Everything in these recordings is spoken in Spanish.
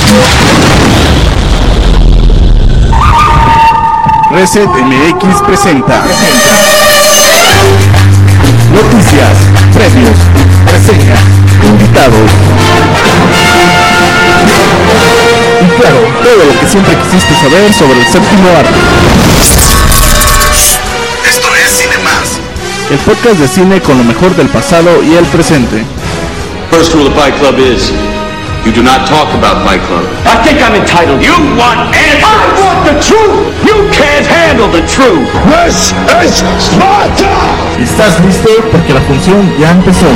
Reset MX presenta noticias, premios, reseñas, invitados y claro, todo lo que siempre quisiste saber sobre el séptimo arte. Esto es Cinemás, el podcast de cine con lo mejor del pasado y el presente. First rule of Fight Club is you do not talk about Fight Club. I think I'm entitled. You want answers. I want the truth. You can't handle the truth. This is Sparta. ¿Estás listo? Porque la función ya empezó.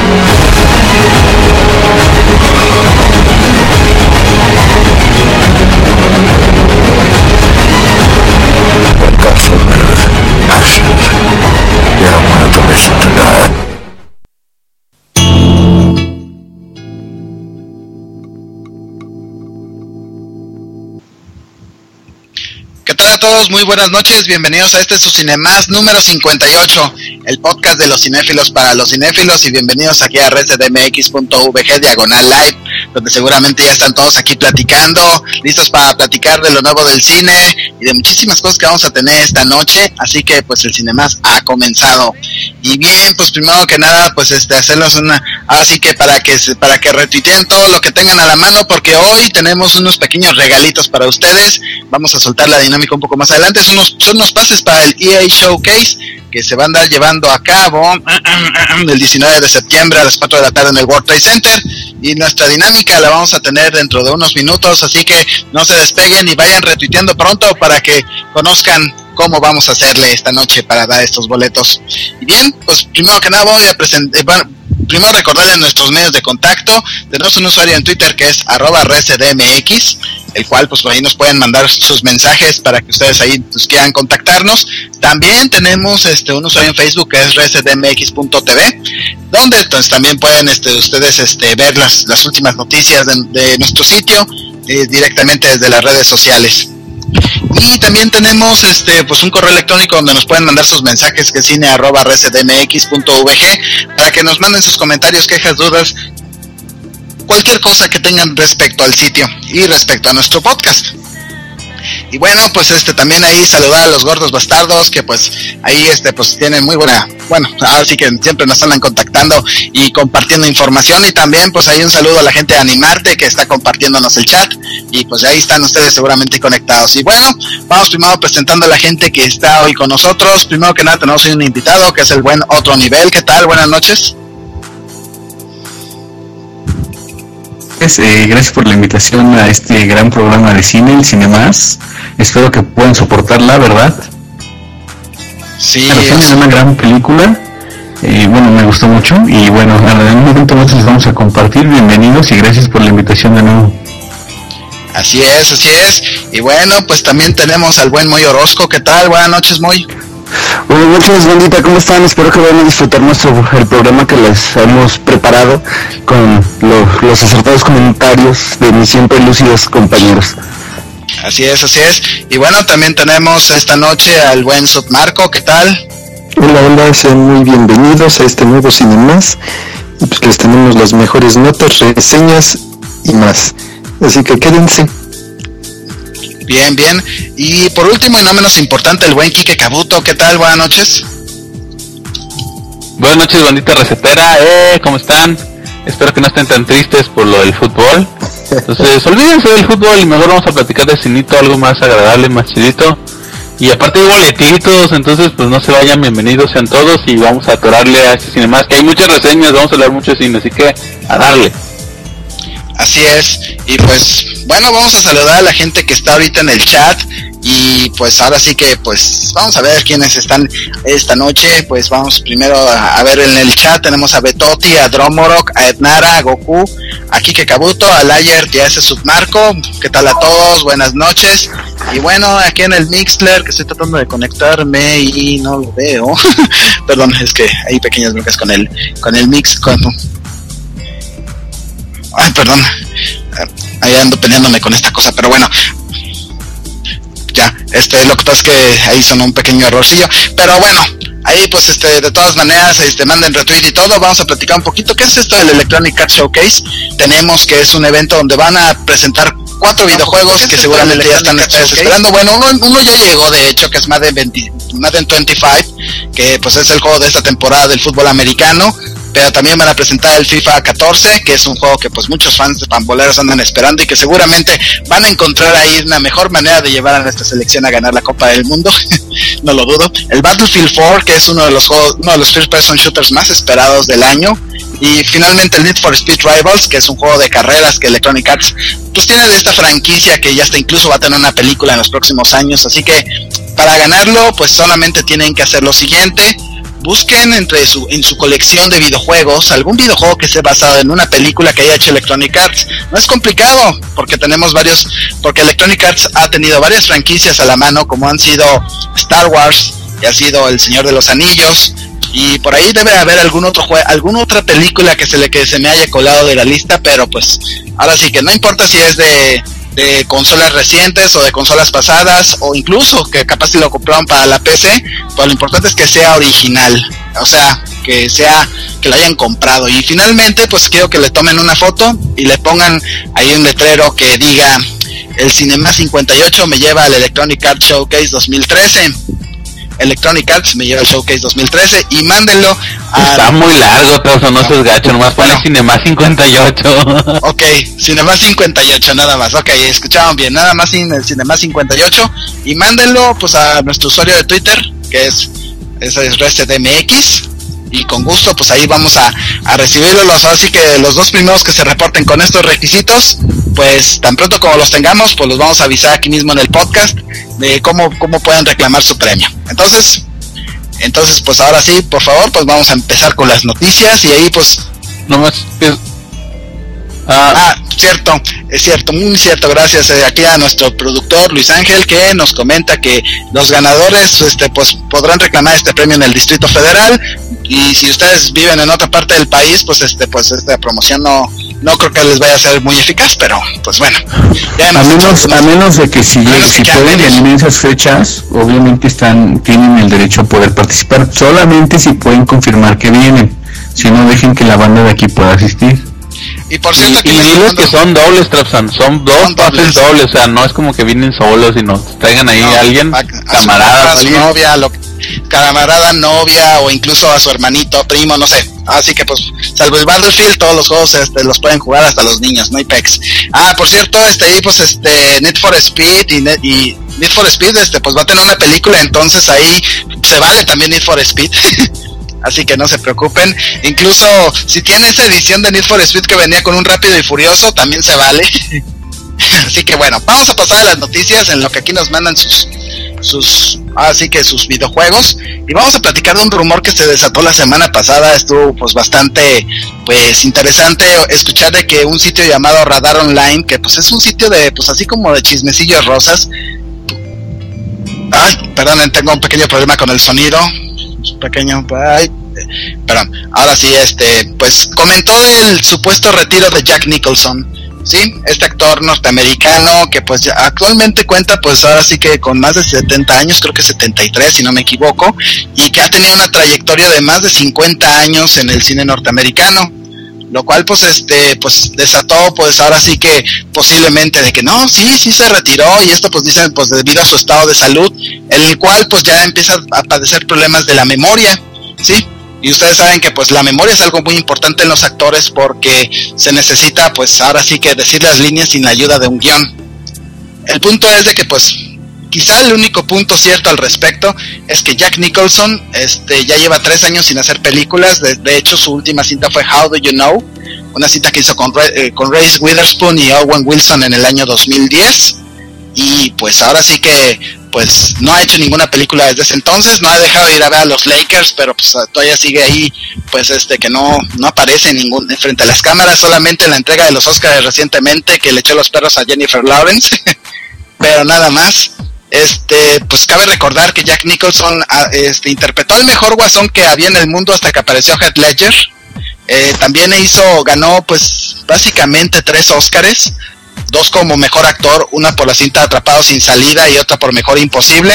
¿Qué tal a todos? Muy buenas noches, bienvenidos a este su Cinemás número 58, el podcast de los cinéfilos para los cinéfilos, y bienvenidos aquí a resetmx.vg/live, donde seguramente ya están todos aquí platicando, listos para platicar de lo nuevo del cine y de muchísimas cosas que vamos a tener esta noche, así que pues el Cinemás ha comenzado. Y bien, pues primero que nada, pues hacerlos ahora sí que para que retuiteen todo lo que tengan a la mano, porque hoy tenemos unos pequeños regalitos para ustedes. Vamos a soltar la dinámica un poco más adelante. Son unos pases para el EA Showcase que se van a andar llevando a cabo el 19 de septiembre a las 4 de la tarde en el World Trade Center, y nuestra dinámica la vamos a tener dentro de unos minutos, así que no se despeguen y vayan retuiteando pronto para que conozcan cómo vamos a hacerle esta noche para dar estos boletos. Y bien, pues primero que nada voy a presentar, primero recordarles nuestros medios de contacto. Tenemos un usuario en Twitter que es @resetmx, el cual pues ahí nos pueden mandar sus mensajes para que ustedes ahí pues quieran contactarnos. También tenemos un usuario en Facebook que es resetmx.tv, donde entonces también pueden ustedes ver las últimas noticias de nuestro sitio directamente desde las redes sociales. Y también tenemos pues un correo electrónico donde nos pueden mandar sus mensajes, que es cine@resetmx.vg, para que nos manden sus comentarios, quejas, dudas, cualquier cosa que tengan respecto al sitio y respecto a nuestro podcast. Y bueno, pues también ahí saludar a los gordos bastardos, que pues ahí pues tienen muy buena, bueno, así que siempre nos andan contactando y compartiendo información. Y también pues ahí un saludo a la gente de Animarte, que está compartiéndonos el chat, y pues ahí están ustedes seguramente conectados. Y bueno, vamos primero presentando a la gente que está hoy con nosotros. Primero que nada tenemos hoy un invitado que es el buen Otro Nivel. ¿Qué tal? Buenas noches. Gracias por la invitación a este gran programa de cine, el Cinemás. Espero que puedan soportarla, ¿verdad? Sí, es una gran película. Bueno, me gustó mucho. Y bueno, en un momento más les vamos a compartir. Bienvenidos y gracias por la invitación de nuevo. Así es. Y bueno, pues también tenemos al buen Moy Orozco. ¿Qué tal? Buenas noches, Moy. Buenas noches, bandita, ¿cómo están? Espero que vayan a disfrutar el programa que les hemos preparado con los acertados comentarios de mis siempre lúcidos compañeros. Así es. Y bueno, también tenemos esta noche al buen Submarco. ¿Qué tal? Hola, sean muy bienvenidos a este nuevo Cinemás, y pues les tenemos las mejores notas, reseñas y más, así que quédense. Bien. Y por último y no menos importante, el buen Quique Cabuto. ¿Qué tal? Buenas noches. Buenas noches, bandita resetera. ¿Cómo están? Espero que no estén tan tristes por lo del fútbol. Entonces, olvídense del fútbol y mejor vamos a platicar de cinito, algo más agradable, más chidito. Y aparte hay boletitos, entonces pues no se vayan, bienvenidos sean todos, y vamos a atorarle a este Cinemás, que hay muchas reseñas, vamos a hablar mucho de cine, así que a darle. Así es, y pues bueno, vamos a saludar a la gente que está ahorita en el chat, y pues ahora sí que pues vamos a ver quiénes están esta noche. Pues vamos primero a ver en el chat. Tenemos a Betoti, a Dromorok, a Etnara, a Goku, a Kike Kabuto, a Layer y a ese Submarco. ¿Qué tal a todos? Buenas noches. Y bueno, aquí en el Mixler, que estoy tratando de conectarme y no lo veo. Perdón, es que hay pequeñas broncas con el mix. Ay, perdón. Ahí ando peleándome con esta cosa, pero bueno. Ya, lo que pasa es que ahí sonó un pequeño errorcillo, pero bueno, ahí pues de todas maneras manden retweet y todo. Vamos a platicar un poquito qué es esto del Electronic Arts Showcase. Tenemos que es un evento donde van a presentar 4 videojuegos que seguramente ya están ustedes esperando. Bueno, uno ya llegó, de hecho, que es Madden 25, que pues es el juego de esta temporada del fútbol americano. Pero también van a presentar el FIFA 14, que es un juego que pues muchos fans de pamboleros andan esperando y que seguramente van a encontrar ahí una mejor manera de llevar a nuestra selección a ganar la Copa del Mundo. No lo dudo. El Battlefield 4, que es uno de los first person shooters más esperados del año. Y finalmente el Need for Speed Rivals, que es un juego de carreras que Electronic Arts pues tiene de esta franquicia que ya hasta incluso va a tener una película en los próximos años. Así que para ganarlo pues solamente tienen que hacer lo siguiente: busquen en su colección de videojuegos algún videojuego que esté basado en una película que haya hecho Electronic Arts. No es complicado, porque porque Electronic Arts ha tenido varias franquicias a la mano, como han sido Star Wars, y ha sido El Señor de los Anillos, y por ahí debe haber alguna otra película que se me haya colado de la lista, pero pues ahora sí que no importa si es de consolas recientes o de consolas pasadas, o incluso que capaz si lo compraron para la PC, pues lo importante es que sea original, o sea, que lo hayan comprado. Y finalmente pues quiero que le tomen una foto y le pongan ahí un letrero que diga: el Cinema 58 me lleva al Electronic Arts Showcase 2013. Electronic Arts me lleva al Showcase 2013, y mándenlo a... Está muy largo todo eso, no seas gacho, nomás ponle Cinema 58. Ok, Cinema 58 nada más, ok, escucharon bien, nada más el Cinema 58, y mándenlo pues a nuestro usuario de Twitter, que es RestedMX, y con gusto pues ahí vamos a recibirlos. Así que los 2 primeros que se reporten con estos requisitos, pues tan pronto como los tengamos, pues los vamos a avisar aquí mismo en el podcast de cómo pueden reclamar su premio. Entonces pues ahora sí, por favor, pues vamos a empezar con las noticias, y ahí pues nomás cierto, es cierto, muy cierto, gracias aquí a nuestro productor Luis Ángel, que nos comenta que los ganadores pues podrán reclamar este premio en el Distrito Federal, y si ustedes viven en otra parte del país, pues esta promoción no creo que les vaya a ser muy eficaz, pero pues bueno, a menos de que si pueden venir en esas fechas, obviamente tienen el derecho a poder participar, solamente si pueden confirmar que vienen, si no, dejen que la banda de aquí pueda asistir. Y por cierto, y diles que son dobles, Trapsan, son dos pases dobles, o sea, no es como que vienen solos, sino traigan ahí a alguien, camarada, a su novia, camarada, novia, o incluso a su hermanito, primo, no sé. Así que pues, salvo el Battlefield, todos los juegos los pueden jugar hasta los niños, no hay pecs. Por cierto, ahí pues Need for Speed y Need for Speed pues va a tener una película, entonces ahí se vale también Need for Speed. Así que no se preocupen, incluso si tiene esa edición de Need for Speed que venía con un Rápido y Furioso, también se vale. Así que bueno, vamos a pasar a las noticias en lo que aquí nos mandan sus videojuegos, y vamos a platicar de un rumor que se desató la semana pasada. Estuvo pues bastante pues interesante escuchar de que un sitio llamado Radar Online, que pues es un sitio de pues así como de chismecillos rosas. Perdón, tengo un pequeño problema con el sonido. Perdón, ahora sí, pues comentó del supuesto retiro de Jack Nicholson, ¿sí? Este actor norteamericano que pues actualmente cuenta pues ahora sí que con más de 70 años, creo que 73 si no me equivoco, y que ha tenido una trayectoria de más de 50 años en el cine norteamericano, lo cual pues pues desató pues ahora sí que posiblemente de que no, sí se retiró, y esto pues dicen pues debido a su estado de salud, en el cual pues ya empieza a padecer problemas de la memoria, ¿sí? Y ustedes saben que pues la memoria es algo muy importante en los actores, porque se necesita pues ahora sí que decir las líneas sin la ayuda de un guión. El punto es de que pues quizá el único punto cierto al respecto es que Jack Nicholson ya lleva 3 años sin hacer películas. De hecho su última cinta fue How Do You Know, una cinta que hizo con Reese Witherspoon y Owen Wilson en el año 2010, y pues ahora sí que pues no ha hecho ninguna película desde ese entonces. No ha dejado de ir a ver a los Lakers, pero pues todavía sigue ahí, pues que no aparece frente a las cámaras, solamente en la entrega de los Oscars recientemente, que le echó los perros a Jennifer Lawrence. Pero nada más. Pues cabe recordar que Jack Nicholson interpretó el mejor guasón que había en el mundo hasta que apareció Heath Ledger. También ganó pues básicamente 3 Óscares, 2 como mejor actor, una por la cinta Atrapado sin salida y otra por Mejor Imposible.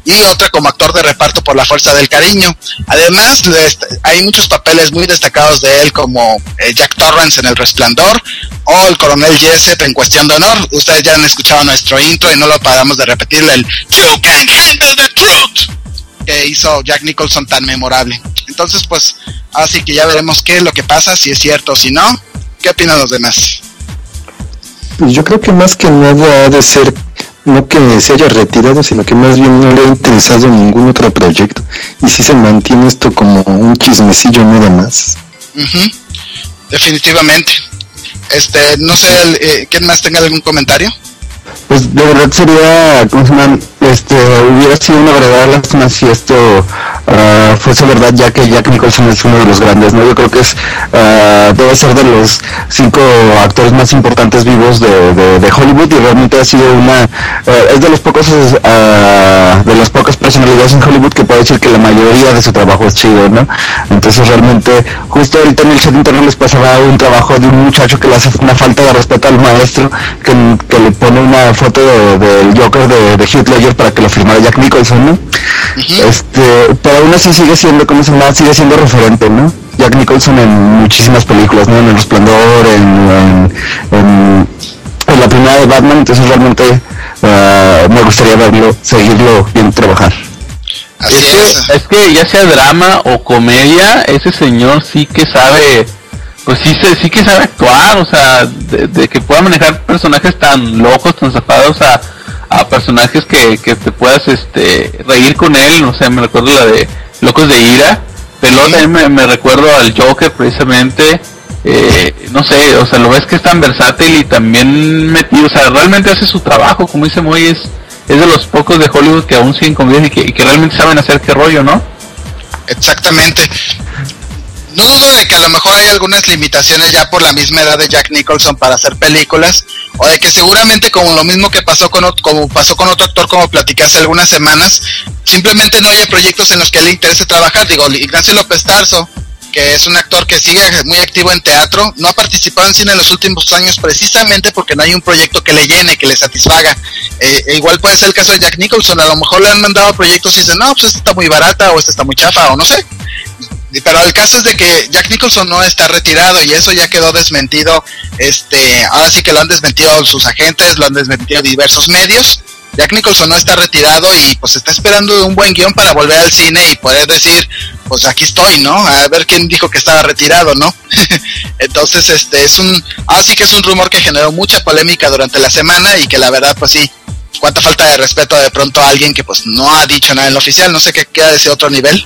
y otra como actor de reparto por La Fuerza del Cariño. Además, hay muchos papeles muy destacados de él, como Jack Torrance en El Resplandor o el coronel Jessup en Cuestión de Honor. Ustedes ya han escuchado nuestro intro y no lo paramos de repetirle, el "You can't handle the truth", que hizo Jack Nicholson tan memorable. Entonces, pues, así que ya veremos qué es lo que pasa, si es cierto o si no. ¿Qué opinan los demás? Pues yo creo que más que nada ha de ser, no que se haya retirado, sino que más bien no le ha interesado ningún otro proyecto, y si se mantiene esto como un chismecillo nada más. Definitivamente. No sé, ¿quién más tenga algún comentario? Pues de verdad sería, ¿cómo se llama? Hubiera sido una verdadera lástima si esto fuese verdad, ya que Jack Nicholson es uno de los grandes, ¿no? Yo creo que debe ser de los 5 actores más importantes vivos de Hollywood, y realmente ha sido es de los pocos, de las pocas personalidades en Hollywood que puede decir que la mayoría de su trabajo es chido, ¿no? Entonces realmente, justo ahorita en el chat interno les pasaba un trabajo de un muchacho que le hace una falta de respeto al maestro, que le pone una foto del Joker de Heath Ledger para que lo firmara Jack Nicholson, ¿no? Pero aún así sigue siendo, sigue siendo referente, ¿no? Jack Nicholson en muchísimas películas, ¿no? En El Resplandor, en la primera de Batman. Entonces realmente me gustaría seguirlo viendo trabajar. Es que ya sea drama o comedia, ese señor sí que sabe, pues sí que sabe actuar, o sea, de que pueda manejar personajes tan locos, tan zafados, a personajes que te puedas reír con él. No sé, me recuerdo la de Locos de Ira, pero también me recuerdo al Joker precisamente. No sé, o sea, lo ves que es tan versátil y también metido, o sea, realmente hace su trabajo, como dice Moy, es de los pocos de Hollywood que aún siguen con vida y que realmente saben hacer qué rollo, ¿no? Exactamente. No dudo de que a lo mejor hay algunas limitaciones ya por la misma edad de Jack Nicholson para hacer películas, o de que seguramente, como lo mismo que pasó con otro actor, como platicé hace algunas semanas, simplemente no hay proyectos en los que le interese trabajar. Digo, Ignacio López Tarso, que es un actor que sigue muy activo en teatro, no ha participado en cine en los últimos años precisamente porque no hay un proyecto que le llene, que le satisfaga. Igual puede ser el caso de Jack Nicholson, a lo mejor le han mandado proyectos y dicen, no, pues esta está muy barata, o esta está muy chafa, o no sé. Pero el caso es de que Jack Nicholson no está retirado, y eso ya quedó desmentido. Ahora sí que lo han desmentido sus agentes, lo han desmentido diversos medios. Jack Nicholson no está retirado y pues está esperando un buen guión para volver al cine y poder decir, pues aquí estoy, ¿no? A ver quién dijo que estaba retirado, ¿no? Entonces, sí que es un rumor que generó mucha polémica durante la semana, y que la verdad, pues sí, cuánta falta de respeto de pronto a alguien que pues no ha dicho nada en lo oficial. No sé qué queda de ese otro nivel.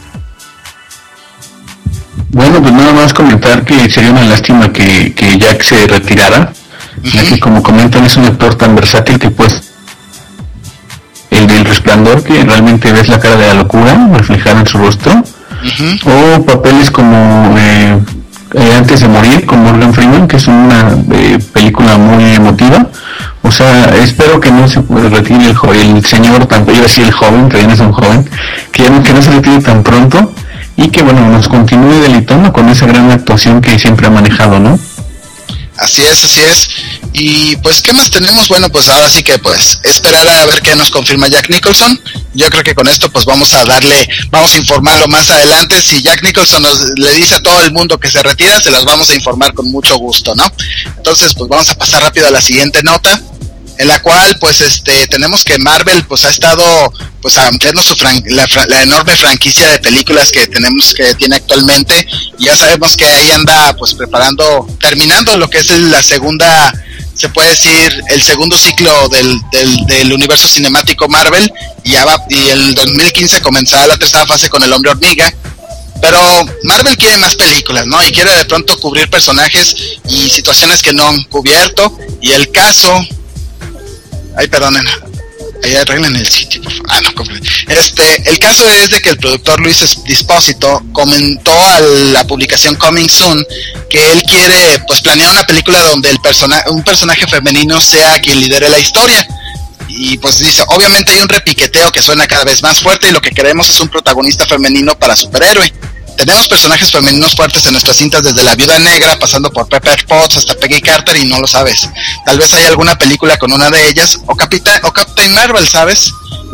Bueno, pues nada más comentar que sería una lástima que Jack se retirara, ya que, como comentan, es un actor tan versátil que pues el del Resplandor, que realmente ves la cara de la locura reflejada en su rostro, o papeles como Antes de Morir con Morgan Freeman, que es una película muy emotiva. O sea, espero que no se retire el señor, tanto yo decía el joven, que ya no es un joven, que no se retire tan pronto, y que bueno, nos continúe deleitando con esa gran actuación que siempre ha manejado, ¿no? Así es. Y pues, ¿qué más tenemos? Bueno, pues ahora sí que pues esperar a ver qué nos confirma Jack Nicholson. Yo creo que con esto pues vamos a informarlo más adelante. Si Jack Nicholson le dice a todo el mundo que se retira, se las vamos a informar con mucho gusto, ¿no? Entonces, pues vamos a pasar rápido a la siguiente nota, en la cual pues tenemos que Marvel pues ha estado pues ampliando la enorme franquicia de películas que tiene actualmente. Y ya sabemos que ahí anda pues terminando lo que es la segunda, se puede decir, el segundo ciclo del universo cinemático Marvel, y el 2015 comenzará la tercera fase con El Hombre Hormiga. Pero Marvel quiere más películas, ¿no? Y quiere de pronto cubrir personajes y situaciones que no han cubierto. Y el caso... Ay, perdonen. Ahí arreglen el sitio, por favor. El caso es de que el productor Luis Dispósito comentó a la publicación Coming Soon que él quiere, pues, planear una película donde un personaje femenino sea quien lidere la historia. Y pues dice, obviamente hay un repiqueteo que suena cada vez más fuerte, y lo que queremos es un protagonista femenino para superhéroe. Tenemos personajes femeninos fuertes en nuestras cintas, desde la Viuda Negra, pasando por Pepper Potts hasta Peggy Carter, y no lo sabes. Tal vez haya alguna película con una de ellas, o Captain Marvel, ¿sabes?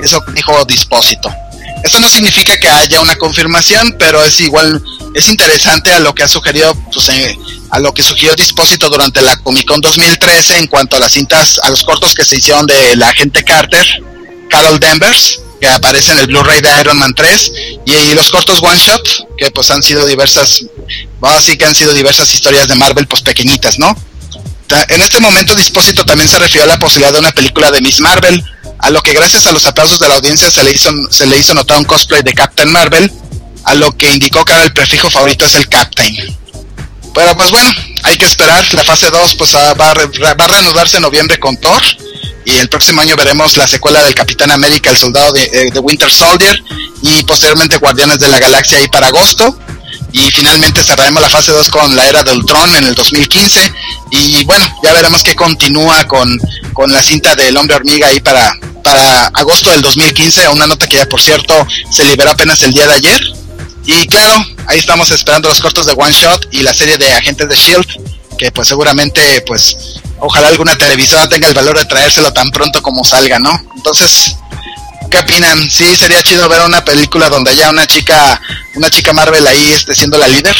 Eso dijo Dispósito. Eso no significa que haya una confirmación, pero es igual, es interesante a lo que ha sugerido, pues, a lo que sugirió Dispósito durante la Comic Con 2013 en cuanto a las cintas, a los cortos que se hicieron de la agente Carter, Carol Danvers, que aparece en el Blu-ray de Iron Man 3, y los cortos One Shot, que pues han sido diversas, así que han sido diversas historias de Marvel, pues pequeñitas, ¿no? En este momento Dispósito también se refirió a la posibilidad de una película de Miss Marvel, a lo que gracias a los aplausos de la audiencia se le hizo notar un cosplay de Captain Marvel, a lo que indicó que ahora el prefijo favorito es el Captain. Pero pues bueno, hay que esperar. La fase 2 pues va a reanudarse en noviembre con Thor, y el próximo año veremos la secuela del Capitán América, el soldado de Winter Soldier, y posteriormente Guardianes de la Galaxia ahí para agosto, y finalmente cerraremos la fase 2 con la era de Ultron en el 2015, y bueno, ya veremos qué continúa con la cinta del Hombre Hormiga ahí para agosto del 2015, una nota que ya por cierto se liberó apenas el día de ayer. Y claro, ahí estamos esperando los cortos de One Shot y la serie de Agentes de S.H.I.E.L.D., que pues seguramente, pues ojalá alguna televisora tenga el valor de traérselo tan pronto como salga, ¿no? Entonces, ¿qué opinan? ¿Sí sería chido ver una película donde haya una chica Marvel ahí siendo la líder?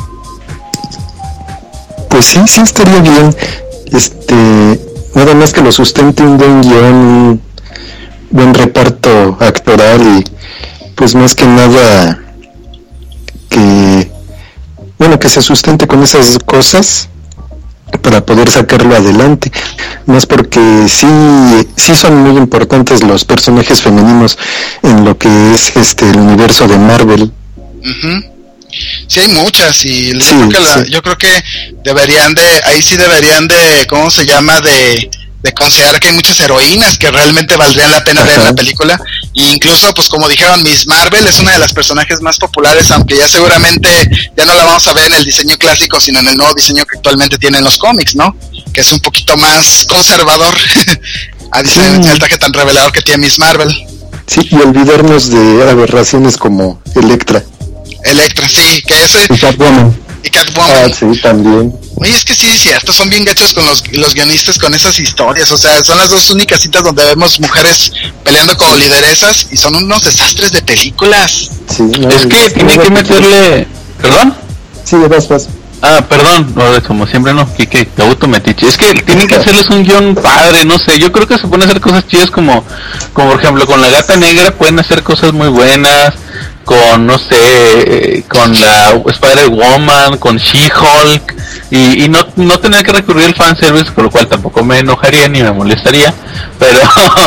Pues sí estaría bien. Nada más que lo sustente un buen guión, buen reparto actoral, y pues más que nada que se sustente con esas cosas para poder sacarlo adelante, más porque sí son muy importantes los personajes femeninos en lo que es el universo de Marvel. Sí, hay muchas, y yo creo que deberían de ¿cómo se llama? de considerar que hay muchas heroínas que realmente valdrían la pena ver en la película. E incluso, pues como dijeron, Miss Marvel es una de las personajes más populares, aunque ya seguramente ya no la vamos a ver en el diseño clásico, sino en el nuevo diseño que actualmente tienen los cómics, ¿no? Que es un poquito más conservador, a diferencia del traje tan revelador que tiene Miss Marvel. Sí, y olvidarnos de aberraciones como Electra, sí, que ese... Y Catwoman. Sí, también. Oye, es que sí es cierto, son bien gachos con los guionistas con esas historias, o sea, son las dos únicas citas donde vemos mujeres peleando como lideresas, y son unos desastres de películas. Sí, no, es que tiene que meterle... ¿Perdón? Sí, vas. Perdón, como siempre no, que autometiche. Es que tienen que hacerles un guión padre, no sé, yo creo que se pueden hacer cosas chidas como por ejemplo con la Gata Negra pueden hacer cosas muy buenas, con no sé, con la Spider-Woman, con She-Hulk, y no tener que recurrir al fanservice, con lo cual tampoco me enojaría ni me molestaría, pero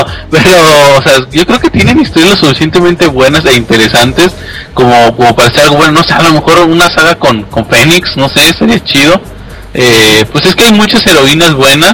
o sea, yo creo que tienen historias lo suficientemente buenas e interesantes como para hacer algo bueno, no sé, a lo mejor una saga con Phoenix, no sé, sería chido. Pues es que hay muchas heroínas buenas,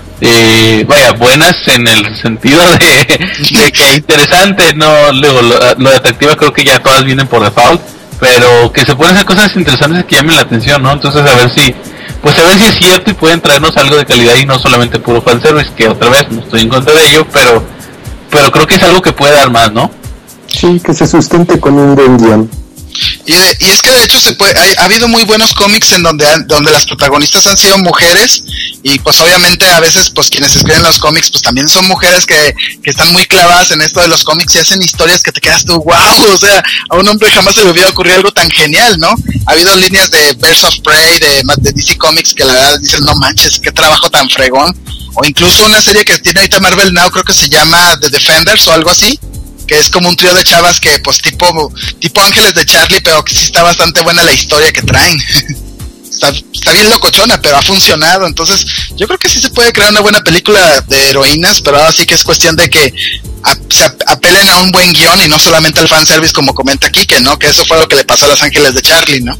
buenas en el sentido de que interesante, no, luego lo de atractiva creo que ya todas vienen por default, pero que se pueden hacer cosas interesantes que llamen la atención, ¿no? Entonces a ver si es cierto y pueden traernos algo de calidad y no solamente puro fanservice, que otra vez no estoy en contra de ello, pero creo que es algo que puede dar más, ¿no? Sí, que se sustente con un buen guión. Y es que de hecho ha habido muy buenos cómics en donde las protagonistas han sido mujeres, y pues obviamente a veces pues quienes escriben los cómics pues también son mujeres que están muy clavadas en esto de los cómics y hacen historias que te quedas tú, wow, o sea, a un hombre jamás se le hubiera ocurrido algo tan genial, ¿no? Ha habido líneas de Birds of Prey, de DC Comics, que la verdad dicen, no manches, qué trabajo tan fregón, o incluso una serie que tiene ahorita Marvel Now, creo que se llama The Defenders o algo así, que es como un trío de chavas que pues tipo Ángeles de Charlie, pero que sí está bastante buena la historia que traen. está bien locochona, pero ha funcionado. Entonces yo creo que sí se puede crear una buena película de heroínas, pero ahora sí que es cuestión de que se apelen a un buen guión y no solamente al fanservice, como comenta Kike, ¿no? Que eso fue lo que le pasó a Los Ángeles de Charlie, ¿no?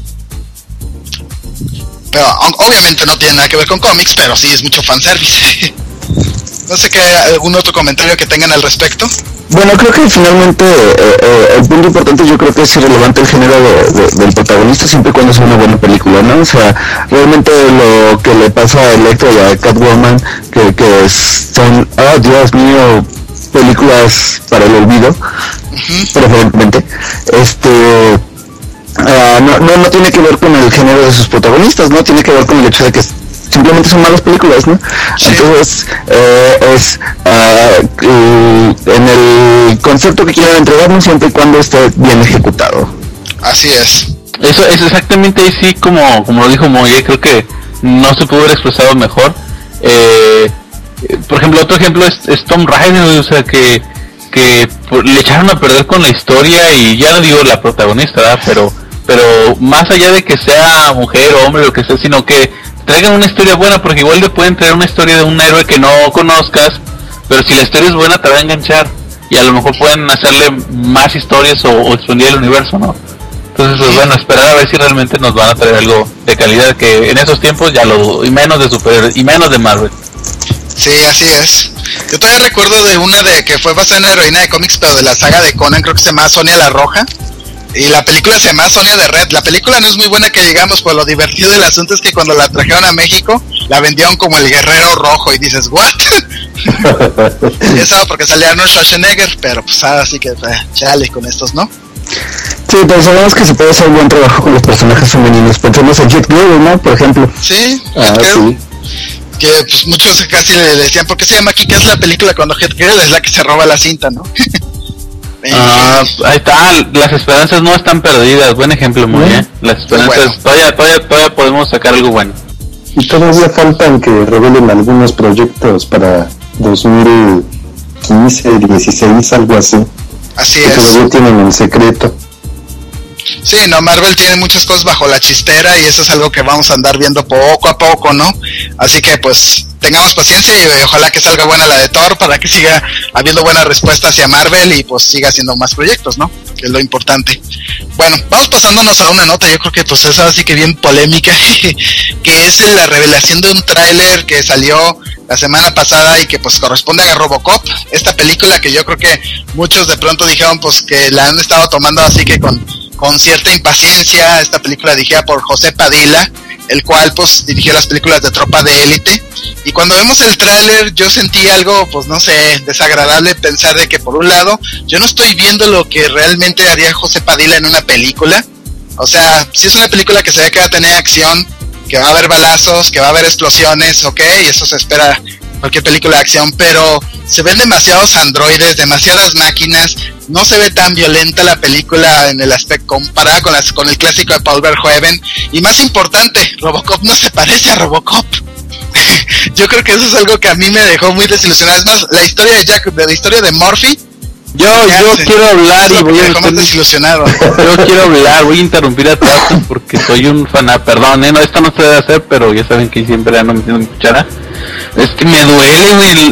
Pero obviamente no tiene nada que ver con cómics, pero sí es mucho fanservice. No sé qué, algún otro comentario que tengan al respecto. Bueno, creo que finalmente el punto importante yo creo que es irrelevante el género del protagonista siempre y cuando sea una buena película, ¿no? O sea, realmente lo que le pasa a Electra y a Catwoman, que son, oh Dios mío, películas para el olvido, preferentemente, no tiene que ver con el género de sus protagonistas, ¿no? Tiene que ver con el hecho de que simplemente son malas películas, ¿no? Sí. Entonces en el concepto que quieran entregarnos siempre y cuando esté bien ejecutado. Así es. Eso es exactamente así como lo dijo Moye, creo que no se pudo haber expresado mejor. Por ejemplo, otro ejemplo es Tomb Raider, o sea que le echaron a perder con la historia, y ya no digo la protagonista, ¿verdad? pero más allá de que sea mujer o hombre, lo que sea, sino que traigan una historia buena, porque igual le pueden traer una historia de un héroe que no conozcas, pero si la historia es buena te va a enganchar, y a lo mejor pueden hacerle más historias o expandir el universo, ¿no? Entonces, pues bueno, esperar a ver si realmente nos van a traer algo de calidad, que en esos tiempos ya lo dudo, y menos de superhéroes, y menos de Marvel. Sí, así es. Yo todavía recuerdo de una de que fue basada en una heroína de cómics, pero de la saga de Conan, creo que se llama Sonia la Roja, y la película se llama Sonia de Red. La película no es muy buena que digamos, pues lo divertido del asunto es que cuando la trajeron a México, la vendieron como el guerrero rojo, y dices, ¿what? Y eso porque salía Arnold Schwarzenegger, pero pues así que chale con estos, ¿no? Sí, pero sabemos que se puede hacer un buen trabajo con los personajes femeninos. Pensemos en Jet Girl, ¿no? Por ejemplo. Sí, sí. Que pues muchos casi le decían, ¿por qué se llama aquí? ¿Qué es la película cuando Jet Girl es la que se roba la cinta, no? Ahí está, las esperanzas no están perdidas, buen ejemplo, muy bien. Las esperanzas, bueno. todavía podemos sacar algo bueno. Y todavía faltan que revelen algunos proyectos para 2015, 16, algo así. Así que es. Todavía tienen en secreto. Sí, no, Marvel tiene muchas cosas bajo la chistera, y eso es algo que vamos a andar viendo poco a poco, ¿no? Así que pues tengamos paciencia, y ojalá que salga buena la de Thor, para que siga habiendo buena respuesta hacia Marvel y pues siga haciendo más proyectos, ¿no? Que es lo importante. Bueno, vamos pasándonos a una nota, yo creo que pues es así que bien polémica, que es la revelación de un tráiler que salió la semana pasada y que pues corresponde a Robocop, esta película que yo creo que muchos de pronto dijeron pues que la han estado tomando así que con cierta impaciencia. Esta película dirigida por José Padilla, el cual pues dirigió las películas de Tropa de Élite, y cuando vemos el tráiler yo sentí algo, pues no sé, desagradable, pensar de que por un lado yo no estoy viendo lo que realmente haría José Padilla en una película. O sea, si es una película que se ve que va a tener acción, que va a haber balazos, que va a haber explosiones, ok, eso se espera cualquier película de acción, pero se ven demasiados androides, demasiadas máquinas, no se ve tan violenta la película en el aspecto comparada con el clásico de Paul Verhoeven, y más importante, Robocop no se parece a Robocop. Yo creo que eso es algo que a mí me dejó muy desilusionado. Es más, la historia de Jack, de la historia de Murphy, yo quiero hablar y voy a estar desilusionado. Yo quiero hablar, voy a interrumpir a todos porque soy un fan, perdón, no, esto no se debe hacer, pero ya saben que siempre ando metiendo mi cuchara. Es que me duele,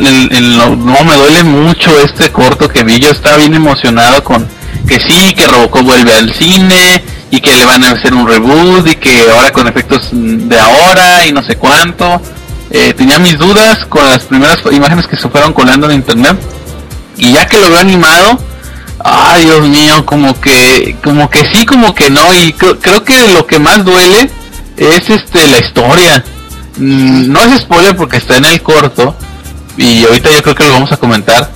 me duele mucho este corto que vi. Yo estaba bien emocionado con que sí, que Robocop vuelve al cine y que le van a hacer un reboot y que ahora con efectos de ahora y no sé cuánto. Tenía mis dudas con las primeras imágenes que se fueron colando en internet, y ya que lo veo animado, ay Dios mío, como que sí, como que no, y creo que lo que más duele es la historia. No es spoiler porque está en el corto, y ahorita yo creo que lo vamos a comentar.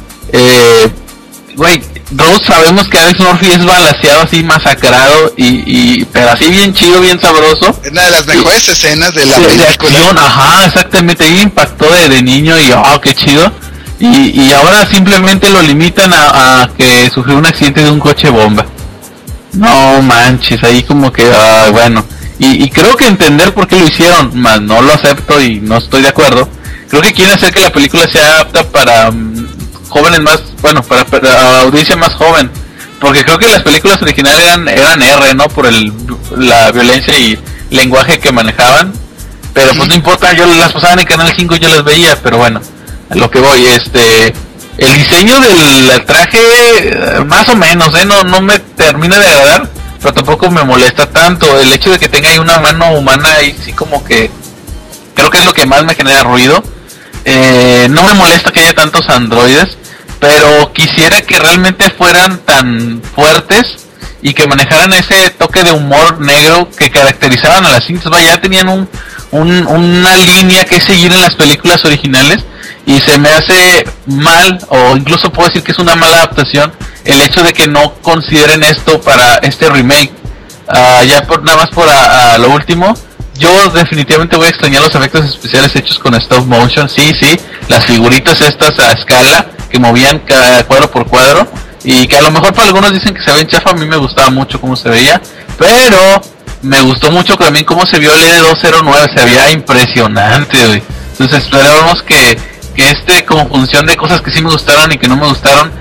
Todos sabemos que Alex Murphy es balanceado así, masacrado, pero así bien chido, bien sabroso. Es una de las mejores escenas de la película. De acción, ajá, exactamente, ahí impactó de niño, y qué chido. Y ahora simplemente lo limitan a que sufrió un accidente de un coche bomba. No manches, ahí como que, bueno. Y creo que entender por qué lo hicieron, más no lo acepto y no estoy de acuerdo. Creo que quieren hacer que la película sea apta para jóvenes más, bueno, para audiencia más joven. Porque creo que las películas originales eran R, ¿no? Por la violencia y lenguaje que manejaban. Pero pues no importa, yo las pasaban en Canal 5 y yo las veía, pero bueno. A lo que voy, el diseño del traje más o menos, no me termina de agradar, pero tampoco me molesta tanto. El hecho de que tenga ahí una mano humana ahí sí como que creo que es lo que más me genera ruido. No me molesta que haya tantos androides, pero quisiera que realmente fueran tan fuertes y que manejaran ese toque de humor negro que caracterizaban a las cintas. Ya tenían una línea que seguir en las películas originales, y se me hace mal, o incluso puedo decir que es una mala adaptación, el hecho de que no consideren esto para este remake. Nada más por lo último, yo definitivamente voy a extrañar los efectos especiales hechos con stop motion. Sí, las figuritas estas a escala que movían cada cuadro por cuadro, y que a lo mejor para algunos dicen que se ve en chafa. A mí me gustaba mucho cómo se veía, pero me gustó mucho también cómo se vio el L209, se veía impresionante, güey. Entonces esperábamos que este conjunción de cosas que sí me gustaron y que no me gustaron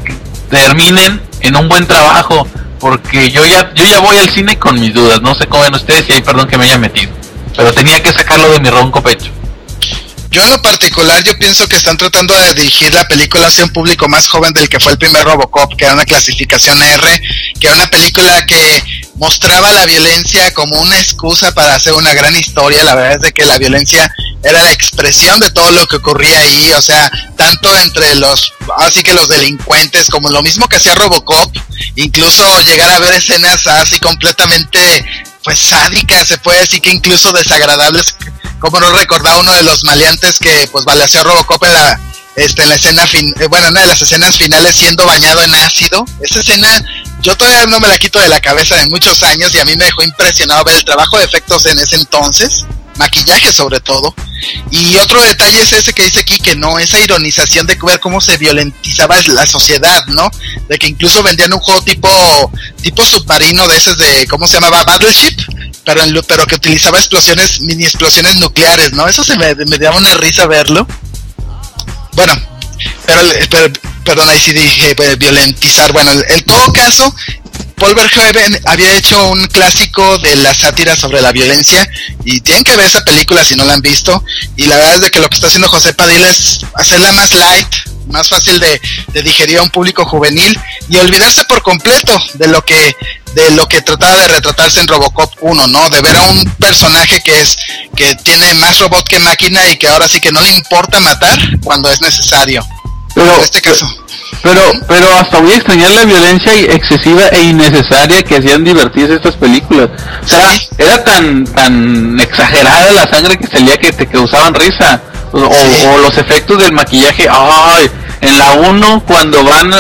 terminen en un buen trabajo, porque yo ya voy al cine con mis dudas. No sé cómo ven ustedes, y ahí perdón que me haya metido, pero tenía que sacarlo de mi ronco pecho. Yo en lo particular, yo pienso que están tratando de dirigir la película hacia un público más joven del que fue el primer Robocop, que era una clasificación R, que era una película que mostraba la violencia como una excusa para hacer una gran historia. La verdad es de que la violencia era la expresión de todo lo que ocurría ahí, o sea, tanto entre así que los delincuentes, como lo mismo que hacía Robocop, incluso llegar a ver escenas así completamente, pues sádicas, se puede decir que incluso desagradables, como no recordaba uno de los maleantes que pues balaceó a Robocop en la escena una de las escenas finales siendo bañado en ácido. Esa escena yo todavía no me la quito de la cabeza en muchos años, y a mí me dejó impresionado ver el trabajo de efectos en ese entonces, maquillaje sobre todo. Y otro detalle es ese que dice aquí, que no, esa ironización de ver cómo se violentizaba la sociedad, ¿no? De que incluso vendían un juego tipo submarino de esos de, ¿cómo se llamaba? Battleship, pero que utilizaba mini explosiones nucleares, ¿no? Eso me daba una risa verlo. Bueno, pero perdón, ahí sí dije violentizar. Bueno, en todo caso, Paul Verhoeven había hecho un clásico de la sátira sobre la violencia, y tienen que ver esa película si no la han visto. Y la verdad es de que lo que está haciendo José Padilla es hacerla más light, más fácil de digerir a un público juvenil, y olvidarse por completo de lo que trataba de retratarse en Robocop 1, ¿no? De ver a un personaje que tiene más robot que máquina, y que ahora sí que no le importa matar cuando es necesario. Pero en este caso, pero hasta voy a extrañar la violencia excesiva e innecesaria que hacían divertirse estas películas. O sea, ¿sí? Era tan exagerada la sangre que salía que te causaban risa. O los efectos del maquillaje. Ay, en la 1 cuando van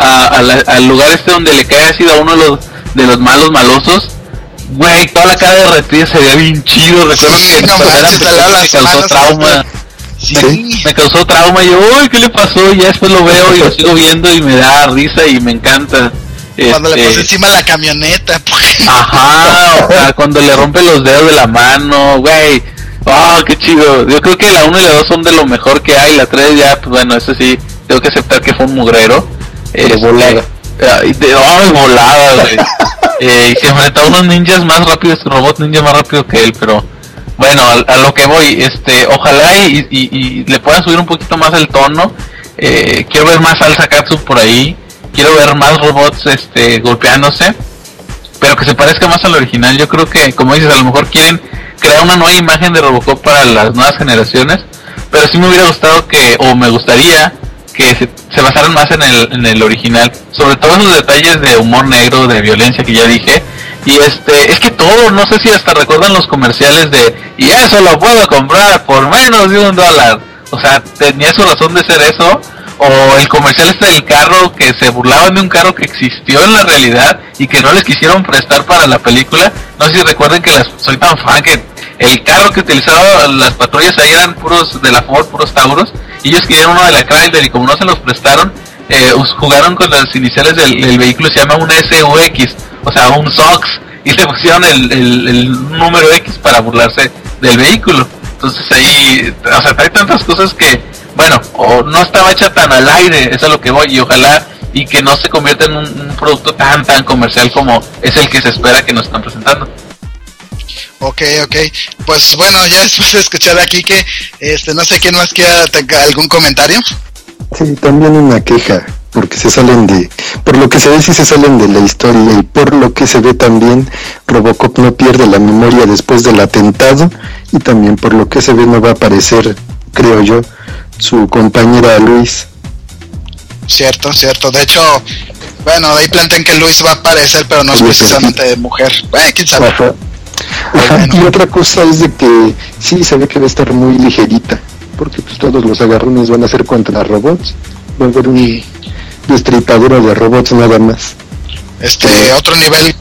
al lugar donde le cae ácido a uno de los malosos, güey, toda la cara derretida se veía bien chido. Recuerdo que no me causó trauma. Sí. Me causó trauma, y yo, uy, ¿qué le pasó? Y ya después lo veo y lo sigo viendo y me da risa y me encanta. Cuando le pasa encima la camioneta. Ajá, o sea, cuando le rompe los dedos de la mano, güey. Oh, qué chido. Yo creo que la 1 y la 2 son de lo mejor que hay. La 3 ya, pues bueno, eso sí, tengo que aceptar que fue un mugrero. Volada. Volada, güey. Y se enfrentó a unos ninjas más rápidos, robot ninja más rápido que él, pero... Bueno, a lo que voy, ojalá y le puedan subir un poquito más el tono. Quiero ver más Salsa Katsu por ahí, quiero ver más robots golpeándose, pero que se parezca más al original. Yo creo que, como dices, a lo mejor quieren crear una nueva imagen de Robocop para las nuevas generaciones, pero sí me hubiera gustado me gustaría que se basaran más en el original, sobre todo en los detalles de humor negro, de violencia que ya dije. Y es que todo, no sé si hasta recuerdan los comerciales y eso lo puedo comprar por menos de $1. O sea, tenía su razón de ser eso. O el comercial del carro, que se burlaban de un carro que existió en la realidad y que no les quisieron prestar para la película. No sé si recuerden que soy tan fan que el carro que utilizaban las patrullas ahí eran puros de la Ford, puros Tauros, y ellos querían uno de la Chrysler, y como no se los prestaron, jugaron con las iniciales del vehículo, se llama un SUX, o sea, un SOX, y le pusieron el número X para burlarse del vehículo. Entonces ahí, o sea, hay tantas cosas que, bueno, o no estaba hecha tan al aire, eso es a lo que voy, y ojalá y que no se convierta en un producto tan comercial como es el que se espera que nos están presentando. Ok, pues bueno, ya después de escuchar aquí que no sé quién más quiera tenga algún comentario. Sí, también una queja, porque por lo que se ve sí se salen de la historia, y por lo que se ve también Robocop no pierde la memoria después del atentado, y también por lo que se ve no va a aparecer, creo yo, su compañera Luis. Cierto, de hecho, bueno, ahí plantean que Luis va a aparecer, pero no es precisamente de mujer, quién sabe. Ajá. Y otra cosa es de que sí se ve que va a estar muy ligerita, porque pues todos los agarrones van a ser contra robots, va a haber un destripadero de robots nada más. Otro nivel.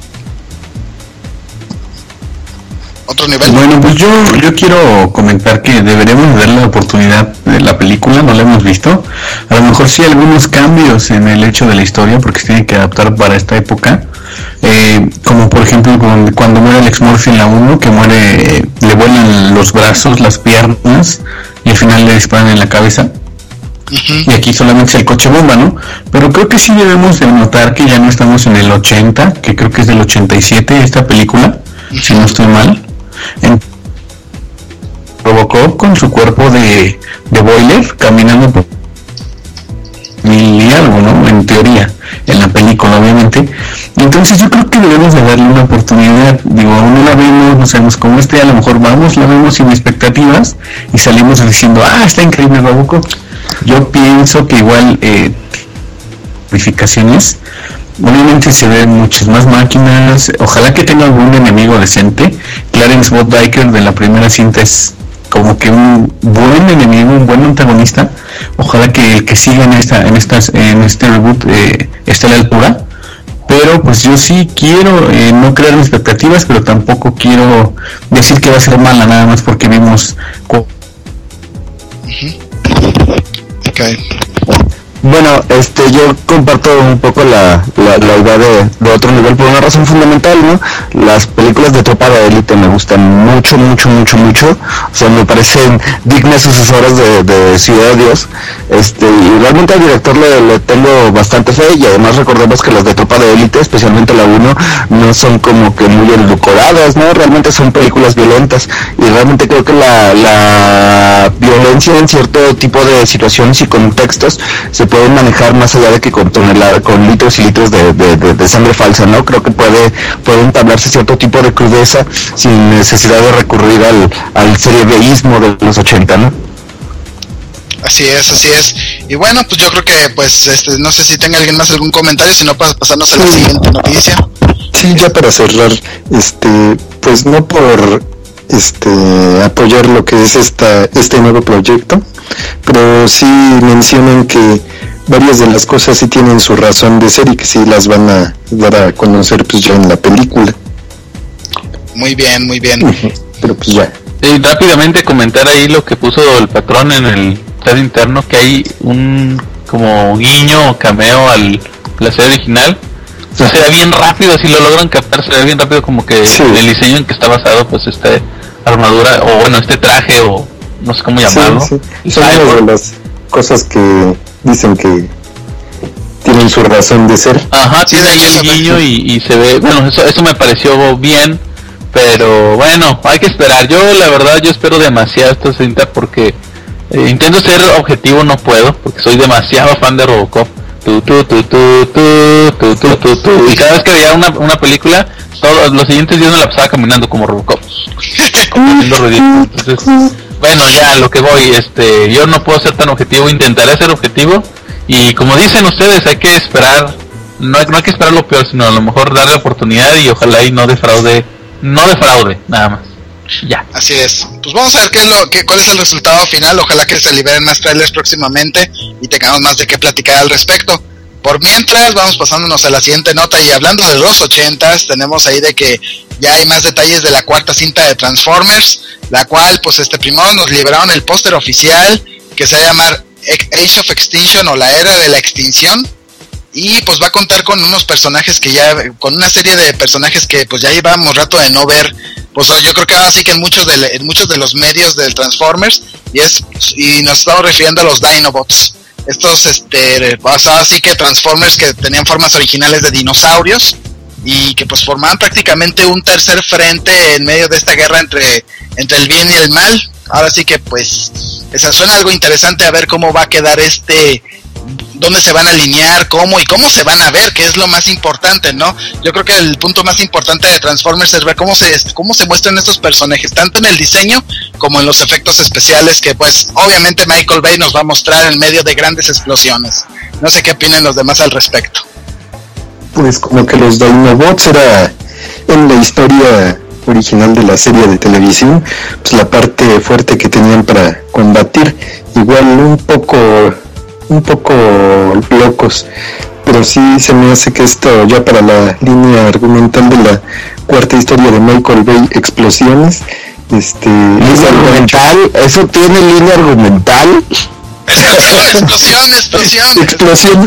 Bueno, pues yo quiero comentar que deberíamos dar la oportunidad de la película, no la hemos visto. a lo mejor sí algunos cambios en el hecho de la historia, porque se tiene que adaptar para esta época, como por ejemplo cuando muere Alex Murphy en la 1, que muere, le vuelan los brazos, las piernas, y al final le disparan en la cabeza. Y aquí solamente es el coche bomba, ¿no? Pero creo que sí debemos de notar que ya no estamos en el 80, que creo que es del 87 esta película, si no estoy mal. Robocop con su cuerpo de Boiler caminando por mil y algo, ¿no? En teoría, en la película, obviamente. Entonces yo creo que debemos de darle una oportunidad. Digo, aún no la vemos, no sabemos cómo esté, a lo mejor vamos, la vemos sin expectativas y salimos diciendo, está increíble Robocop. Yo pienso que igual modificaciones, obviamente se ven muchas más máquinas, ojalá que tenga algún enemigo decente. Clarence Boddicker de la primera cinta es como que un buen enemigo, un buen antagonista. Ojalá que el que siga en este reboot esté a la altura. Pero pues yo sí quiero no crear expectativas, pero tampoco quiero decir que va a ser mala nada más porque vimos Okay. Bueno, yo comparto un poco la idea de otro nivel por una razón fundamental, ¿no? Las películas de tropa de élite me gustan mucho. O sea, me parecen dignas sucesoras de Ciudad de Dios. Y realmente al director le tengo bastante fe, y además recordemos que las de tropa de élite, especialmente la 1, no son como que muy edulcoradas, ¿no? Realmente son películas violentas, y realmente creo que la violencia en cierto tipo de situaciones y contextos se pueden manejar más allá de que con litros y litros de sangre falsa, ¿no? Creo que puede entablarse cierto tipo de crudeza sin necesidad de recurrir al serieveísmo de los 80, ¿no? Así es. Y bueno, pues yo creo que no sé si tenga alguien más algún comentario, si no para pasarnos a la siguiente noticia. Sí, ya para cerrar, pues no por apoyar lo que es este nuevo proyecto, pero sí mencionan que varias de las cosas sí tienen su razón de ser y que sí las van a dar a conocer pues ya en la película. Muy bien. Pero pues ya. Y rápidamente comentar ahí lo que puso el patrón en el chat interno, que hay un como guiño o cameo a la serie original. O sea, se ve bien rápido, si lo logran captar, se ve bien rápido, como que el diseño en que está basado pues armadura, o bueno, este traje, o no sé cómo llamarlo. Sí. Son una de las cosas que dicen que tienen su razón de ser. Ajá, tiene ahí el guiño y se ve, bueno, eso me pareció bien, pero bueno, hay que esperar. Yo la verdad, yo espero demasiado esta cinta porque intento ser objetivo, no puedo, porque soy demasiado fan de Robocop. Y cada vez que veía una película, todos los siguientes días me la pasaba caminando como Robocop, haciendo ridículo. Entonces, bueno, ya lo que voy, yo no puedo ser tan objetivo, intentaré ser objetivo, y como dicen ustedes, hay que esperar, no hay que esperar lo peor, sino a lo mejor darle oportunidad, y ojalá y no defraude, nada más. Ya. Así es. Pues vamos a ver cuál es el resultado final. Ojalá que se liberen más trailers próximamente y tengamos más de qué platicar al respecto. Por mientras, vamos pasándonos a la siguiente nota, y hablando de los 80s, tenemos ahí de que ya hay más detalles de la cuarta cinta de Transformers, la cual, pues primero nos liberaron el póster oficial, que se va a llamar Age of Extinction, o la era de la extinción, y pues va a contar con unos personajes con una serie de personajes que pues ya llevábamos rato de no ver, pues yo creo que así que en muchos de los medios del Transformers, y nos estamos refiriendo a los Dinobots. Estos así que Transformers que tenían formas originales de dinosaurios, y que pues formaban prácticamente un tercer frente en medio de esta guerra entre el bien y el mal. Ahora sí que pues suena algo interesante, a ver cómo va a quedar dónde se van a alinear, cómo se van a ver, que es lo más importante, ¿no? Yo creo que el punto más importante de Transformers es ver cómo se muestran estos personajes, tanto en el diseño como en los efectos especiales, que pues obviamente Michael Bay nos va a mostrar en medio de grandes explosiones. No sé qué opinan los demás al respecto. Pues como que los Dinobots era en la historia original de la serie de televisión, pues la parte fuerte que tenían para combatir, igual un poco locos, pero sí se me hace que esto ya para la línea argumental de la cuarta historia de Michael Bay, Explosiones, línea argumental, eso tiene línea argumental. Explosión.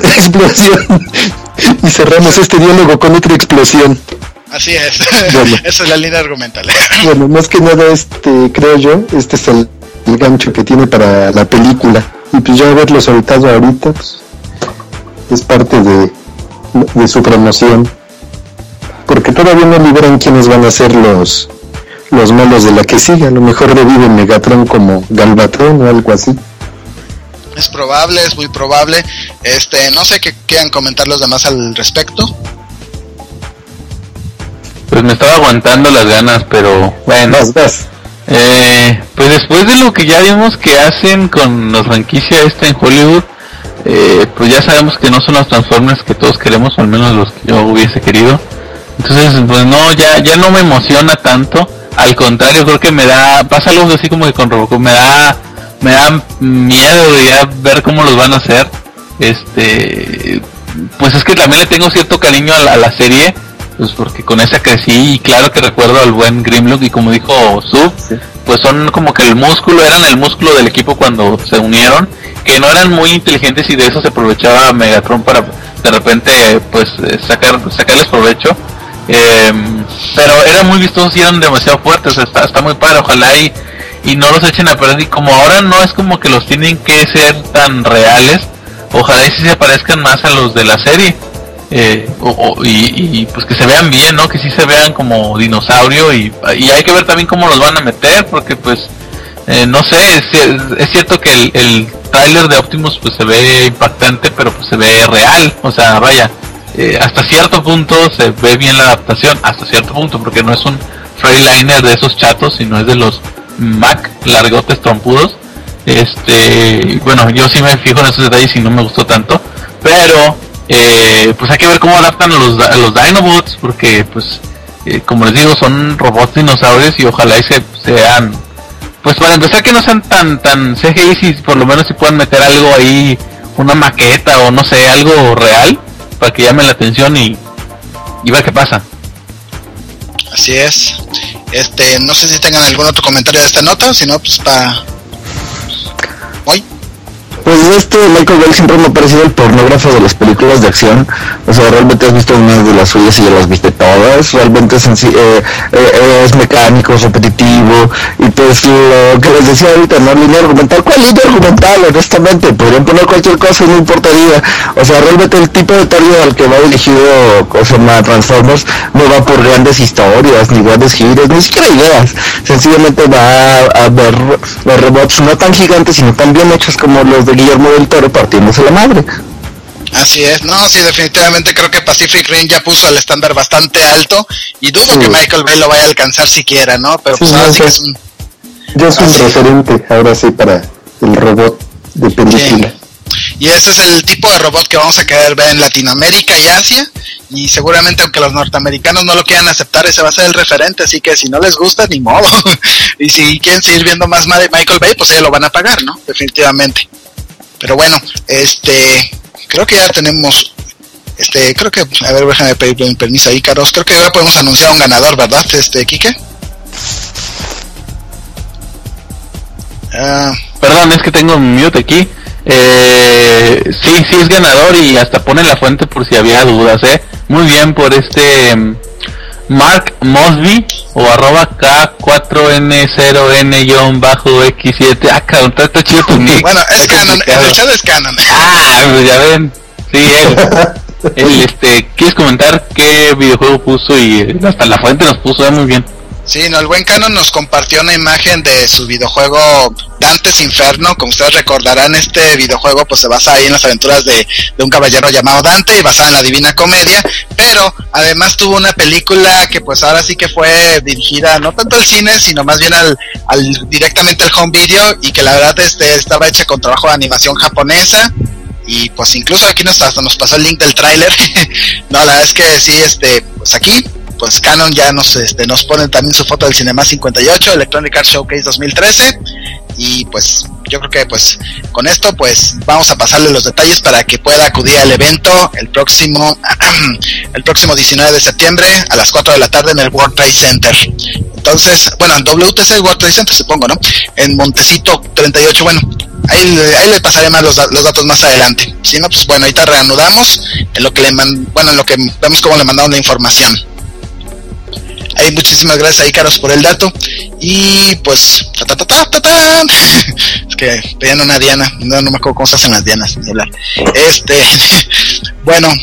Y cerramos este diálogo con otra explosión. Así es. Bueno. Esa es la línea argumental. Bueno, más que nada, creo yo, este es el gancho que tiene para la película. Y pues ya haberlo soltado ahorita, pues, es parte de su promoción. Porque todavía no liberan quiénes van a ser los malos de la que sigue. A lo mejor revive Megatron como Galvatron o algo así. Es probable, es muy probable. No sé qué quieran comentar los demás al respecto. Pues me estaba aguantando las ganas, pero bueno. Vas. Pues después de lo que ya vimos que hacen con la franquicia en Hollywood, pues ya sabemos que no son los Transformers que todos queremos, o al menos los que yo hubiese querido. Entonces, pues no, ya no me emociona tanto. Al contrario, creo que pasa algo así como que con Robocop, me da miedo de ya ver cómo los van a hacer. Pues es que también le tengo cierto cariño a la serie, pues porque con esa crecí, y claro que recuerdo al buen Grimlock, y como dijo Sub, sí, pues son como que eran el músculo del equipo cuando se unieron, que no eran muy inteligentes, y de eso se aprovechaba Megatron para de repente pues sacarles provecho. Pero eran muy vistosos y eran demasiado fuertes. Está muy padre, ojalá y no los echen a perder, y como ahora no es como que los tienen que ser tan reales, ojalá y sí se parezcan más a los de la serie, y pues que se vean bien, ¿no? Que sí se vean como dinosaurio, y hay que ver también cómo los van a meter, porque pues no sé, es cierto que el tráiler de Optimus pues se ve impactante, pero pues se ve real, o sea, vaya, hasta cierto punto se ve bien la adaptación, hasta cierto punto, porque no es un Freightliner de esos chatos, sino es de los Mac largotes trompudos. Bueno, yo sí me fijo en esos detalles y no me gustó tanto, pero pues hay que ver cómo adaptan a los Dinobots, porque pues como les digo, son robots dinosaurios, y ojalá y sean, pues para empezar, que no sean tan CGI, si por lo menos si puedan meter algo ahí, una maqueta o no sé, algo real, para que llame la atención y ver qué pasa. Así es. No sé si tengan algún otro comentario de esta nota, si no, pues hoy. Pues Michael Bay siempre me ha parecido el pornógrafo de las películas de acción. O sea, realmente has visto una de las suyas y ya las viste todas. Realmente es mecánico, es repetitivo. Y pues lo que les decía ahorita, ¿no? Línea argumental. ¿Cuál línea argumental? Honestamente, podrían poner cualquier cosa y no importaría. O sea, realmente el tipo de target al que va dirigido Transformers no va por grandes historias, ni grandes giros, ni siquiera ideas. Sencillamente va a ver los robots no tan gigantes, sino tan bien hechos como los de Guillermo del Toro partiéndose la madre. Así es, no, sí, definitivamente creo que Pacific Rim ya puso el estándar bastante alto, y dudo que Michael Bay lo vaya a alcanzar siquiera, ¿no? Pero pues ahora sí que es un... Ya es un referente, ahora sí, para el robot de película. Sí. Y ese es el tipo de robot que vamos a querer ver en Latinoamérica y Asia, y seguramente aunque los norteamericanos no lo quieran aceptar, ese va a ser el referente, así que si no les gusta, ni modo. Y si quieren seguir viendo más de Michael Bay, pues ya lo van a pagar, ¿no? Definitivamente. Pero bueno, creo que ya tenemos, creo que, a ver, déjame pedir permiso ahí, Carlos, creo que ahora podemos anunciar un ganador, ¿verdad, Quique? Perdón, es que tengo un mute aquí. Sí es ganador, y hasta pone la fuente por si había dudas, Muy bien por Mark Mosby, o @K4N0N-X7. Cabrón, está chido tu nick. Bueno, es canon, en el chat es canon. Pues ya ven. Sí, él ¿quieres comentar qué videojuego puso? Y hasta la fuente nos puso, muy bien. Sí, no, el buen Canon nos compartió una imagen de su videojuego Dante's Inferno. Como ustedes recordarán, este videojuego pues se basa ahí en las aventuras de un caballero llamado Dante, y basada en la Divina Comedia, pero además tuvo una película que pues ahora sí que fue dirigida no tanto al cine, sino más bien directamente al home video, y que la verdad estaba hecha con trabajo de animación japonesa, y pues incluso aquí nos pasó el link del tráiler. No, la verdad es que sí, pues aquí pues Canon ya nos ponen también su foto del Cinema 58, Electronic Arts Showcase 2013, y pues yo creo que pues con esto pues vamos a pasarle los detalles para que pueda acudir al evento el próximo 19 de septiembre a las 4 de la tarde en el World Trade Center. Entonces, bueno, en WTC World Trade Center supongo, ¿no? En Montecito 38, bueno, ahí le pasaré más los datos más adelante. Si no, pues bueno, ahorita reanudamos en lo que en lo que vemos cómo le mandaron la información. Ahí muchísimas gracias a Icaros por el dato. Y pues es que pedían una diana, no me acuerdo cómo se hacen las dianas de hablar. Bueno,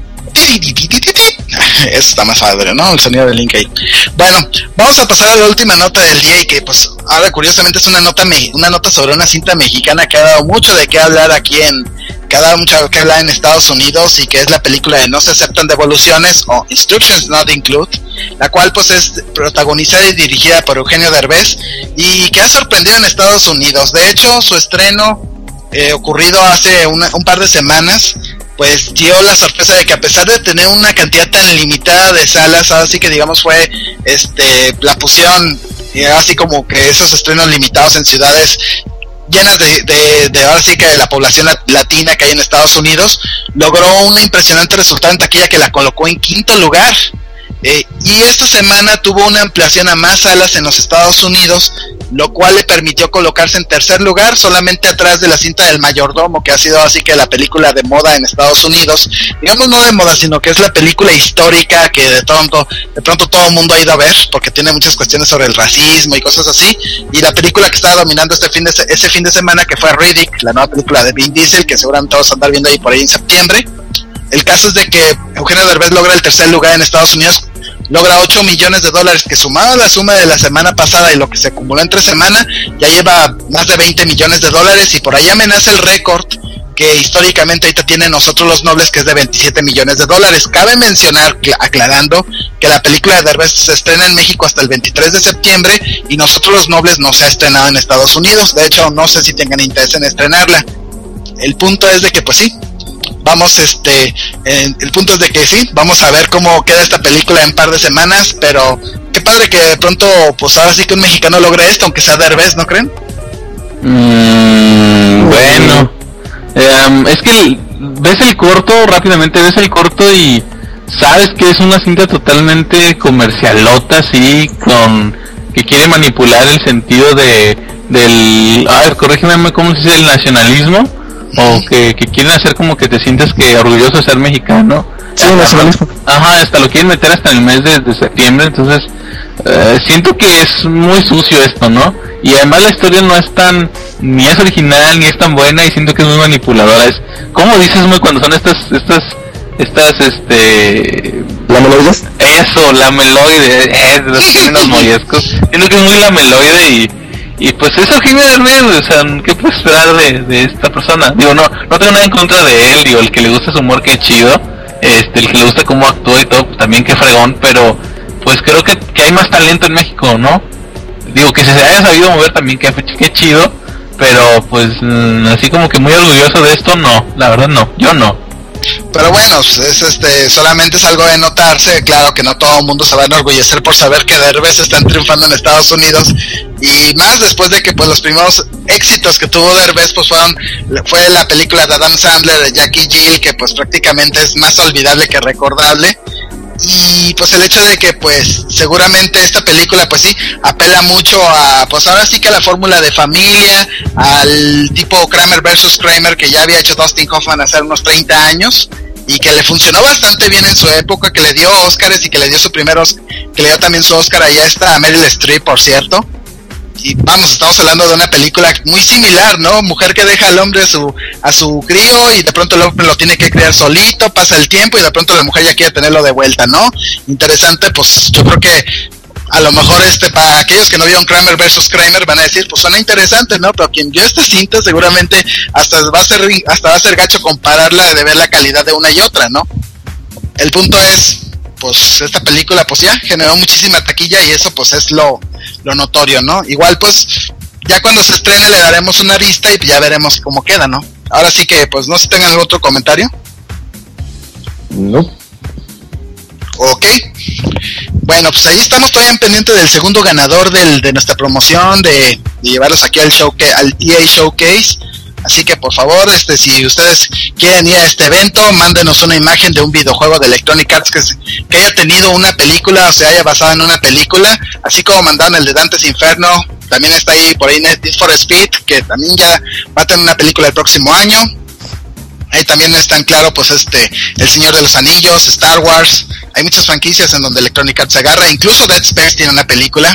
eso está más padre, ¿no? El sonido del link ahí. Bueno, vamos a pasar a la última nota del día, y que pues ahora curiosamente es una nota sobre una cinta mexicana que ha dado mucho de qué hablar aquí mucho de qué hablar en Estados Unidos, y que es la película de No se aceptan devoluciones, o Instructions Not Include, la cual pues es protagonizada y dirigida por Eugenio Derbez, y que ha sorprendido en Estados Unidos. De hecho, su estreno ocurrido hace un par de semanas, pues dio la sorpresa de que, a pesar de tener una cantidad tan limitada de salas, así que digamos fue la pusieron así como que esos estrenos limitados en ciudades llenas de ahora sí que de la población latina que hay en Estados Unidos, logró un impresionante resultado en taquilla que la colocó en quinto lugar. Y esta semana tuvo una ampliación a más salas en los Estados Unidos, lo cual le permitió colocarse en tercer lugar, solamente atrás de la cinta del Mayordomo, que ha sido así que la película de moda en Estados Unidos, digamos no de moda, sino que es la película histórica que de pronto todo el mundo ha ido a ver, porque tiene muchas cuestiones sobre el racismo y cosas así. Y la película que estaba dominando ese fin de semana, que fue Riddick, la nueva película de Vin Diesel, que seguramente todos andar viendo ahí por ahí en septiembre. El caso es de que Eugenio Derbez logra el tercer lugar en Estados Unidos, logra $8 millones, que sumado a la suma de la semana pasada y lo que se acumuló entre semana, ya lleva más de $20 millones, y por ahí amenaza el récord que históricamente ahorita tiene Nosotros los Nobles, que es de $27 millones. Cabe mencionar, aclarando, que la película de Derbez se estrena en México hasta el 23 de septiembre y Nosotros los Nobles no se ha estrenado en Estados Unidos. De hecho, no sé si tengan interés en estrenarla. El punto es de que pues sí, vamos a ver cómo queda esta película en un par de semanas, pero qué padre que de pronto, pues ahora sí que un mexicano logre esto, aunque sea Derbez, ¿no creen? Bueno, es que ves el corto y sabes que es una cinta totalmente comercialota, así, que quiere manipular el sentido corrígeme, ¿cómo se dice? El nacionalismo. O que quieren hacer como que te sientas que orgulloso de ser mexicano. Sí, nacionalismo. Ajá, hasta lo quieren meter hasta el mes de septiembre. Entonces siento que es muy sucio esto, ¿no? Y además la historia no es ni es original, ni es tan buena, y siento que es muy manipuladora. Es, ¿cómo dices, muy cuando son estas ¿lameloides? Eso, lameloide, los términos mollescos. Siento que es muy lameloide y pues es Eugenio Derbez, o sea, ¿qué puedes esperar de esta persona? Digo, no tengo nada en contra de él, digo, el que le gusta su humor, qué chido, el que le gusta cómo actúa y todo, pues también qué fregón, pero pues creo que hay más talento en México, ¿no? Digo, que se haya sabido mover también, qué chido, pero pues así como que muy orgulloso de esto, no, la verdad no, yo no. Pero bueno, solamente es algo de notarse. Claro que no todo el mundo se va a enorgullecer por saber que Derbez están triunfando en Estados Unidos, y más después de que pues los primeros éxitos que tuvo Derbez pues fue la película de Adam Sandler, de Jackie Jill, que pues prácticamente es más olvidable que recordable. Y pues el hecho de que pues seguramente esta película pues sí apela mucho a pues ahora sí que a la fórmula de familia, al tipo Kramer vs. Kramer que ya había hecho Dustin Hoffman hace unos 30 años y que le funcionó bastante bien en su época, que le dio Oscars y que le dio que le dio también su Oscar allá a Meryl Streep, por cierto. Y vamos, estamos hablando de una película muy similar, ¿no? Mujer que deja al hombre a su crío, y de pronto el hombre lo tiene que criar solito, pasa el tiempo y de pronto la mujer ya quiere tenerlo de vuelta, ¿no? Interesante, pues yo creo que a lo mejor para aquellos que no vieron Kramer vs. Kramer van a decir, pues suena interesante, ¿no? Pero quien vio esta cinta seguramente hasta va a ser gacho compararla, de ver la calidad de una y otra, ¿no? El punto es, pues esta película pues ya generó muchísima taquilla, y eso pues es lo notorio, ¿no? Igual pues ya cuando se estrene le daremos una vista y ya veremos cómo queda, ¿no? Ahora sí que pues no sé si tengan algún otro comentario. No. Ok. Bueno, pues ahí estamos todavía en pendiente del segundo ganador de nuestra promoción de llevarlos aquí al EA Showcase. Así que por favor, si ustedes quieren ir a este evento, mándenos una imagen de un videojuego de Electronic Arts que haya tenido una película o se haya basado en una película, así como mandaron el de Dante's Inferno. También está ahí por ahí Need for Speed, que también ya va a tener una película el próximo año. Ahí también están, claro, pues El Señor de los Anillos, Star Wars. Hay muchas franquicias en donde Electronic Arts se agarra, incluso Dead Space tiene una película.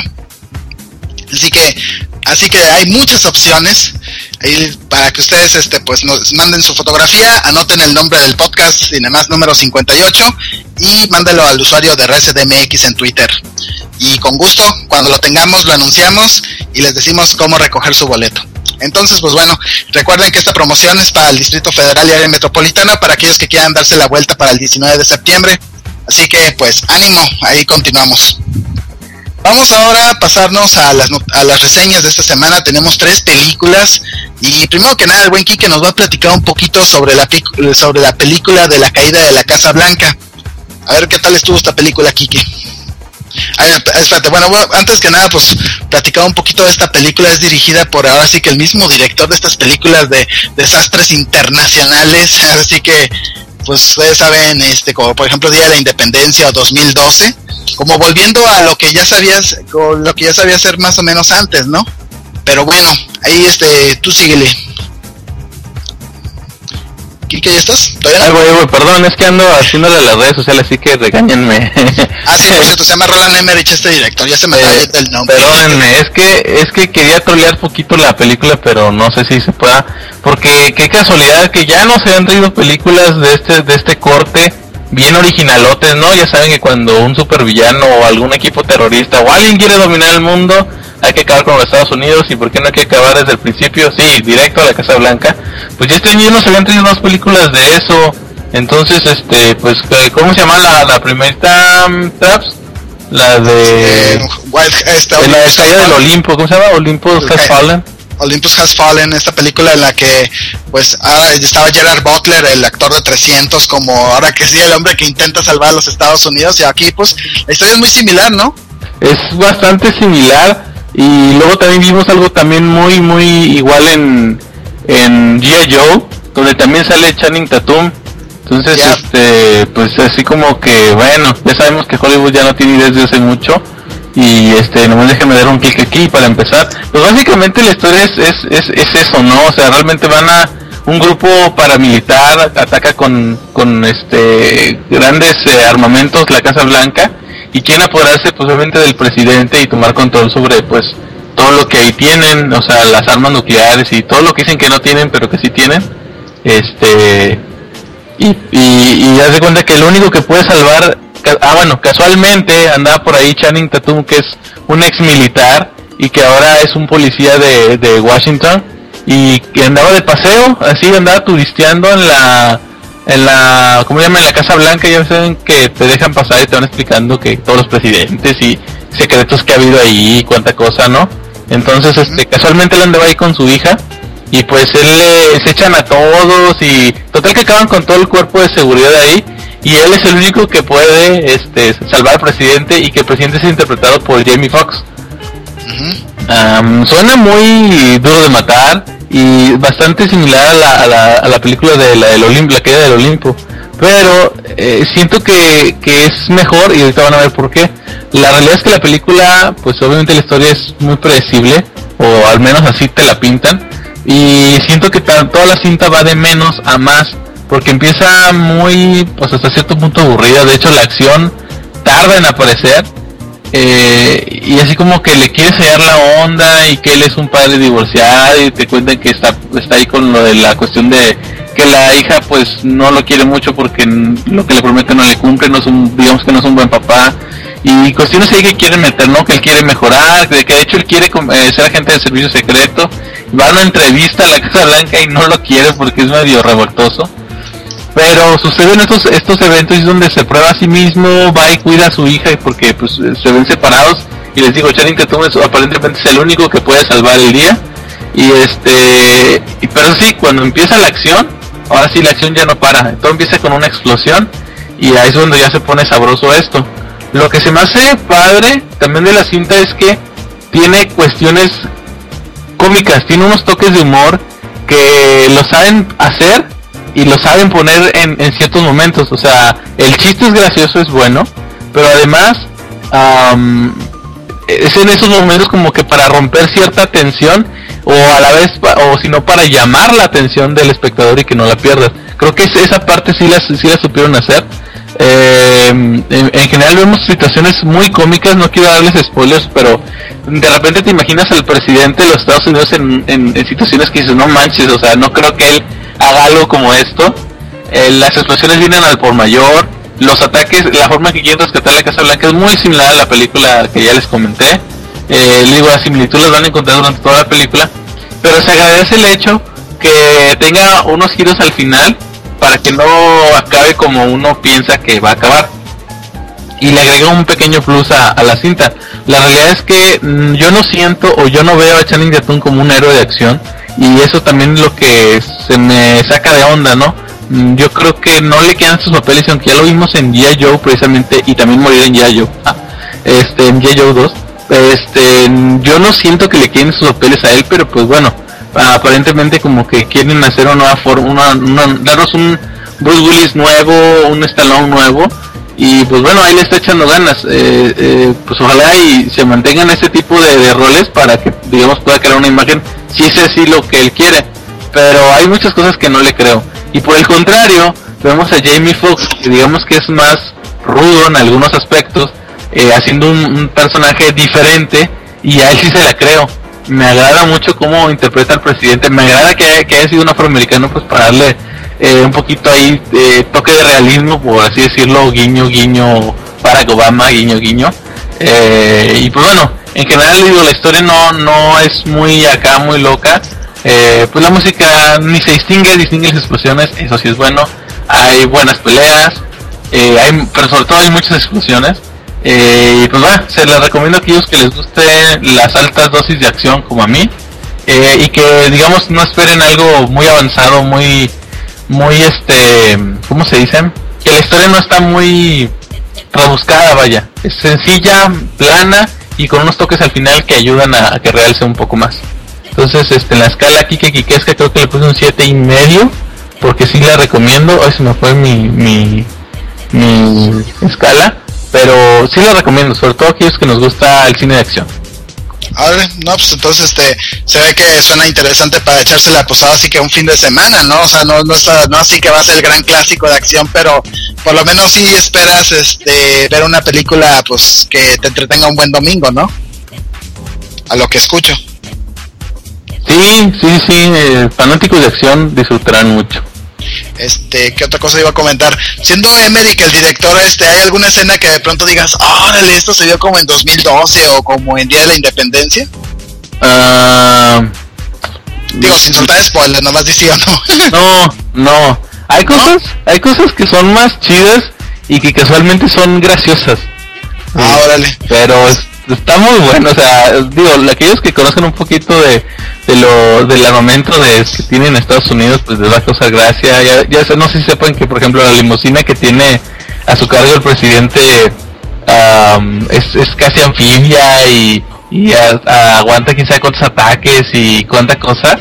Así que hay muchas opciones ahí para que ustedes pues nos manden su fotografía, anoten el nombre del podcast Cinemás número 58 y mándenlo al usuario de RCDMX en Twitter. Y con gusto, cuando lo tengamos, lo anunciamos y les decimos cómo recoger su boleto. Entonces, pues bueno, recuerden que esta promoción es para el Distrito Federal y Área Metropolitana, para aquellos que quieran darse la vuelta para el 19 de septiembre. Así que, pues, ánimo, ahí continuamos. Vamos ahora a pasarnos a las reseñas de esta semana. Tenemos 3 películas. Y primero que nada, el buen Quique nos va a platicar un poquito sobre la película de la caída de la Casa Blanca. A ver qué tal estuvo esta película, Quique. Espérate, bueno, antes que nada, pues platicar un poquito de esta película. Es dirigida por ahora sí que el mismo director de estas películas de desastres internacionales. Así que, pues ustedes saben, como por ejemplo Día de la Independencia o 2012, como volviendo a lo que ya sabía hacer más o menos antes, ¿no? Pero bueno, ahí tú síguele. ¿Quique, ya estás? Ay, güey, perdón, es que ando haciéndole a las redes sociales, así que regáñenme. Sí, por cierto, se llama Roland Emmerich este director, ya se me está el nombre. Perdónenme, es que quería trolear poquito la película, pero no sé si se pueda, porque qué casualidad que ya no se han traído películas de este corte bien originalotes, ¿no? Ya saben que cuando un supervillano o algún equipo terrorista o alguien quiere dominar el mundo, hay que acabar con los Estados Unidos. ¿Y por qué no hay que acabar desde el principio? Sí, directo a la Casa Blanca. Pues ya este año no se habían traído 2 películas de eso. Entonces, pues, ¿cómo se llama la primerita, Traps? La de... la de Caída del Olimpo, ¿cómo se llama? Olympus Has Fallen. Olympus Has Fallen, esta película en la que pues ahora estaba Gerard Butler, el actor de 300, como ahora que sí, el hombre que intenta salvar a los Estados Unidos. Y aquí pues la historia es muy similar, ¿no? Es bastante similar. Y luego también vimos algo también muy muy igual en G.I. Joe, donde también sale Channing Tatum. Entonces, pues así como que, bueno, ya sabemos que Hollywood ya no tiene ideas desde hace mucho. Y nomás déjenme dar un clic aquí para empezar. Pues básicamente la historia es eso, ¿no? O sea, realmente van a un grupo paramilitar, ataca con grandes armamentos la Casa Blanca y quieren apoderarse pues obviamente del presidente y tomar control sobre pues todo lo que ahí tienen, o sea, las armas nucleares y todo lo que dicen que no tienen pero que sí tienen. Y ya se cuenta que lo único que puede salvar, bueno, casualmente andaba por ahí Channing Tatum, que es un ex militar y que ahora es un policía de Washington, y que andaba de paseo, así andaba turisteando en la ¿cómo se llama? En la Casa Blanca. Ya saben que te dejan pasar y te van explicando que todos los presidentes y secretos que ha habido ahí y cuánta cosa, ¿no? Entonces, casualmente él andaba ahí con su hija y pues él se echan a todos y total que acaban con todo el cuerpo de seguridad de ahí. Y él es el único que puede salvar al presidente, y que el presidente es interpretado por Jamie Foxx. Suena muy duro de matar y bastante similar a la película de la caída del Olimpo. Pero siento que es mejor, y ahorita van a ver por qué. La realidad es que la película, pues obviamente la historia es muy predecible, o al menos así te la pintan. Y siento que toda la cinta va de menos a más, porque empieza muy, pues hasta cierto punto aburrida. De hecho la acción tarda en aparecer, y así como que le quiere sellar la onda, y que él es un padre divorciado, y te cuentan que está ahí con lo de la cuestión de que la hija pues no lo quiere mucho porque lo que le promete no le cumple, digamos que no es un buen papá, y cuestiones ahí que quieren meter, ¿no? Que él quiere mejorar, que de hecho él quiere ser agente de servicio secreto. Va a una entrevista a la Casa Blanca y no lo quiere porque es medio revoltoso. Pero suceden estos eventos donde se prueba a sí mismo, va y cuida a su hija, porque pues se ven separados. Y les digo, Channing Tatum aparentemente es el único que puede salvar el día. Pero sí, cuando empieza la acción, ahora sí la acción ya no para. Todo empieza con una explosión y ahí es donde ya se pone sabroso esto. Lo que se me hace padre también de la cinta es que tiene cuestiones cómicas, tiene unos toques de humor que lo saben hacer y lo saben poner en ciertos momentos. O sea, el chiste es gracioso, es bueno, pero además es en esos momentos como que para romper cierta tensión, o a la vez, o si no, para llamar la atención del espectador y que no la pierdas. Creo que esa parte sí la supieron hacer. En general vemos situaciones muy cómicas, no quiero darles spoilers, pero de repente te imaginas al presidente de los Estados Unidos en situaciones que dices, no manches, o sea, no creo que él haga algo como esto. Las explosiones vienen al por mayor, los ataques, la forma que quieren rescatar la Casa Blanca es muy similar a la película que ya les comenté. Digo, las similitudes las van a encontrar durante toda la película, pero se agradece el hecho que tenga unos giros al final para que no acabe como uno piensa que va a acabar, y le agrega un pequeño plus a la cinta. La realidad es que yo no siento, o yo no veo a Channing Tatum como un héroe de acción, y eso también es lo que se me saca de onda, ¿no? Yo creo que no le quedan sus papeles, aunque ya lo vimos en G.I. Joe precisamente, y también morir en G.I. Joe, en G.I. Joe 2. Yo no siento que le queden sus papeles a él, pero pues bueno, aparentemente como que quieren hacer una nueva forma, darnos un Bruce Willis nuevo, un Stallone nuevo, y pues bueno, ahí le está echando ganas. Pues ojalá y se mantengan ese tipo de roles para que, digamos, pueda crear una imagen, si es así lo que él quiere, pero hay muchas cosas que no le creo. Y por el contrario, vemos a Jamie Foxx, que digamos que es más rudo en algunos aspectos, haciendo un personaje diferente, y a él sí se la creo. Me agrada mucho cómo interpreta al presidente, me agrada que haya sido un afroamericano, pues para darle un poquito ahí toque de realismo, por así decirlo, guiño guiño Barack Obama, guiño guiño. Y pues bueno, en general digo, la historia no es muy acá, muy loca. Pues la música ni se distingue las explosiones, eso sí es bueno. Hay buenas peleas, pero sobre todo hay muchas explosiones. Y pues bueno, se les recomiendo a aquellos que les guste las altas dosis de acción como a mí, y que digamos no esperen algo muy avanzado, muy ¿cómo se dice? Que la historia no está muy rebuscada, vaya, es sencilla, plana, y con unos toques al final que ayudan a que realce un poco más. Entonces en la escala Kikesca creo que le puse un 7.5, porque sí la recomiendo. Hoy se me fue mi escala, pero sí la recomiendo, sobre todo a aquellos que nos gusta el cine de acción. Ahora, no, pues entonces se ve que suena interesante para echarse la posada, así que un fin de semana, ¿no? O sea, no así que va a ser el gran clásico de acción, pero por lo menos sí esperas ver una película pues que te entretenga un buen domingo, ¿no? A lo que escucho. Sí, fanáticos de acción disfrutarán mucho. ¿Qué otra cosa iba a comentar? Siendo Emmerich el director, ¿hay alguna escena que de pronto digas, órale, esto se vio como en 2012 o como en Día de la Independencia? Digo, sin soltar spoiler, nomás diciendo. No. Hay cosas que son más chidas y que casualmente son graciosas. Órale. Pero está muy bueno, o sea, digo, aquellos que conocen un poquito del armamento que tienen en Estados Unidos, pues les va a causar gracia. Ya no sé si sepan que, por ejemplo, la limusina que tiene a su cargo el presidente es casi anfibia y aguanta quién sabe cuántos ataques y cuánta cosa.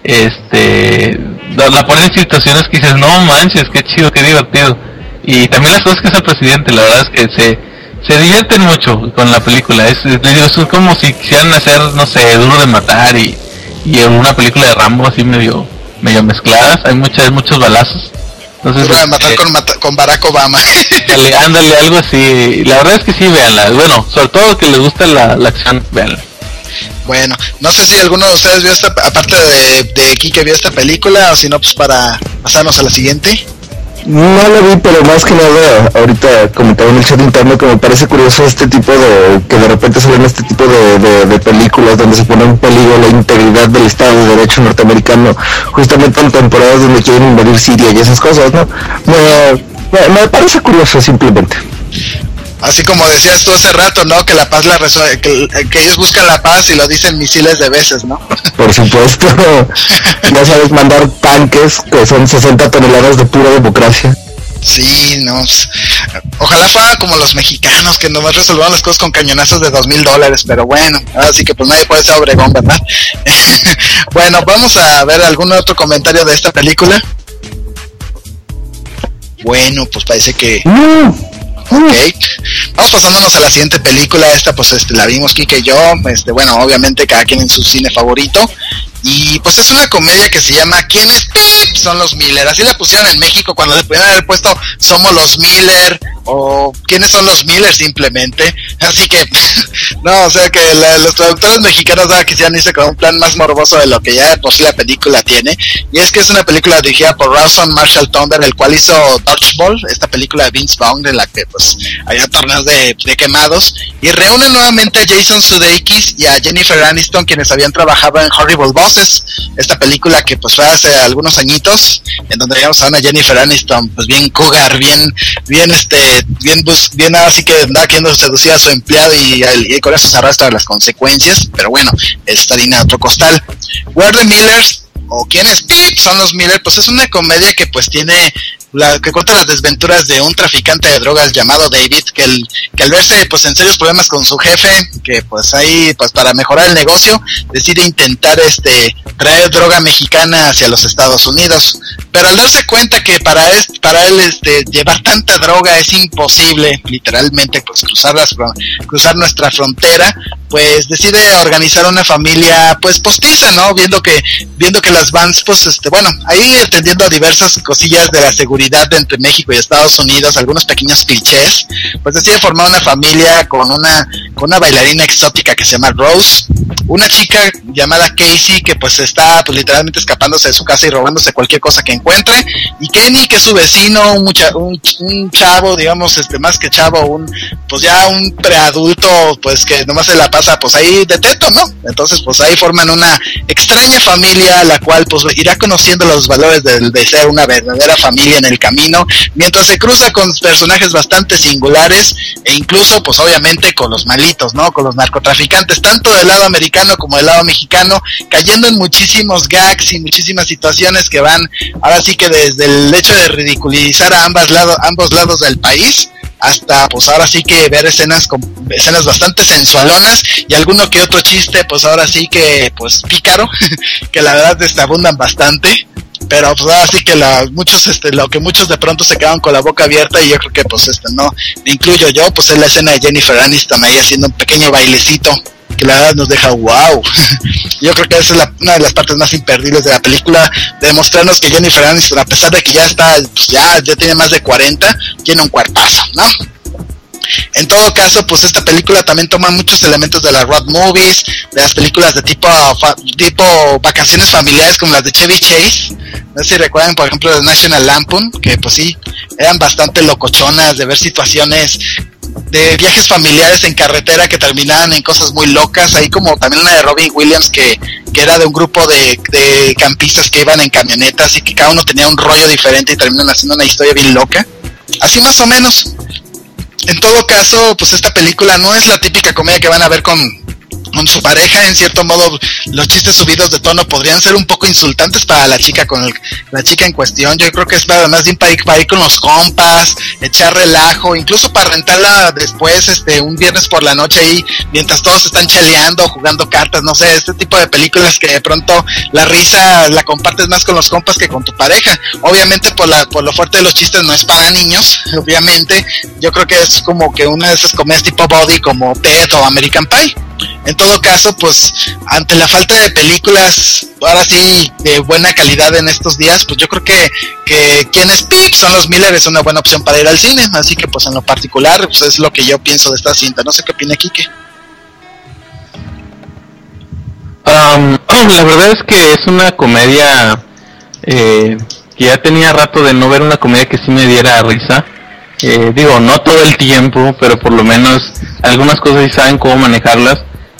La ponen en situaciones que dices, no manches, qué chido, qué divertido. Y también las cosas que hace el presidente, la verdad es que se divierten mucho con la película. Es como si quisieran hacer, no sé, Duro de Matar y en una película de Rambo así medio mezcladas. Hay muchos balazos. Entonces, Duro de Matar con Barack Obama. Ándale, algo así. La verdad es que sí, véanla. Bueno, sobre todo que les gusta la acción, véanla. Bueno, no sé si alguno de ustedes vio aparte de Kike, vio esta película, o si no, pues para pasarnos a la siguiente. No lo vi, pero más que nada, ahorita comentaba en el chat interno que me parece curioso que de repente salen este tipo de películas donde se pone en peligro la integridad del Estado de Derecho norteamericano, justamente en temporadas donde quieren invadir Siria y esas cosas, ¿no? Me parece curioso simplemente. Así como decías tú hace rato, ¿no? Que la paz que ellos buscan la paz y lo dicen miles de veces, ¿no? Por supuesto. Ya sabes, mandar tanques que son 60 toneladas de pura democracia. Sí, no. Ojalá fuera como los mexicanos, que nomás resolvieron las cosas con cañonazos de $2,000, pero bueno, así que pues nadie puede ser Obregón, ¿verdad? Bueno, vamos a ver algún otro comentario de esta película. Bueno, pues parece que... Ok, vamos pasándonos a la siguiente película. Esta pues la vimos Kike y yo, bueno, obviamente cada quien en su cine favorito. Y pues es una comedia que se llama ¿Quién es Pip? Son los Miller. Así la pusieron en México cuando le pudieron haber puesto Somos los Miller o ¿Quiénes son los Miller? Simplemente. Así que no, o sea que los traductores mexicanos quisieran irse con un plan más morboso de lo que ya por sí la película tiene. Y es que es una película dirigida por Rawson Marshall Thunder, el cual hizo Dodgeball, esta película de Vince Vaughn en la que pues había torneos de quemados, y reúne nuevamente a Jason Sudeikis y a Jennifer Aniston, quienes habían trabajado en Horrible Bosses, esta película que pues fue hace algunos añitos, en donde veíamos a una Jennifer Aniston pues bien cougar, bien así que andaba queriendo seducir a su empleado y con eso se arrastra las consecuencias, pero bueno, esta harina de otro costal. Where the Millers, o ¿Quién es Pip? Son los Miller, pues es una comedia que pues tiene que cuenta las desventuras de un traficante de drogas llamado David, que al verse pues en serios problemas con su jefe, que pues ahí pues para mejorar el negocio decide intentar traer droga mexicana hacia los Estados Unidos, pero al darse cuenta que para él llevar tanta droga es imposible, literalmente pues cruzar nuestra frontera, pues decide organizar una familia pues postiza, ¿no? Viendo que las vans pues ahí atendiendo a diversas cosillas de la seguridad entre México y Estados Unidos, algunos pequeños clichés, pues decide formar una familia con una bailarina exótica que se llama Rose, una chica llamada Casey que pues está pues literalmente escapándose de su casa y robándose cualquier cosa que encuentre, y Kenny, que es su vecino, un chavo, digamos, más que chavo, pues ya un preadulto, pues que nomás se la pasa pues ahí de teto, ¿no? Entonces pues ahí forman una extraña familia, la cual pues irá conociendo los valores de ser una verdadera familia en el camino, mientras se cruza con personajes bastante singulares, e incluso pues obviamente con los malitos, ¿no? Con los narcotraficantes, tanto del lado americano como del lado mexicano, cayendo en muchísimos gags y muchísimas situaciones que van, ahora sí que desde el hecho de ridiculizar a ambos lados del país, hasta pues ahora sí que ver escenas bastante sensualonas y alguno que otro chiste pues ahora sí que pues pícaro que la verdad abundan bastante, pero pues ahora sí que lo que muchos de pronto se quedan con la boca abierta, y yo creo que pues no me incluyo yo, pues es la escena de Jennifer Aniston ahí haciendo un pequeño bailecito que la verdad nos deja wow. Yo creo que esa es una de las partes más imperdibles de la película, de demostrarnos que Jennifer Aniston, a pesar de que ya está, pues ya tiene más de 40, tiene un cuerpazo, ¿no? En todo caso, pues esta película también toma muchos elementos de las road movies, de las películas de tipo vacaciones familiares como las de Chevy Chase. No sé si recuerdan, por ejemplo, de National Lampoon, que pues sí, eran bastante locochonas, de ver situaciones de viajes familiares en carretera que terminaban en cosas muy locas, ahí como también una de Robin Williams que era de un grupo de campistas que iban en camionetas y que cada uno tenía un rollo diferente y terminan haciendo una historia bien loca, así más o menos. En todo caso, pues esta película no es la típica comedia que van a ver con su pareja. En cierto modo, los chistes subidos de tono podrían ser un poco insultantes para la chica la chica en cuestión. Yo creo que es más bien para ir con los compas, echar relajo, incluso para rentarla después, un viernes por la noche ahí, mientras todos están cheleando, jugando cartas, no sé, este tipo de películas que de pronto la risa la compartes más con los compas que con tu pareja. Obviamente por lo fuerte de los chistes no es para niños, obviamente. Yo creo que es como que una de esas comedias tipo Body como Pet o American Pie. En todo caso, pues ante la falta de películas ahora sí de buena calidad en estos días, pues yo creo que ¿Quién es Pip? Son los Miller es una buena opción para ir al cine, así que pues en lo particular pues es lo que yo pienso de esta cinta. No sé qué opina Kike. La verdad es que es una comedia que ya tenía rato de no ver una comedia que sí me diera risa. Digo, no todo el tiempo, pero por lo menos algunas cosas sí saben cómo manejarlas.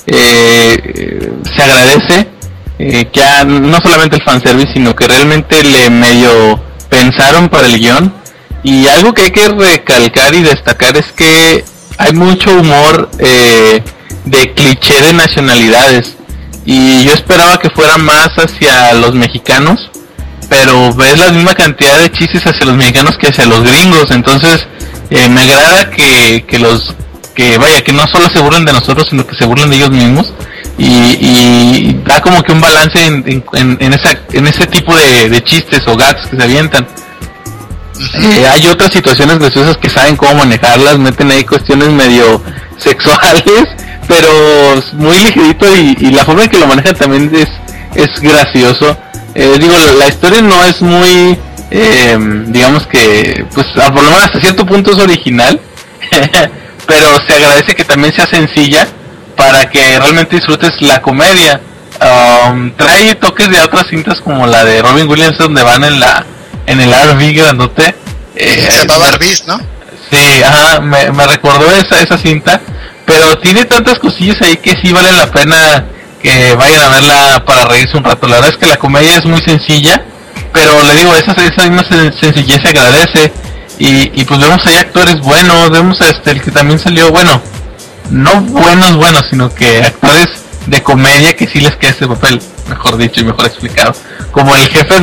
Se agradece que no solamente el fanservice, sino que realmente le medio pensaron para el guión. Y algo que hay que recalcar y destacar es que hay mucho humor de cliché de nacionalidades, y yo esperaba que fuera más hacia los mexicanos, pero ves la misma cantidad de chistes hacia los mexicanos que hacia los gringos. Entonces me agrada que no solo se burlen de nosotros, sino que se burlen de ellos mismos, y da como que un balance en ese tipo de chistes o gags que se avientan. Hay otras situaciones graciosas que saben cómo manejarlas, meten ahí cuestiones medio sexuales, pero muy ligerito, y la forma en que lo manejan también es gracioso. La historia no es muy, digamos que, pues por lo menos hasta cierto punto es original, pero se agradece que también sea sencilla para que realmente disfrutes la comedia. Trae toques de otras cintas como la de Robin Williams, donde van en el RV grandote. Se llamaba Arby's, ¿no? Sí, ajá, me recordó esa cinta, pero tiene tantas cosillas ahí que sí vale la pena que vayan a verla para reírse un rato. La verdad es que la comedia es muy sencilla, pero le digo, esa misma sencillez se agradece, y pues vemos ahí actores buenos, vemos el que también salió, bueno, no buenos, sino que actores de comedia que sí les queda ese papel, mejor dicho y mejor explicado, como el jefe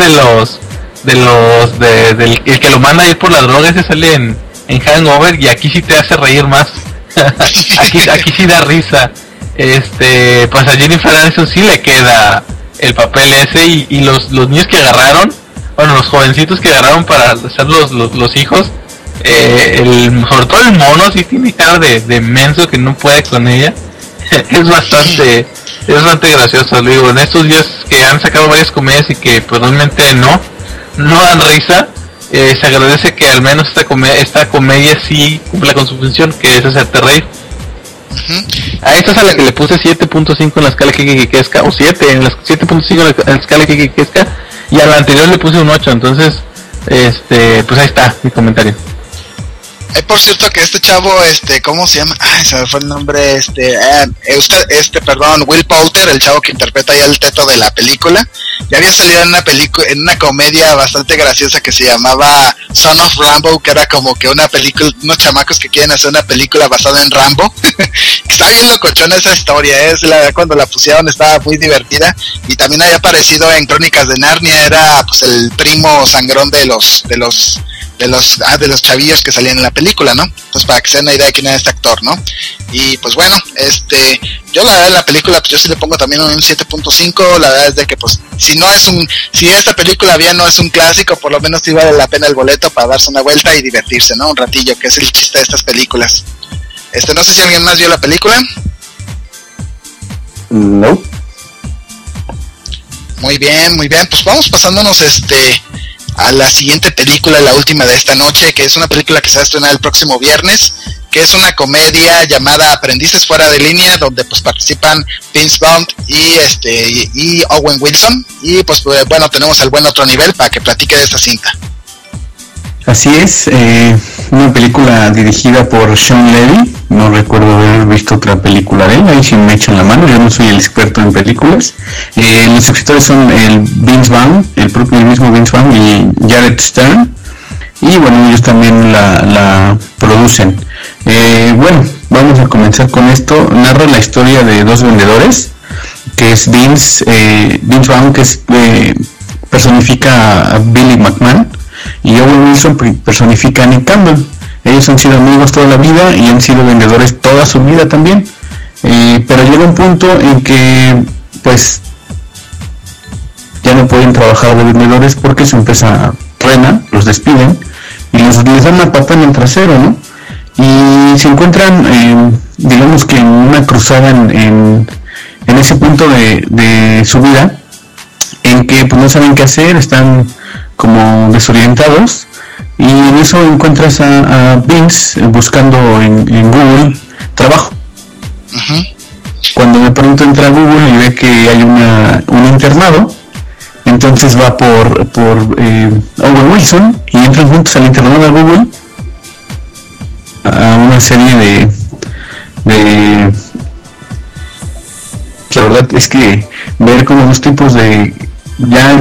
del el que lo manda a ir por la droga, ese sale en Hangover, y aquí sí te hace reír más. aquí sí da risa. Pues a Jennifer Aniston sí le queda el papel ese, y los niños que agarraron, bueno, los jovencitos que agarraron para ser los hijos, sobre todo el mono sí tiene cara de menso que no puede con ella. es bastante gracioso. Digo, en estos días que han sacado varias comedias y que pues realmente no dan risa, se agradece que al menos esta comedia sí cumpla con su función, que es hacerte reír. A esta es a la que le puse 7.5 en la escala Kikikesca, o 7 en la 7.5 en la escala Kikikesca, y a la anterior le puse un 8. Entonces pues ahí está mi comentario. Por cierto que este chavo, ¿cómo se llama? Ay, se me fue el nombre, Will Poulter, el chavo que interpreta ya el teto de la película, ya había salido en una comedia bastante graciosa que se llamaba Son of Rambo, que era como que una película, unos chamacos que quieren hacer una película basada en Rambo. Está bien locochona esa historia, cuando la pusieron estaba muy divertida, y también había aparecido en Crónicas de Narnia, era pues el primo sangrón de los chavillos que salían en la película, ¿no? Entonces, para que se den una idea de quién era este actor, ¿no? Y pues bueno, yo la verdad en la película, pues yo sí le pongo también un 7.5. La verdad es de que pues si esta película bien no es un clásico, por lo menos sí vale la pena el boleto para darse una vuelta y divertirse, ¿no? Un ratillo, que es el chiste de estas películas. No sé si alguien más vio la película. No. Muy bien, pues vamos pasándonos a la siguiente película, la última de esta noche, que es una película que se va a estrenar el próximo viernes, que es una comedia llamada Aprendices Fuera de Línea, donde pues participan Vince Vaughn y Owen Wilson, y pues bueno, tenemos al buen Otro Nivel para que platique de esta cinta. Así es, una película dirigida por Sean Levy. No recuerdo haber visto otra película de él, ahí sí me echan la mano, yo no soy el experto en películas. Los escritores son el mismo Vince Vaughn y Jared Stern, y bueno, ellos también la producen. Bueno, vamos a comenzar con esto. Narra la historia de dos vendedores, que es Vince Vaughn, que personifica a Billy McMahon, y Owen Wilson personifica a Nick Campbell. Ellos han sido amigos toda la vida y han sido vendedores toda su vida también, pero llega un punto en que pues ya no pueden trabajar de vendedores porque su empresa truena, los despiden y les dan una pata en el trasero, ¿no? Y se encuentran digamos que en una cruzada en ese punto de su vida en que pues no saben qué hacer, están como desorientados, y en eso encuentras a Vince buscando en Google trabajo. Uh-huh. Cuando de pronto entra a Google y ve que hay un internado, entonces va por Owen Wilson y entran juntos al internado de Google a una serie de la verdad es que ver como dos tipos de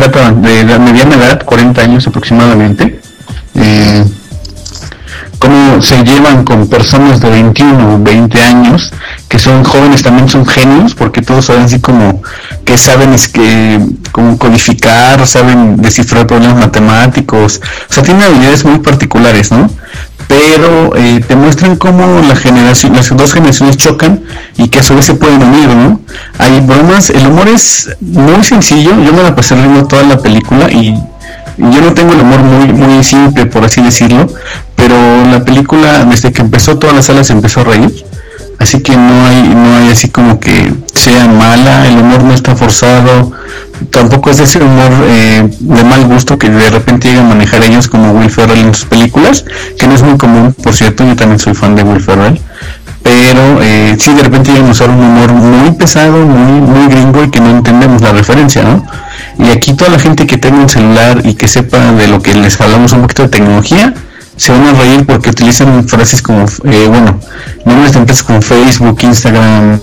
mediana edad, 40 años aproximadamente, como se llevan con personas de 21 o 20 años, que son jóvenes, también son genios, porque todos saben así como que saben como codificar, saben descifrar problemas matemáticos, o sea, tienen habilidades muy particulares, ¿no? Pero te muestran cómo las dos generaciones chocan y que a su vez se pueden unir, ¿no? Hay bromas, el humor es muy sencillo, yo me la pasé riendo toda la película y yo no tengo el humor muy simple, por así decirlo, pero la película desde que empezó toda la sala se empezó a reír, así que no hay así como que sea mala, el humor no está forzado, tampoco es de ese humor de mal gusto que de repente llegan a manejar ellos como Will Ferrell en sus películas, que no es muy común, por cierto, yo también soy fan de Will Ferrell, pero sí de repente llegan a usar un humor muy pesado, muy gringo y que no entendemos la referencia, ¿no? Y aquí toda la gente que tenga un celular y que sepa de lo que les hablamos un poquito de tecnología, se van a reír porque utilizan frases como, nombres de empresas como Facebook, Instagram.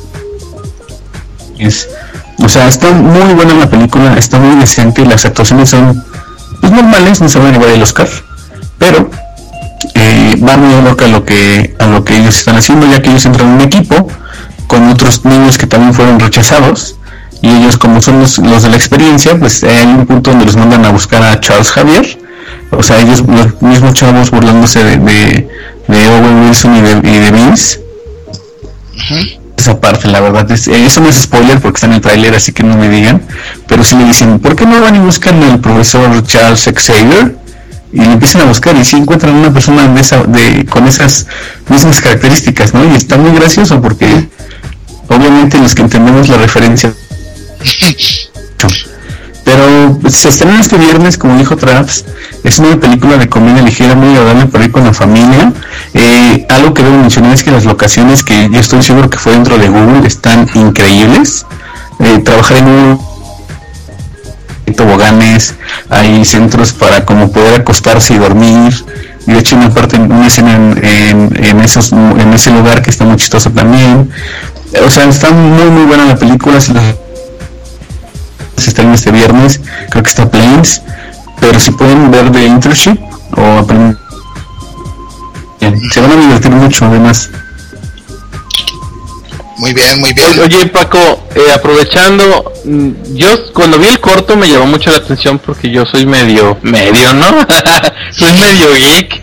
O sea, está muy buena la película, está muy decente, las actuaciones son pues normales, no se van a llevar el Oscar, pero va muy loca a lo que ellos están haciendo, ya que ellos entran en un equipo con otros niños que también fueron rechazados, y ellos, como son los de la experiencia, pues hay un punto donde los mandan a buscar a Charles Xavier, o sea, ellos, los mismos chavos burlándose de Owen Wilson y de Vince. Esa parte, la verdad, eso no es spoiler porque está en el tráiler, así que no me digan, pero sí le dicen, ¿por qué no van y buscan al profesor Charles Xavier? Y le empiezan a buscar y sí encuentran una persona con esas mismas características, ¿no? Y está muy gracioso porque obviamente los que entendemos la referencia. Pero se estrena este viernes, como dijo Traps, es una película de comedia ligera muy agradable para ir con la familia. Algo que debo mencionar es que las locaciones, que yo estoy seguro que fue dentro de Google, están increíbles. Trabajar en un toboganes, hay centros para como poder acostarse y dormir, y de hecho una escena en ese lugar que está muy chistoso también. O sea, está muy buena la película. Se estrena este viernes, creo que está Planes, pero si pueden ver The Internship o aprender, se van a divertir mucho además. Muy bien. Oye, Paco, aprovechando, yo cuando vi el corto me llamó mucho la atención porque yo soy medio, ¿no? Soy medio geek.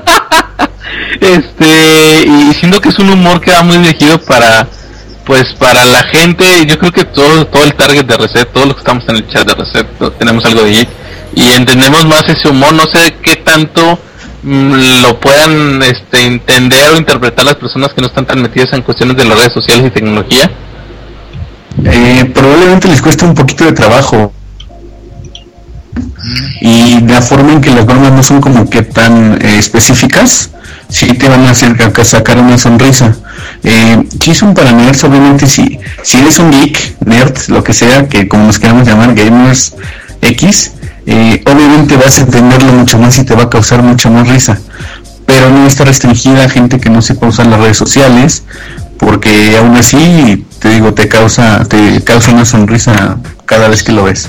Y siento que es un humor que va muy dirigido para la gente. Yo creo que todo el target de Reset, todos los que estamos en el chat de Reset, tenemos algo de geek y entendemos más ese humor. No sé qué tanto lo puedan entender o interpretar las personas que no están tan metidas en cuestiones de las redes sociales y tecnología. Probablemente les cuesta un poquito de trabajo, y la forma en que las bromas no son como que tan específicas, sí te van a hacer sacar una sonrisa. Si son para nerds, obviamente si eres un geek, nerd, lo que sea, que como nos queramos llamar, gamers X, obviamente vas a entenderlo mucho más y te va a causar mucha más risa, pero no está restringida a gente que no sepa usar las redes sociales, porque aún así, te digo, te causa una sonrisa cada vez que lo ves.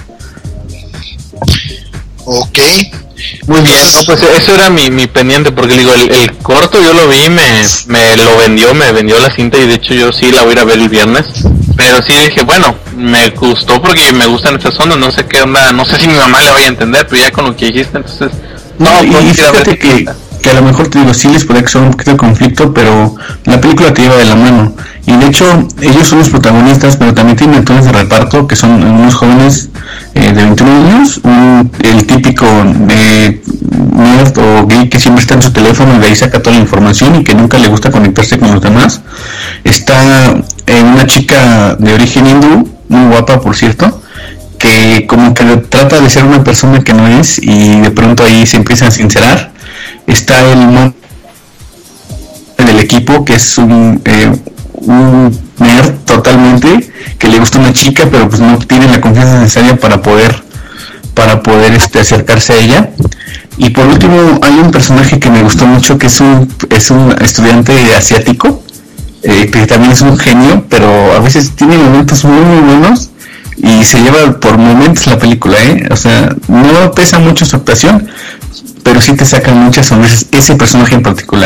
Ok, muy bien. No, pues eso era mi pendiente, porque digo, el corto yo lo vi, me vendió la cinta, y de hecho yo sí la voy a ir a ver el viernes, pero sí dije, bueno, me gustó porque me gustan estas ondas, no sé qué onda, no sé si mi mamá le vaya a entender, pero ya con lo que dijiste, entonces y fíjate que a lo mejor, te digo, sí les puede causar un poquito de conflicto, pero la película te lleva de la mano, y de hecho ellos son los protagonistas, pero también tienen actores de reparto que son unos jóvenes de 21 años, el típico nerd o gay que siempre está en su teléfono y de ahí saca toda la información y que nunca le gusta conectarse con los demás. Está una chica de origen hindú, muy guapa por cierto, que como que trata de ser una persona que no es, y de pronto ahí se empieza a sincerar. Está el man del equipo, que es un nerd totalmente, que le gusta una chica, pero pues no tiene la confianza necesaria para poder acercarse a ella. Y por último hay un personaje que me gustó mucho, que es un estudiante asiático, que también es un genio, pero a veces tiene momentos muy buenos y se lleva por momentos la película, o sea, no pesa mucho su actuación, pero sí te sacan muchas sonrisas ese personaje en particular.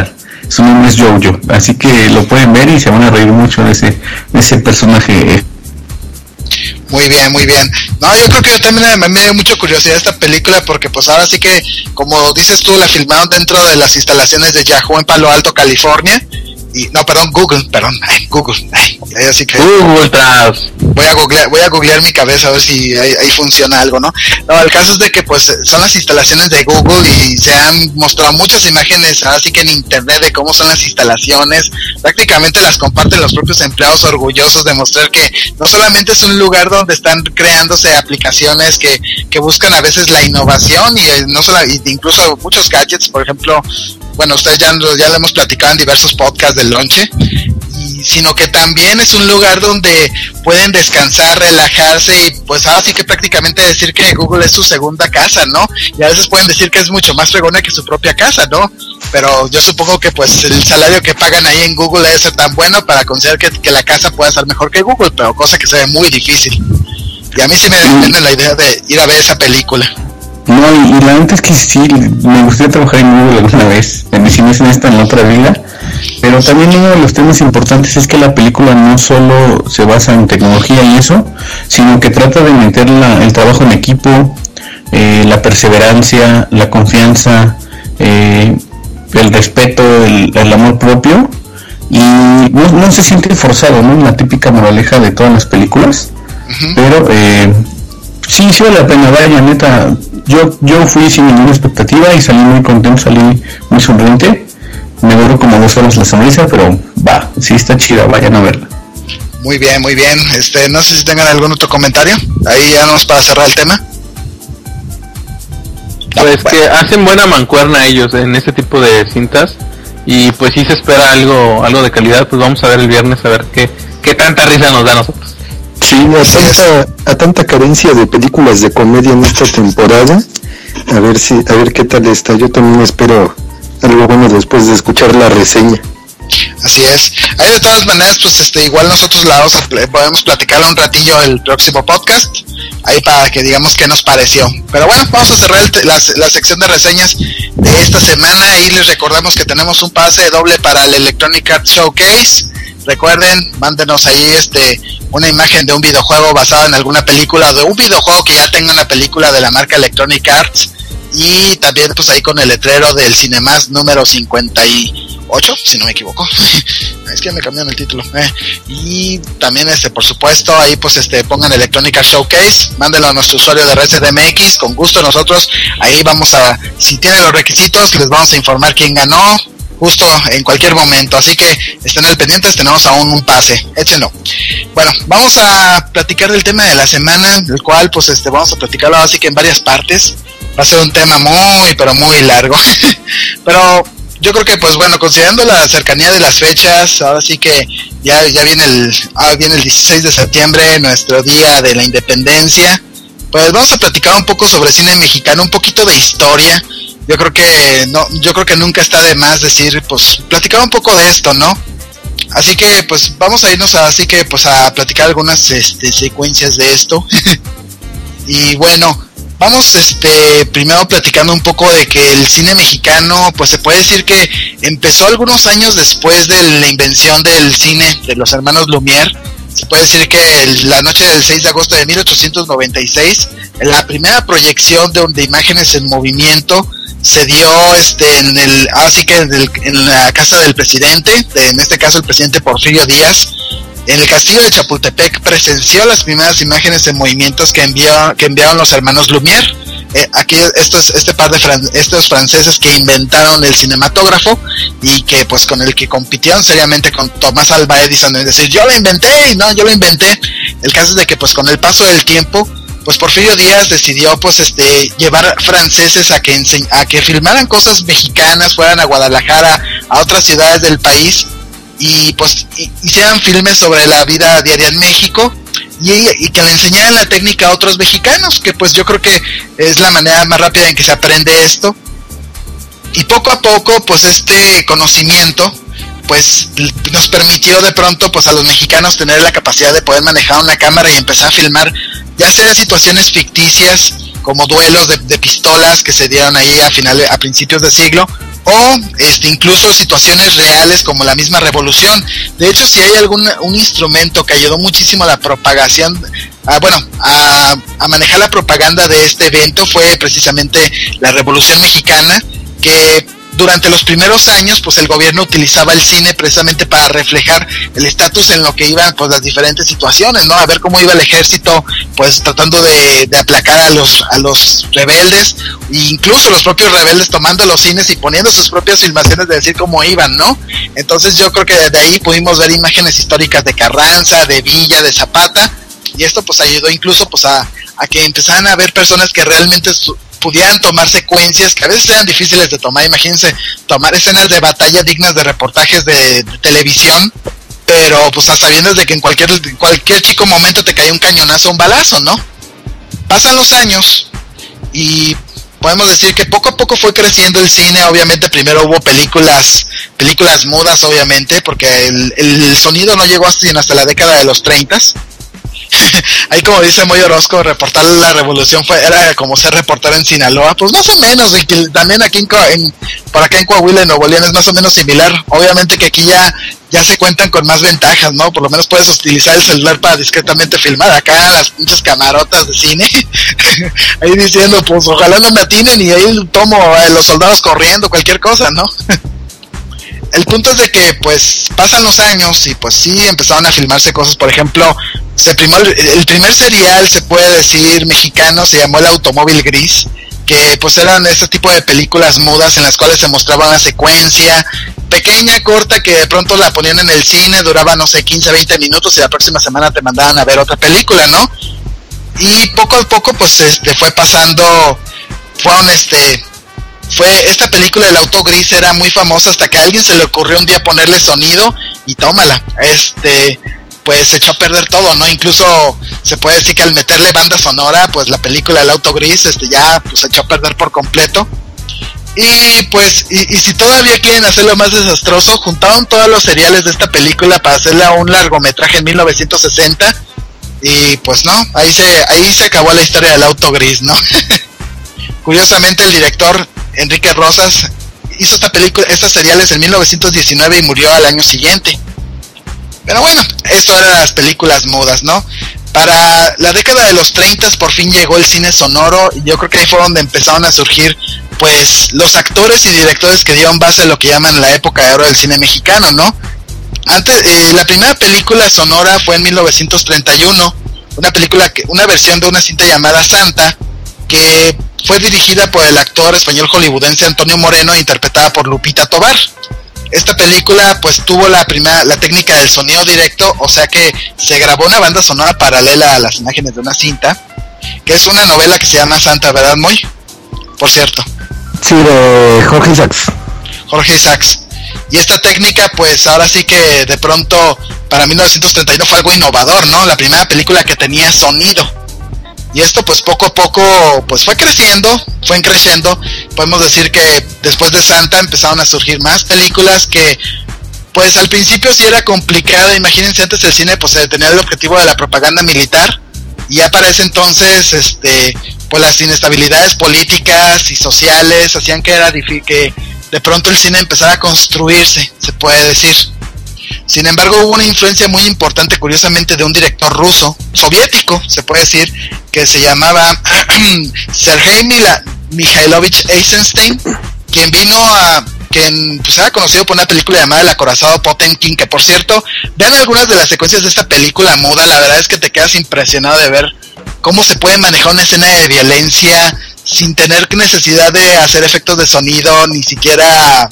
su nombre es Jojo, así que lo pueden ver y se van a reír mucho de ese personaje. Muy bien, muy bien. No, yo creo que también me dio mucha curiosidad esta película porque pues ahora sí que, como dices tú, la filmaron dentro de las instalaciones de Yahoo en Palo Alto, California. Y, no, perdón, Google. Así que Google Trans. Voy a googlear mi cabeza a ver si ahí funciona algo, ¿no? No, el caso es de que pues son las instalaciones de Google y se han mostrado muchas imágenes así que en internet de cómo son las instalaciones. Prácticamente las comparten los propios empleados orgullosos de mostrar que no solamente es un lugar donde están creándose aplicaciones que buscan a veces la innovación y incluso muchos gadgets, por ejemplo, bueno, ustedes ya lo hemos platicado en diversos podcasts del lonche, sino que también es un lugar donde pueden descansar, relajarse y pues ahora sí que prácticamente decir que Google es su segunda casa, ¿no? Y a veces pueden decir que es mucho más fregona que su propia casa, ¿no? Pero yo supongo que pues el salario que pagan ahí en Google debe ser tan bueno para considerar que la casa pueda ser mejor que Google, pero cosa que se ve muy difícil. Y a mí sí me depende la idea de ir a ver esa película. No, y la neta es que sí, me gustaría trabajar en Google alguna vez, si no es en esta, en la otra vida. Pero también uno de los temas importantes es que la película no solo se basa en tecnología y eso, sino que trata de meter el trabajo en equipo, la perseverancia, la confianza, el respeto, el amor propio, y no se siente forzado, ¿no? La típica moraleja de todas las películas. Uh-huh. Pero sí vale la pena, vaya, neta. Yo fui sin ninguna expectativa y salí muy contento, salí muy sonriente. Me duró como 2 horas la sonrisa, pero sí está chida, vayan a verla. Muy bien, muy bien. No sé si tengan algún otro comentario. Ahí ya nos para cerrar el tema. Pues que hacen buena mancuerna ellos en este tipo de cintas y pues si se espera algo de calidad, pues vamos a ver el viernes a ver qué tanta risa nos da a nosotros. Sí, a tanta carencia de películas de comedia en esta temporada, a ver qué tal está. Yo también espero algo bueno después de escuchar la reseña. Así es. Ahí de todas maneras, pues igual nosotros podemos platicar un ratillo el próximo podcast, ahí para que digamos qué nos pareció. Pero bueno, vamos a cerrar la sección de reseñas de esta semana y les recordamos que tenemos un pase doble para el Electronic Arts Showcase. Recuerden, mándenos ahí una imagen de un videojuego basado en alguna película, de un videojuego que ya tenga una película de la marca Electronic Arts, y también pues ahí con el letrero del Cinemas número 58, si no me equivoco. Es que me cambiaron el título. Y también por supuesto ahí pues pongan Electronic Arts Showcase, mándenlo a nuestro usuario de RedCDMX, con gusto nosotros ahí si tienen los requisitos les vamos a informar quién ganó justo en cualquier momento, así que estén al pendientes, tenemos aún un pase, échenlo. Bueno, vamos a platicar del tema de la semana, del cual pues vamos a platicarlo así que en varias partes. Va a ser un tema muy, pero muy largo. Pero yo creo que pues bueno, considerando la cercanía de las fechas, ahora sí que ya viene el 16 de septiembre, nuestro día de la independencia, pues vamos a platicar un poco sobre cine mexicano, un poquito de historia. Yo creo que nunca está de más decir, pues, platicar un poco de esto, ¿no? Así que, pues, vamos a irnos a platicar algunas, secuencias de esto. Y bueno, vamos, primero platicando un poco de que el cine mexicano, pues, se puede decir que empezó algunos años después de la invención del cine de los hermanos Lumière. Se puede decir que la noche del 6 de agosto de 1896, la primera proyección de imágenes en movimiento se dio en la casa del presidente, en este caso el presidente Porfirio Díaz, en el castillo de Chapultepec. Presenció las primeras imágenes en movimientos que enviaron los hermanos Lumière. Aquí estos franceses que inventaron el cinematógrafo y que pues con el que compitieron seriamente con Thomas Alva Edison, es decir, yo lo inventé. El caso es de que pues con el paso del tiempo, pues Porfirio Díaz decidió pues llevar franceses a que filmaran cosas mexicanas, fueran a Guadalajara, a otras ciudades del país y pues hicieran filmes sobre la vida diaria en México. Y que le enseñaran la técnica a otros mexicanos, que pues yo creo que es la manera más rápida en que se aprende esto. Y poco a poco pues este conocimiento pues nos permitió de pronto pues a los mexicanos tener la capacidad de poder manejar una cámara y empezar a filmar ya sea situaciones ficticias como duelos de pistolas que se dieron ahí a principios de siglo, o incluso situaciones reales como la misma revolución. De hecho, si hay un instrumento que ayudó muchísimo a la propagación, a manejar la propaganda de este evento, fue precisamente la Revolución Mexicana, que durante los primeros años pues el gobierno utilizaba el cine precisamente para reflejar el estatus en lo que iban pues las diferentes situaciones, ¿no? A ver cómo iba el ejército pues tratando de aplacar a los rebeldes, e incluso los propios rebeldes tomando los cines y poniendo sus propias filmaciones de decir cómo iban, ¿no? Entonces yo creo que desde ahí pudimos ver imágenes históricas de Carranza, de Villa, de Zapata, y esto pues ayudó incluso pues a que empezaran a ver personas que realmente pudieran tomar secuencias que a veces eran difíciles de tomar. Imagínense tomar escenas de batalla dignas de reportajes de televisión, pero pues a sabiendas de que en cualquier chico momento te cae un cañonazo o un balazo, ¿no? Pasan los años y podemos decir que poco a poco fue creciendo el cine. Obviamente primero hubo películas mudas, obviamente, porque el sonido no llegó hasta la década de los 30s. Ahí, como dice Moy Orozco, reportar la revolución era como ser reportero en Sinaloa, pues más o menos, y que también aquí por acá en Coahuila, en Nuevo León, es más o menos similar. Obviamente que aquí ya se cuentan con más ventajas, ¿no? Por lo menos puedes utilizar el celular para discretamente filmar. Acá las pinches camarotas de cine ahí diciendo, pues ojalá no me atinen, y ahí tomo los soldados corriendo, cualquier cosa, ¿no? El punto es de que pues pasan los años y pues sí empezaron a filmarse cosas. Por ejemplo, el primer serial, se puede decir, mexicano, se llamó El Automóvil Gris, que pues eran este tipo de películas mudas en las cuales se mostraba una secuencia pequeña, corta, que de pronto la ponían en el cine, duraba no sé 15, 20 minutos, y la próxima semana te mandaban a ver otra película, ¿no? Y poco a poco pues fue pasando, fue esta película del auto gris, era muy famosa hasta que a alguien se le ocurrió un día ponerle sonido y tómala, pues se echó a perder todo, ¿no? Incluso se puede decir que al meterle banda sonora, pues la película del auto gris ya pues se echó a perder por completo. Y pues y si todavía quieren hacerlo más desastroso, juntaron todos los seriales de esta película para hacerle un largometraje en 1960, y pues no, ahí se acabó la historia del auto gris, ¿no? Curiosamente, el director Enrique Rosas hizo estas seriales en 1919 y murió al año siguiente. Pero bueno, esto eran las películas mudas, ¿no? Para la década de los 30 por fin llegó el cine sonoro, y yo creo que ahí fue donde empezaron a surgir pues los actores y directores que dieron base a lo que llaman la época de oro del cine mexicano, ¿no? Antes, la primera película sonora fue en 1931, una versión de una cinta llamada Santa, que fue dirigida por el actor español hollywoodense Antonio Moreno e interpretada por Lupita Tovar. Esta película pues tuvo la técnica del sonido directo, o sea que se grabó una banda sonora paralela a las imágenes de una cinta, que es una novela que se llama Santa, ¿verdad, Moy? Por cierto. Sí, de Jorge Isaacs. Y esta técnica pues ahora sí que de pronto para 1931 fue algo innovador, ¿no? La primera película que tenía sonido. Y esto pues poco a poco pues fue creciendo. Podemos decir que después de Santa empezaron a surgir más películas que pues al principio sí era complicado. Imagínense, antes el cine pues tenía el objetivo de la propaganda militar, y ya para ese entonces pues las inestabilidades políticas y sociales hacían que era difícil que de pronto el cine empezara a construirse, se puede decir. Sin embargo, hubo una influencia muy importante, curiosamente, de un director soviético, se puede decir, que se llamaba Sergei Mikhailovich Eisenstein, quien pues era conocido por una película llamada El acorazado Potemkin, que por cierto, vean algunas de las secuencias de esta película muda. La verdad es que te quedas impresionado de ver cómo se puede manejar una escena de violencia sin tener necesidad de hacer efectos de sonido, ni siquiera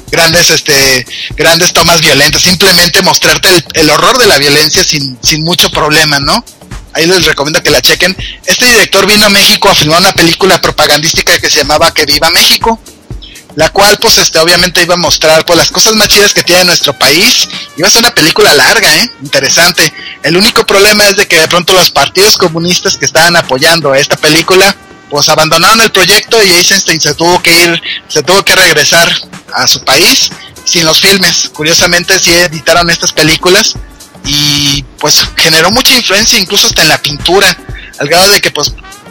grandes tomas violentas, simplemente mostrarte el horror de la violencia sin mucho problema, ¿no? Ahí les recomiendo que la chequen. Este director vino a México a filmar una película propagandística que se llamaba Que Viva México, la cual pues obviamente iba a mostrar pues las cosas más chidas que tiene nuestro país. Iba a ser una película larga, interesante. El único problema es de que de pronto los partidos comunistas que estaban apoyando a esta película pues abandonaron el proyecto, y Eisenstein se tuvo que regresar a su país sin los filmes. Curiosamente sí editaron estas películas, y pues generó mucha influencia incluso hasta en la pintura, al grado de que pues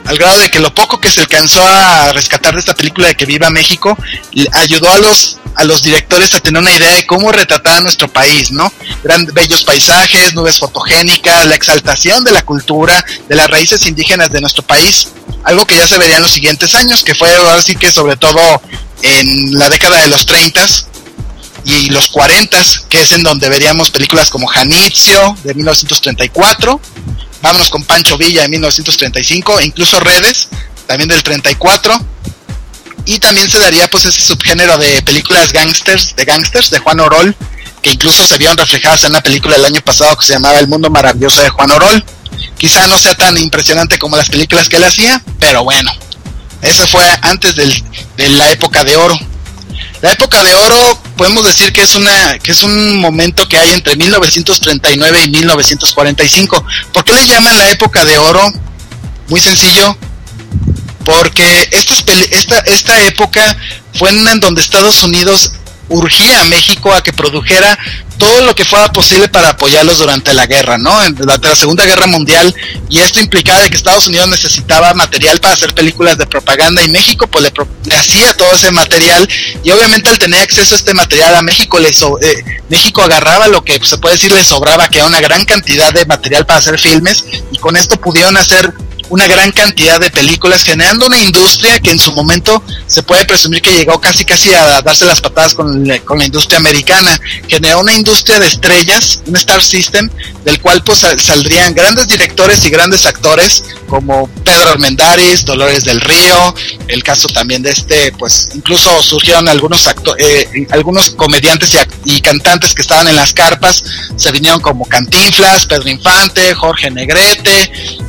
al grado de que lo poco que se alcanzó a rescatar de esta película de Que Viva México ayudó a los directores a tener una idea de cómo retratar a nuestro país, ¿no? Bellos paisajes, nubes fotogénicas, la exaltación de la cultura, de las raíces indígenas de nuestro país, algo que ya se vería en los siguientes años, que fue así que sobre todo en la década de los 30s y los 40s, que es en donde veríamos películas como Janitzio de 1934, vámonos con Pancho Villa de 1935, e incluso Redes, también del 34, y también se daría pues ese subgénero de películas gangsters de Juan Orol, que incluso se vieron reflejadas en una película del año pasado que se llamaba El Mundo Maravilloso de Juan Orol. Quizá no sea tan impresionante como las películas que él hacía, pero bueno, eso fue antes de la época de oro. La época de oro podemos decir que es un momento que hay entre 1939 y 1945. ¿Por qué le llaman la época de oro? Muy sencillo, porque esta época fue en donde Estados Unidos urgía a México a que produjera todo lo que fuera posible para apoyarlos durante la guerra, ¿no? Durante la Segunda Guerra Mundial, y esto implicaba de que Estados Unidos necesitaba material para hacer películas de propaganda, y México pues le hacía todo ese material, y obviamente al tener acceso a este material a México, México agarraba lo que se puede decir le sobraba, que era una gran cantidad de material para hacer filmes, y con esto pudieron hacer una gran cantidad de películas, generando una industria que en su momento se puede presumir que llegó casi a darse las patadas con la industria americana. Generó una industria de estrellas, un Star System, del cual pues saldrían grandes directores y grandes actores como Pedro Armendáriz, Dolores del Río, el caso también de pues incluso surgieron algunos comediantes y cantantes que estaban en las carpas, se vinieron como Cantinflas, Pedro Infante, Jorge Negrete.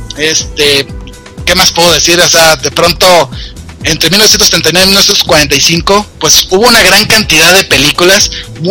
¿Qué más puedo decir? O sea, de pronto, entre 1939 y 1945, pues hubo una gran cantidad de películas,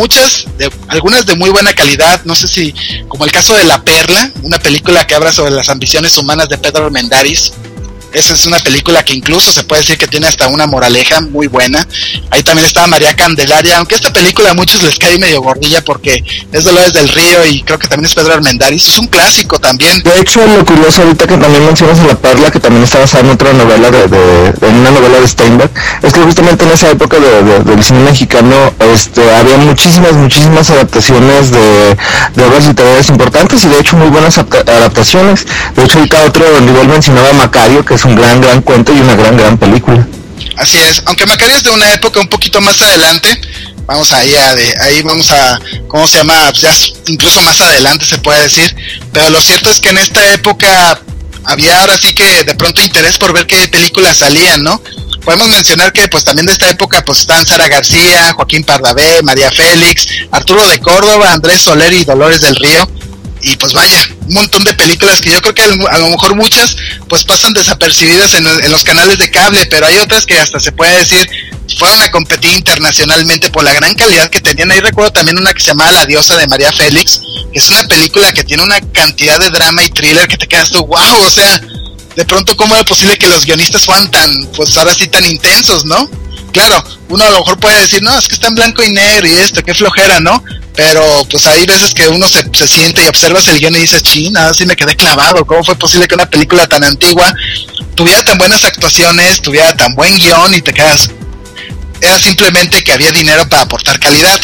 algunas de muy buena calidad, no sé si, como el caso de La Perla, una película que habla sobre las ambiciones humanas de Pedro Armendáriz. Esa es una película que incluso se puede decir que tiene hasta una moraleja muy buena. Ahí también estaba María Candelaria, aunque esta película a muchos les cae medio gordilla porque es Dolores del Río y creo que también es Pedro Armendáriz. Es un clásico también. De hecho, lo curioso ahorita que también mencionas a La Perla, que también está basada en otra novela en una novela de Steinbeck, es que justamente en esa época del cine mexicano había muchísimas adaptaciones de obras literarias importantes, y de hecho muy buenas adaptaciones. De hecho, ahorita otro nivel mencionaba Macario, que es un gran cuento y una gran película. Así es, aunque Macario es de una época un poquito más adelante, vamos ahí vamos a, ¿cómo se llama? Ya incluso más adelante se puede decir, pero lo cierto es que en esta época había ahora sí que de pronto interés por ver qué películas salían, ¿no? Podemos mencionar que pues también de esta época pues están Sara García, Joaquín Pardavé, María Félix, Arturo de Córdoba, Andrés Soler y Dolores del Río. Y pues vaya, un montón de películas que yo creo que a lo mejor muchas pues pasan desapercibidas en los canales de cable, pero hay otras que hasta se puede decir fueron a competir internacionalmente por la gran calidad que tenían. Ahí recuerdo también una que se llamaba La Diosa de María Félix, que es una película que tiene una cantidad de drama y thriller que te quedas tú, wow, o sea, de pronto cómo era posible que los guionistas fueran pues ahora sí tan intensos, ¿no? Claro, uno a lo mejor puede decir, no, es que está en blanco y negro y qué flojera, ¿no? Pero pues hay veces que uno se siente y observas el guión y dices, china, así me quedé clavado. ¿Cómo fue posible que una película tan antigua tuviera tan buenas actuaciones, tuviera tan buen guión y te quedas? Era simplemente que había dinero para aportar calidad.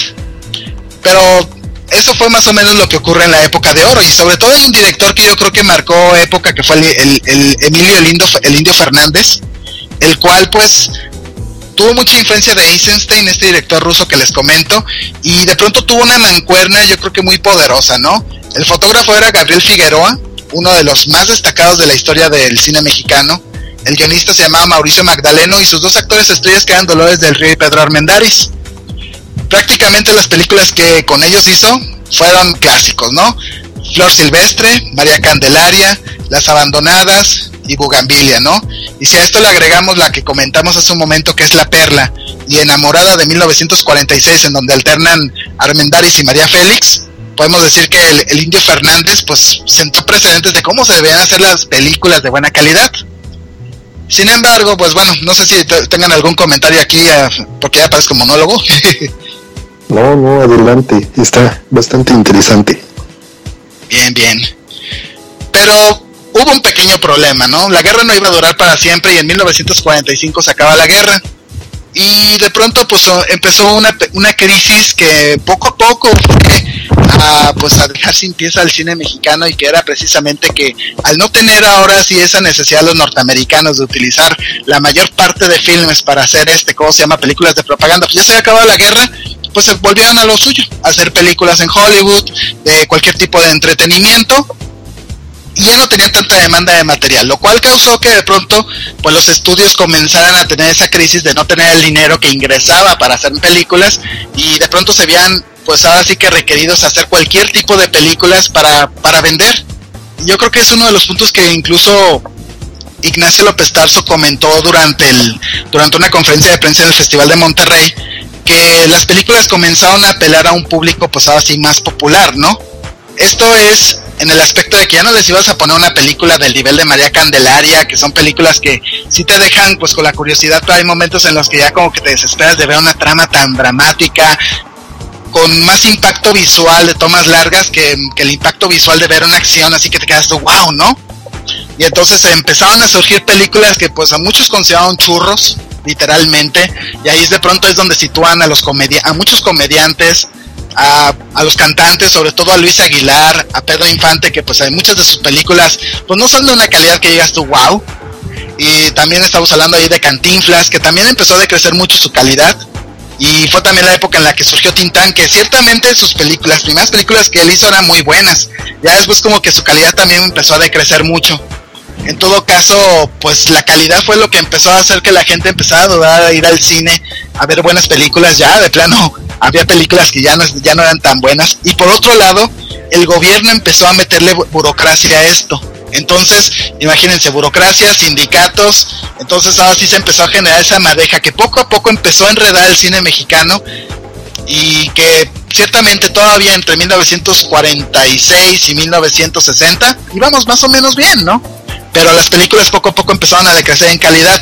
Pero eso fue más o menos lo que ocurre en la época de oro, y sobre todo hay un director que yo creo que marcó época, que fue el Emilio el Indio Fernández, el cual pues tuvo mucha influencia de Eisenstein, este director ruso que les comento, y de pronto tuvo una mancuerna yo creo que muy poderosa, ¿no? El fotógrafo era Gabriel Figueroa, uno de los más destacados de la historia del cine mexicano. El guionista se llamaba Mauricio Magdaleno, y sus dos actores estrellas que eran Dolores del Río y Pedro Armendáriz. Prácticamente las películas que con ellos hizo fueron clásicos, ¿no? Flor Silvestre, María Candelaria, Las Abandonadas y Bugambilia, ¿no? Y si a esto le agregamos la que comentamos hace un momento, que es La Perla, y Enamorada de 1946, en donde alternan Armendáriz y María Félix, podemos decir que el Indio Fernández pues sentó precedentes de cómo se debían hacer las películas de buena calidad. Sin embargo, pues bueno, no sé si tengan algún comentario aquí, porque ya parece como monólogo. No, adelante, está bastante interesante. Bien. Pero hubo un pequeño problema, ¿no? La guerra no iba a durar para siempre y en 1945 se acaba la guerra. Y de pronto pues empezó una crisis que poco a poco fue pues a dejar sin pieza al cine mexicano, y que era precisamente que al no tener ahora sí esa necesidad los norteamericanos de utilizar la mayor parte de filmes para hacer películas de propaganda, pues ya se había acabado la guerra, pues se volvieron a lo suyo, a hacer películas en Hollywood, de cualquier tipo de entretenimiento, y ya no tenían tanta demanda de material, lo cual causó que de pronto pues los estudios comenzaran a tener esa crisis de no tener el dinero que ingresaba para hacer películas, y de pronto se veían pues ahora sí que requeridos a hacer cualquier tipo de películas para vender. Y yo creo que es uno de los puntos que incluso Ignacio López Tarso comentó durante una conferencia de prensa en el Festival de Monterrey, que las películas comenzaron a apelar a un público pues ahora sí más popular, ¿no? Esto es en el aspecto de que ya no les ibas a poner una película del nivel de María Candelaria, que son películas que sí te dejan pues con la curiosidad, pero hay momentos en los que ya como que te desesperas de ver una trama tan dramática, con más impacto visual de tomas largas que el impacto visual de ver una acción, así que te quedas tú, wow, ¿no? Y entonces empezaron a surgir películas que pues a muchos consideraron churros, literalmente, y ahí de pronto es donde sitúan a muchos comediantes, a los cantantes, sobre todo a Luis Aguilar, a Pedro Infante, que pues hay muchas de sus películas pues no son de una calidad que digas tú, wow. Y también estamos hablando ahí de Cantinflas, que también empezó a decrecer mucho su calidad. Y fue también la época en la que surgió Tintán, que ciertamente las primeras películas que él hizo eran muy buenas. Ya después como que su calidad también empezó a decrecer mucho. En todo caso, pues la calidad fue lo que empezó a hacer que la gente empezara a dudar de ir al cine a ver buenas películas. Ya de plano había películas que ya no eran tan buenas. Y por otro lado, el gobierno empezó a meterle burocracia a esto. Entonces, imagínense, burocracia, sindicatos, entonces ahora sí se empezó a generar esa madeja que poco a poco empezó a enredar el cine mexicano, y que ciertamente todavía entre 1946 y 1960 íbamos más o menos bien, ¿no? Pero las películas poco a poco empezaron a decrecer en calidad.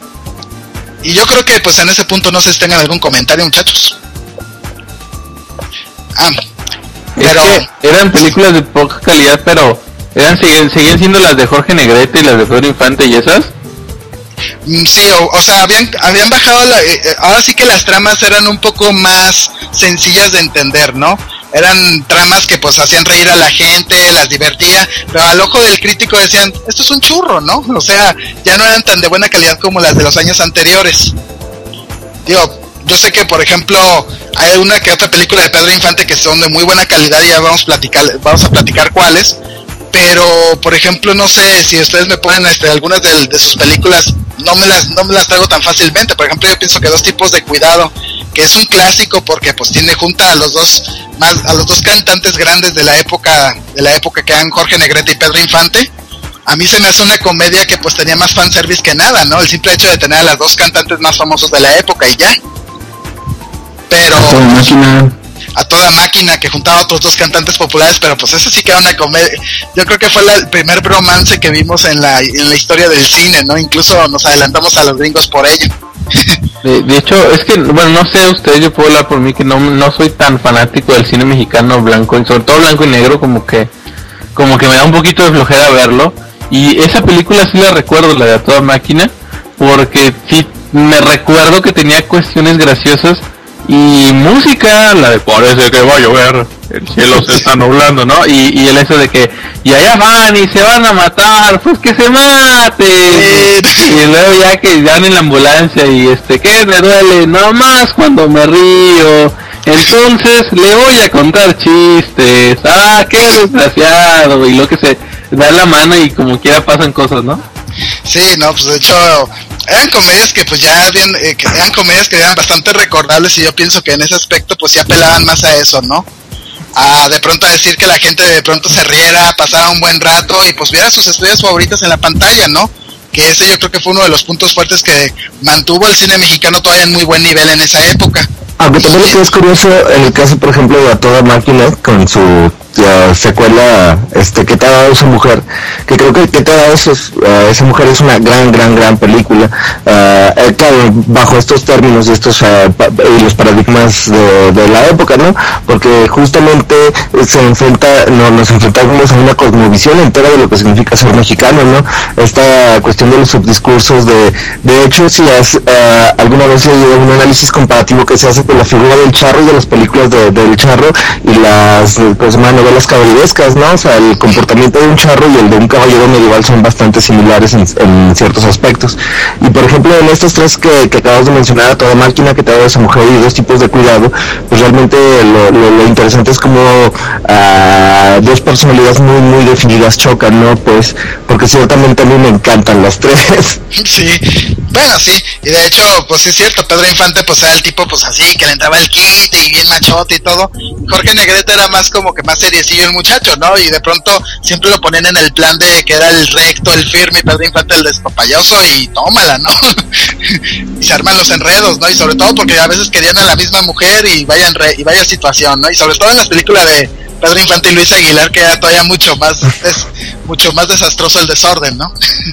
Y yo creo que pues en ese punto no sé si tengan algún comentario, muchachos. Pero eran películas de poca calidad, pero seguían siendo las de Jorge Negrete y las de Pedro Infante y esas. Sí, o sea, habían bajado ahora sí que las tramas eran un poco más sencillas de entender, ¿no? Eran tramas que pues hacían reír a la gente, las divertía, pero al ojo del crítico decían, esto es un churro, ¿no? O sea, ya no eran tan de buena calidad como las de los años anteriores. Digo, yo sé que por ejemplo hay una que otra película de Pedro Infante que son de muy buena calidad, y ya vamos a platicar cuáles. Pero por ejemplo, no sé si ustedes me ponen algunas de sus películas, no me las traigo tan fácilmente. Por ejemplo, yo pienso que Dos tipos de cuidado, que es un clásico porque pues junta a los dos cantantes grandes de la época que eran Jorge Negrete y Pedro Infante. A mí se me hace una comedia que pues tenía más fanservice que nada, ¿no? El simple hecho de tener a las dos cantantes más famosos de la época y ya. Pero a toda máquina, que juntaba a otros dos cantantes populares, pero pues eso sí que era una comedia. Yo creo que fue el primer bromance que vimos en la historia del cine, ¿no? Incluso nos adelantamos a los gringos por ello. De hecho, es que, bueno, no sé ustedes, yo puedo hablar por mí, que no soy tan fanático del cine mexicano blanco, y sobre todo blanco y negro, como que me da un poquito de flojera verlo. Y esa película sí la recuerdo, la de A Toda Máquina, porque sí me recuerdo que tenía cuestiones graciosas. Y música, la de parece que va a llover, el cielo se está nublando, ¿no? Y el eso de que, y allá van y se van a matar, pues que se maten. Y luego ya que van en la ambulancia y ¿qué me duele? No más cuando me río. Entonces le voy a contar chistes. Qué desgraciado. Y lo que se da la mano y como quiera pasan cosas, ¿no? Sí, no, pues de hecho eran comedias que pues ya eran comedias que eran bastante recordables, y yo pienso que en ese aspecto pues sí apelaban más a eso, ¿no? A de pronto decir que la gente de pronto se riera, pasara un buen rato y pues viera sus estrellas favoritas en la pantalla, ¿no? Que ese yo creo que fue uno de los puntos fuertes que mantuvo el cine mexicano todavía en muy buen nivel en esa época. Aunque también es curioso en el caso, por ejemplo, de A Toda Máquina, con su secuela ¿Qué te ha dado esa mujer? Que creo que ¿Qué te ha dado esa mujer? Es una gran película, claro, bajo estos términos y y los paradigmas de la época, ¿no? Porque justamente nos enfrentamos a una cosmovisión entera de lo que significa ser mexicano, ¿no? Esta cuestión de los subdiscursos, de hecho, si alguna vez he leído un análisis comparativo que se hace con la figura del charro y de las películas del charro y las novelas caballerescas, ¿no? O sea, el comportamiento de un charro y el de un caballero medieval son bastante similares en ciertos aspectos. Y por ejemplo, en estos tres que acabas de mencionar, A toda máquina, Que te ha dado esa mujer y Dos tipos de cuidado, pues realmente lo interesante es como dos personalidades muy definidas chocan, ¿no? Pues porque ciertamente a mí me encantan las tres. Sí, bueno, sí, y de hecho, pues sí es cierto, Pedro Infante pues era el tipo pues así, que le entraba el kit y bien machote y todo. Jorge Negrete era más como que más seriecillo el muchacho, ¿no? Y de pronto siempre lo ponían en el plan de que era el recto, el firme, y Pedro Infante el despapayoso y tómala, ¿no? Y se arman los enredos, ¿no? Y sobre todo porque a veces querían a la misma mujer y vaya situación, ¿no? Y sobre todo en las películas de Pedro Infante y Luis Aguilar, que era todavía mucho más desastroso el desorden, ¿no?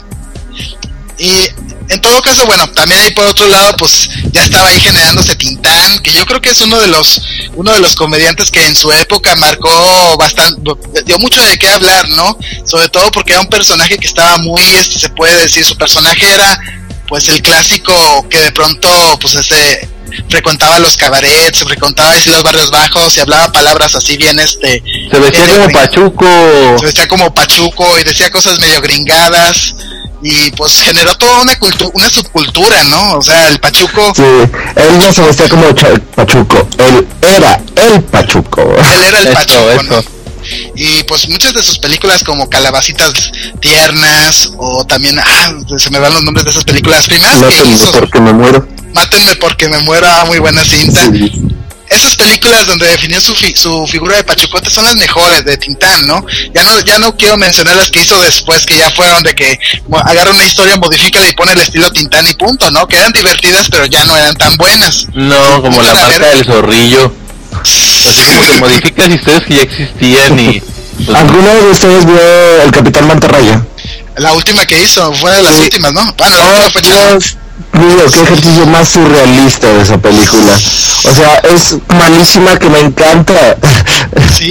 Y en todo caso, bueno, también ahí por otro lado, pues ya estaba ahí generándose Tintán, que yo creo que es uno de los comediantes que en su época marcó bastante, dio mucho de qué hablar, ¿no? Sobre todo porque era un personaje que estaba muy, se puede decir, su personaje era pues el clásico que de pronto pues frecuentaba los cabarets, se frecuentaba así los barrios bajos y hablaba palabras así bien se vestía como pachuco. Se vestía como pachuco y decía cosas medio gringadas. Y pues generó toda una subcultura, ¿no? O sea, el pachuco. Sí, él no se vestía como pachuco, él era el pachuco. Él era el pachuco, ¿no? Y pues muchas de sus películas como Calabacitas Tiernas o también, se me van los nombres de esas películas primeras que hizo. Porque me muero. Mátenme porque me muero, muy buena cinta. Sí. Esas películas donde definió su figura de pachucote son las mejores de Tintán, ¿no? Ya no quiero mencionar las que hizo después, que ya fueron de que agarra una historia, modifícala y pone el estilo Tintán y punto, ¿no? Que eran divertidas, pero ya no eran tan buenas. No, como La Marca del Zorrillo. Así como que modificas historias que ya existían y... Pues, ¿alguno de ustedes vio El Capitán Mantarraya? La última que hizo, fue de las últimas, ¿no? Bueno, la última fue Dios. Mira, qué ejercicio más surrealista de esa película. O sea, es malísima que me encanta. Sí,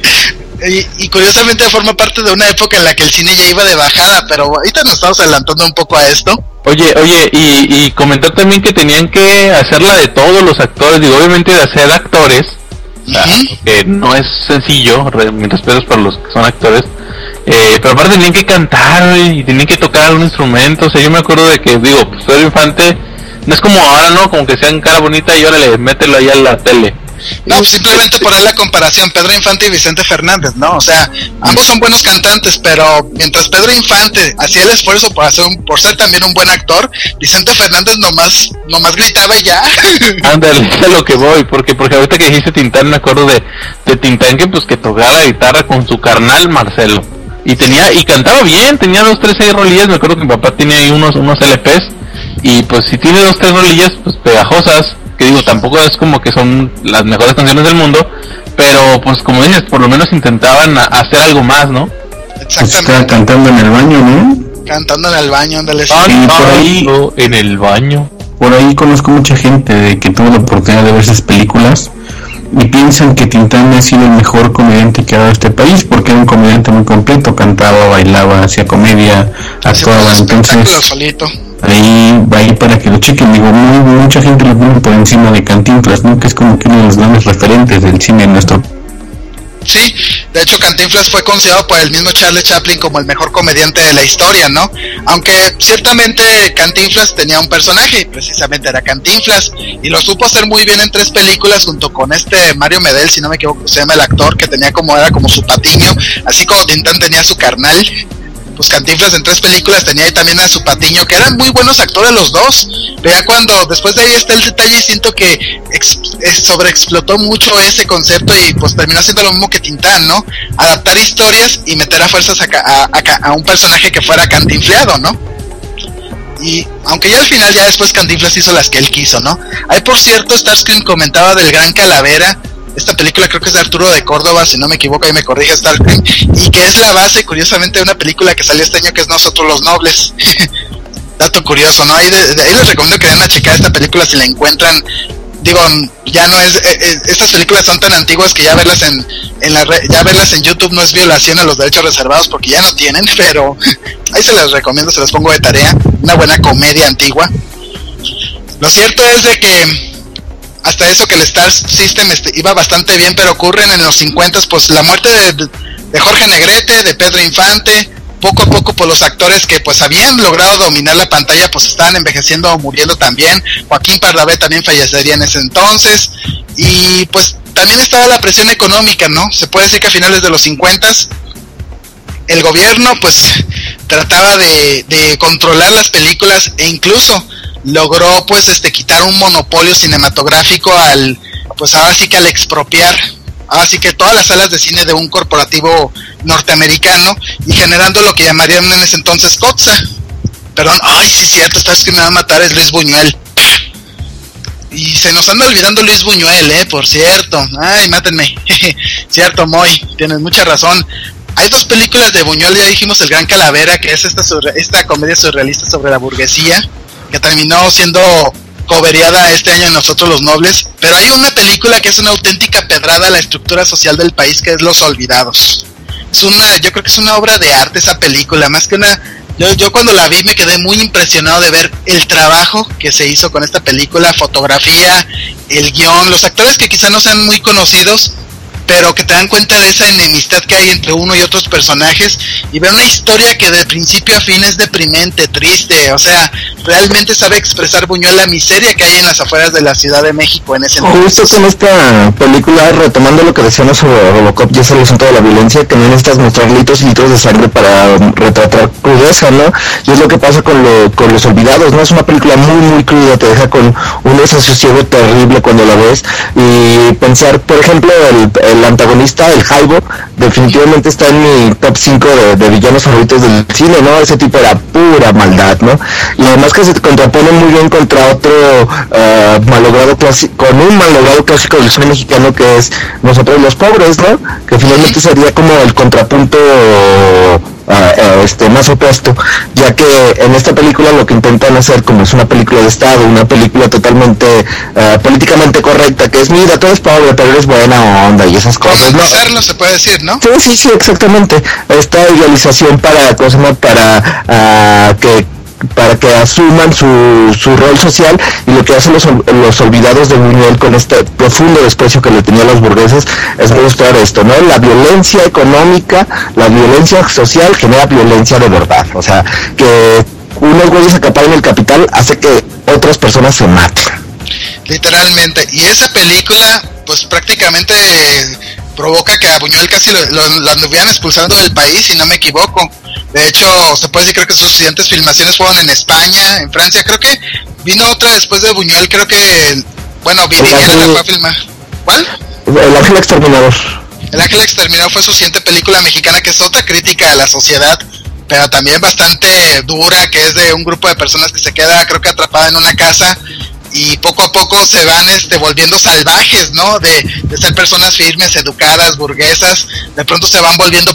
y curiosamente forma parte de una época en la que el cine ya iba de bajada, pero ahorita nos estamos adelantando un poco a esto. Oye, y comentar también que tenían que hacerla de todos los actores, digo, obviamente de hacer actores, o sea, que no es sencillo, mis respetos para los que son actores, pero aparte tenían que cantar y tenían que tocar algún instrumento. O sea, yo me acuerdo de que, digo, pues Pedro Infante no es como ahora, ¿no? Como que sean cara bonita y órale, mételo ahí a la tele. No, simplemente poner la comparación, Pedro Infante y Vicente Fernández, ¿no? O sea, ambos son buenos cantantes, pero mientras Pedro Infante hacía el esfuerzo por ser también un buen actor, Vicente Fernández nomás gritaba y ya. Ándale, es a lo que voy, porque ahorita que dijiste Tintán, me acuerdo de Tintán que tocaba la guitarra con su carnal Marcelo. Y cantaba bien, tenía 2, 3, 6 rolillas, me acuerdo que mi papá tenía ahí unos LPs, y pues si tiene 2, 3 rolillas, pues pegajosas, que digo, tampoco es como que son las mejores canciones del mundo, pero pues como dices, por lo menos intentaban hacer algo más, ¿no? Exactamente. Estaba cantando en el baño, ¿no? Cantando en el baño, ándale. Sí, por ahí, en el baño. Por ahí conozco mucha gente que tuvo la oportunidad de ver esas películas y piensan que Tintán ha sido el mejor comediante que ha dado este país, porque era un comediante muy completo, cantaba, bailaba, hacía comedia, actuaba. Entonces ahí para que lo chequen, digo, mucha gente lo pone por encima de Cantinflas, ¿no? Que es como que uno de los grandes referentes del cine nuestro. Sí, de hecho Cantinflas fue considerado por el mismo Charlie Chaplin como el mejor comediante de la historia, ¿no? Aunque ciertamente Cantinflas tenía un personaje y precisamente era Cantinflas, y lo supo hacer muy bien en 3 películas junto con Mario Medel, si no me equivoco se llama el actor, que era como su patiño, así como Tintán tenía su carnal. Pues Cantinflas en 3 películas tenía ahí también a su patiño, que eran muy buenos actores los dos, pero ya cuando después de ahí está el detalle, siento que sobreexplotó mucho ese concepto y pues terminó siendo lo mismo que Tintán, ¿no? Adaptar historias y meter a fuerzas a un personaje que fuera cantinfleado, ¿no? Y aunque ya al final, ya después Cantinflas hizo las que él quiso, ¿no? Ahí por cierto, Starscream comentaba del Gran Calavera, esta película creo que es de Arturo de Córdoba, si no me equivoco, ahí me corrige Starscream, y que es la base, curiosamente, de una película que salió este año que es Nosotros los Nobles. Dato curioso, ¿no? Ahí les recomiendo que den a checar esta película si la encuentran. Digo, ya no es, estas películas son tan antiguas que ya verlas ya verlas en YouTube no es violación a los derechos reservados porque ya no tienen, pero ahí se las recomiendo, se las pongo de tarea. Una buena comedia antigua. Lo cierto es de que hasta eso que el Star System iba bastante bien, pero ocurren en los 50, pues la muerte de Jorge Negrete, de Pedro Infante. Poco a poco, pues los actores que pues habían logrado dominar la pantalla, pues estaban envejeciendo o muriendo también. Joaquín Pardavé también fallecería en ese entonces. Y pues también estaba la presión económica, ¿no? Se puede decir que a finales de los 50 el gobierno pues trataba de controlar las películas e incluso logró pues quitar un monopolio cinematográfico pues ahora sí que al expropiar así que todas las salas de cine de un corporativo norteamericano y generando lo que llamarían en ese entonces COTSA. Perdón, ay, sí, cierto, estás que me va a matar, es Luis Buñuel. Y se nos anda olvidando Luis Buñuel, por cierto. Ay, mátenme. Cierto, Moy, tienes mucha razón. Hay dos películas de Buñuel, ya dijimos El Gran Calavera, que es esta comedia surrealista sobre la burguesía, que terminó siendo coveriada este año en Nosotros los Nobles, pero hay una película que es una auténtica pedrada a la estructura social del país, que es Los Olvidados. Yo creo que es una obra de arte esa película, más que una... Yo cuando la vi me quedé muy impresionado de ver el trabajo que se hizo con esta película, fotografía, el guión, los actores que quizá no sean muy conocidos, pero que te dan cuenta de esa enemistad que hay entre uno y otros personajes, y ver una historia que de principio a fin es deprimente, triste, o sea, realmente sabe expresar Buñuel la miseria que hay en las afueras de la Ciudad de México en ese entonces. Justo con esta película, retomando lo que decíamos sobre Robocop, ya se le toda la violencia, que no necesitas mostrar litros y litros de sangre para retratar crudeza, ¿no? Y es lo que pasa con Los Olvidados, ¿no? Es una película muy, muy cruda, te deja con un desasosiego terrible cuando la ves, y pensar, por ejemplo, el antagonista, el Jaibo, definitivamente está en mi top 5 de villanos favoritos del cine, ¿no? Ese tipo era pura maldad, ¿no? Y además que se contrapone muy bien contra otro malogrado clásico, con un malogrado clásico del cine mexicano, que es Nosotros los Pobres, ¿no? Que finalmente sería como el contrapunto más opuesto, ya que en esta película lo que intentan hacer, como es una película de Estado, una película totalmente políticamente correcta, que es, mira, tú eres pobre, pero eres buena onda y esas cosas, ¿no? Se puede decir, ¿no? Sí, exactamente. Esta idealización para que asuman su rol social, y lo que hacen los Olvidados de Buñuel con este profundo desprecio que le tenía a los burgueses es mostrar esto, ¿no? La violencia económica, la violencia social genera violencia de verdad, o sea, que unos güeyes acaparen el capital hace que otras personas se maten. Literalmente, y esa película pues prácticamente provoca que a Buñuel casi lo hubieran expulsado del país, si no me equivoco. De hecho, se puede decir, creo que sus siguientes filmaciones fueron en España, en Francia, creo que vino otra después de Buñuel, creo que, bueno, Viridiana la fue a filmar. ¿Cuál? El Ángel Exterminador. El Ángel Exterminador fue su siguiente película mexicana, que es otra crítica a la sociedad, pero también bastante dura, que es de un grupo de personas que se queda, creo que atrapada en una casa, y poco a poco se van volviendo salvajes, ¿no? De ser personas firmes, educadas, burguesas, de pronto se van volviendo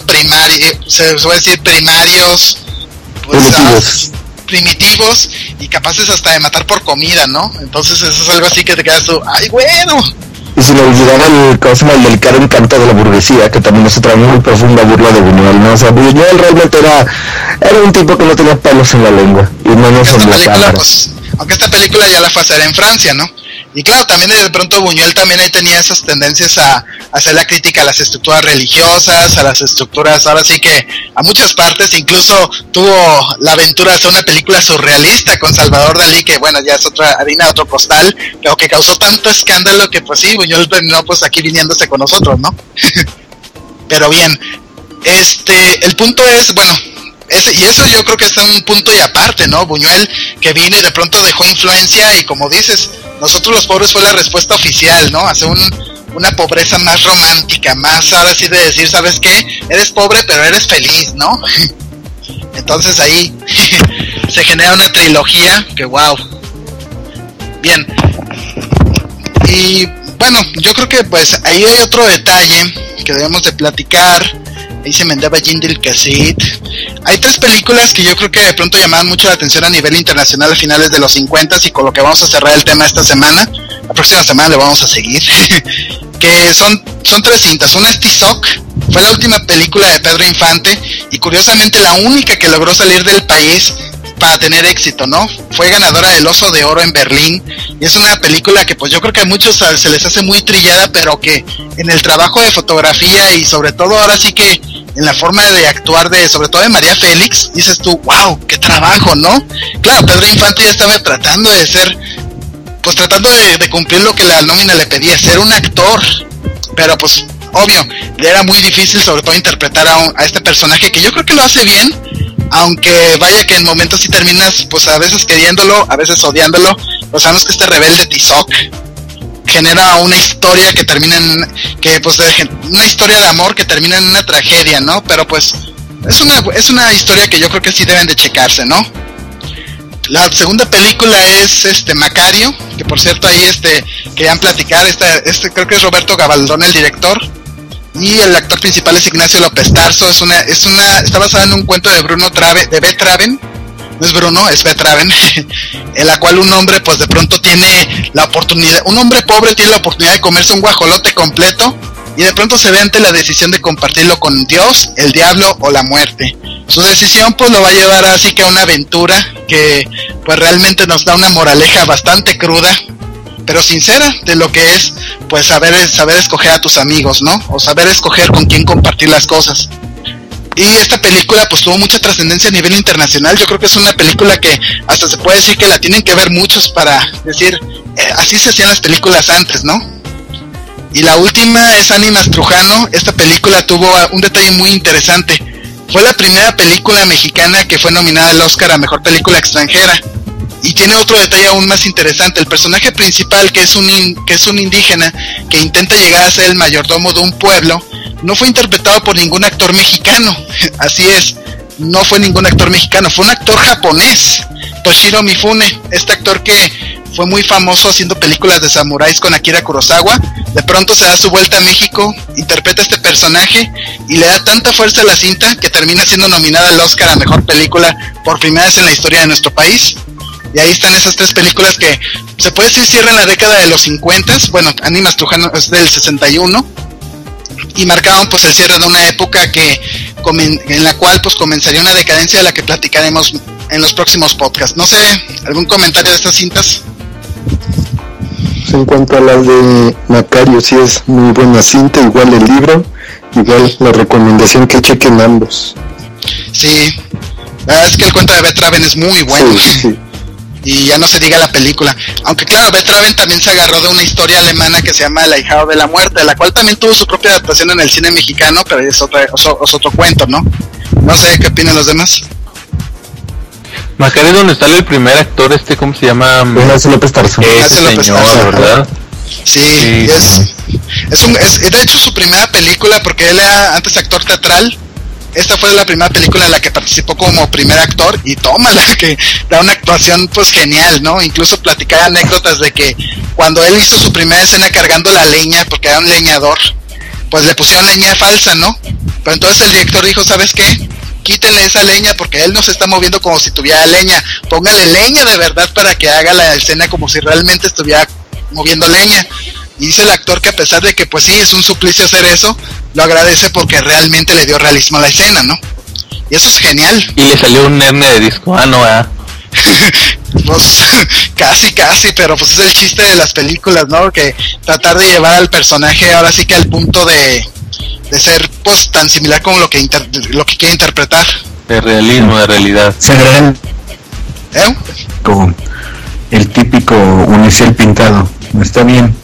primarios, pues, primitivos y capaces hasta de matar por comida, ¿no? Entonces eso es algo así que te quedas tú, ¡ay, bueno! Y sin olvidar el delicado encanto de la burguesía, que también es otra muy profunda burla de Buñuel, ¿no? O sea, Buñuel realmente era un tipo que no tenía pelos en la lengua, y menos en la cámara. Aunque esta película ya la fue a hacer en Francia, ¿no? Y claro, también de pronto Buñuel también ahí tenía esas tendencias a hacer la crítica a las estructuras religiosas, a las estructuras, ahora sí que a muchas partes. Incluso tuvo la aventura de hacer una película surrealista con Salvador Dalí, que bueno, ya es otra harina de otro costal, pero que causó tanto escándalo que pues sí, Buñuel terminó pues aquí viniéndose con nosotros, ¿no? Pero bien, el punto es, bueno, y eso yo creo que está en un punto y aparte, ¿no? Buñuel que vino y de pronto dejó influencia, y como dices, Nosotros los Pobres fue la respuesta oficial, ¿no? Hace una pobreza más romántica, más ahora sí de decir, ¿sabes qué? Eres pobre pero eres feliz, ¿no? Entonces ahí se genera una trilogía que wow. Bien. Y bueno, yo creo que pues ahí hay otro detalle que debemos de platicar. Ahí se me andaba Jindal Cassette. Hay 3 películas que yo creo que de pronto llamaban mucho la atención a nivel internacional a finales de los 50 y con lo que vamos a cerrar el tema esta semana. La próxima semana le vamos a seguir. Que son 3 cintas. Una es Tizoc, fue la última película de Pedro Infante y curiosamente la única que logró salir del país para tener éxito, ¿no? Fue ganadora del Oso de Oro en Berlín y es una película que pues yo creo que a muchos se les hace muy trillada, pero que en el trabajo de fotografía y sobre todo ahora sí que en la forma de actuar sobre todo de María Félix, dices tú, wow, qué trabajo, ¿no? Claro, Pedro Infante ya estaba tratando de ser, pues tratando de cumplir lo que la nómina le pedía, ser un actor, pero pues obvio, le era muy difícil sobre todo interpretar a este personaje que yo creo que lo hace bien, aunque vaya que en momentos sí terminas pues a veces queriéndolo, a veces odiándolo. Pues sabemos que este rebelde Tizoc genera una historia que termina una historia de amor que termina en una tragedia, ¿no? Pero pues es una historia que yo creo que sí deben de checarse, ¿no? La segunda película es Macario, que por cierto ahí querían platicar, creo que es Roberto Gabaldón el director. Y el actor principal es Ignacio López Tarso. Está basada en un cuento de B. Traven. No es Bruno, es B. Traven. En la cual un hombre pues de pronto tiene la oportunidad, un hombre pobre tiene la oportunidad de comerse un guajolote completo y de pronto se ve ante la decisión de compartirlo con Dios, el diablo o la muerte. Su decisión pues lo va a llevar así que a una aventura que pues realmente nos da una moraleja bastante cruda, pero sincera, de lo que es pues saber escoger a tus amigos, ¿no? O saber escoger con quién compartir las cosas. Y esta película pues tuvo mucha trascendencia a nivel internacional. Yo creo que es una película que hasta se puede decir que la tienen que ver muchos para decir, así se hacían las películas antes, ¿no? Y la última es Ánimas Trujano. Esta película tuvo un detalle muy interesante. Fue la primera película mexicana que fue nominada al Oscar a Mejor Película Extranjera. Y tiene otro detalle aún más interesante. El personaje principal, que es un indígena que intenta llegar a ser el mayordomo de un pueblo, no fue interpretado por ningún actor mexicano. Así es, no fue ningún actor mexicano, fue un actor japonés, Toshiro Mifune, este actor que fue muy famoso haciendo películas de samuráis con Akira Kurosawa. De pronto se da su vuelta a México, interpreta este personaje y le da tanta fuerza a la cinta que termina siendo nominada al Oscar a Mejor Película por primera vez en la historia de nuestro país. Y ahí están esas 3 películas que se puede decir cierran la década de los 50. Bueno, Ánimas Trujano es del 61 y marcaban pues el cierre de una época en la cual pues comenzaría una decadencia de la que platicaremos en los próximos podcasts. No sé, ¿algún comentario de estas cintas? En cuanto a la de Macario, sí es muy buena cinta, igual el libro, igual la recomendación que chequen ambos. Sí, la verdad es que el cuento de B. Traven es muy bueno. Sí. Y ya no se diga la película, aunque claro, B. Traven también se agarró de una historia alemana que se llama El ahijado de la muerte, de la cual también tuvo su propia adaptación en el cine mexicano, pero es otro cuento, ¿no? No sé qué opinan los demás. Macario, donde sale el primer actor, ¿cómo se llama? Ignacio López Tarso. Señor, ¿verdad? Sí, es de hecho su primera película, porque él era antes actor teatral. Esta fue la primera película en la que participó como primer actor y tómala, que da una actuación pues genial, ¿no? Incluso platicaba anécdotas de que cuando él hizo su primera escena cargando la leña, porque era un leñador, pues le pusieron leña falsa, ¿no? Pero entonces el director dijo, ¿sabes qué? Quítenle esa leña porque él no se está moviendo como si tuviera leña, póngale leña de verdad para que haga la escena como si realmente estuviera moviendo leña. Y dice el actor que a pesar de que pues sí es un suplicio hacer eso, lo agradece porque realmente le dio realismo a la escena, ¿no? Y eso es genial. Y le salió un hernia de disco, no, Pues casi, pero pues es el chiste de las películas, ¿no? Que tratar de llevar al personaje ahora sí que al punto de ser pues tan similar como lo que quiere interpretar. De realismo, de realidad. Como el típico unicel pintado, está bien.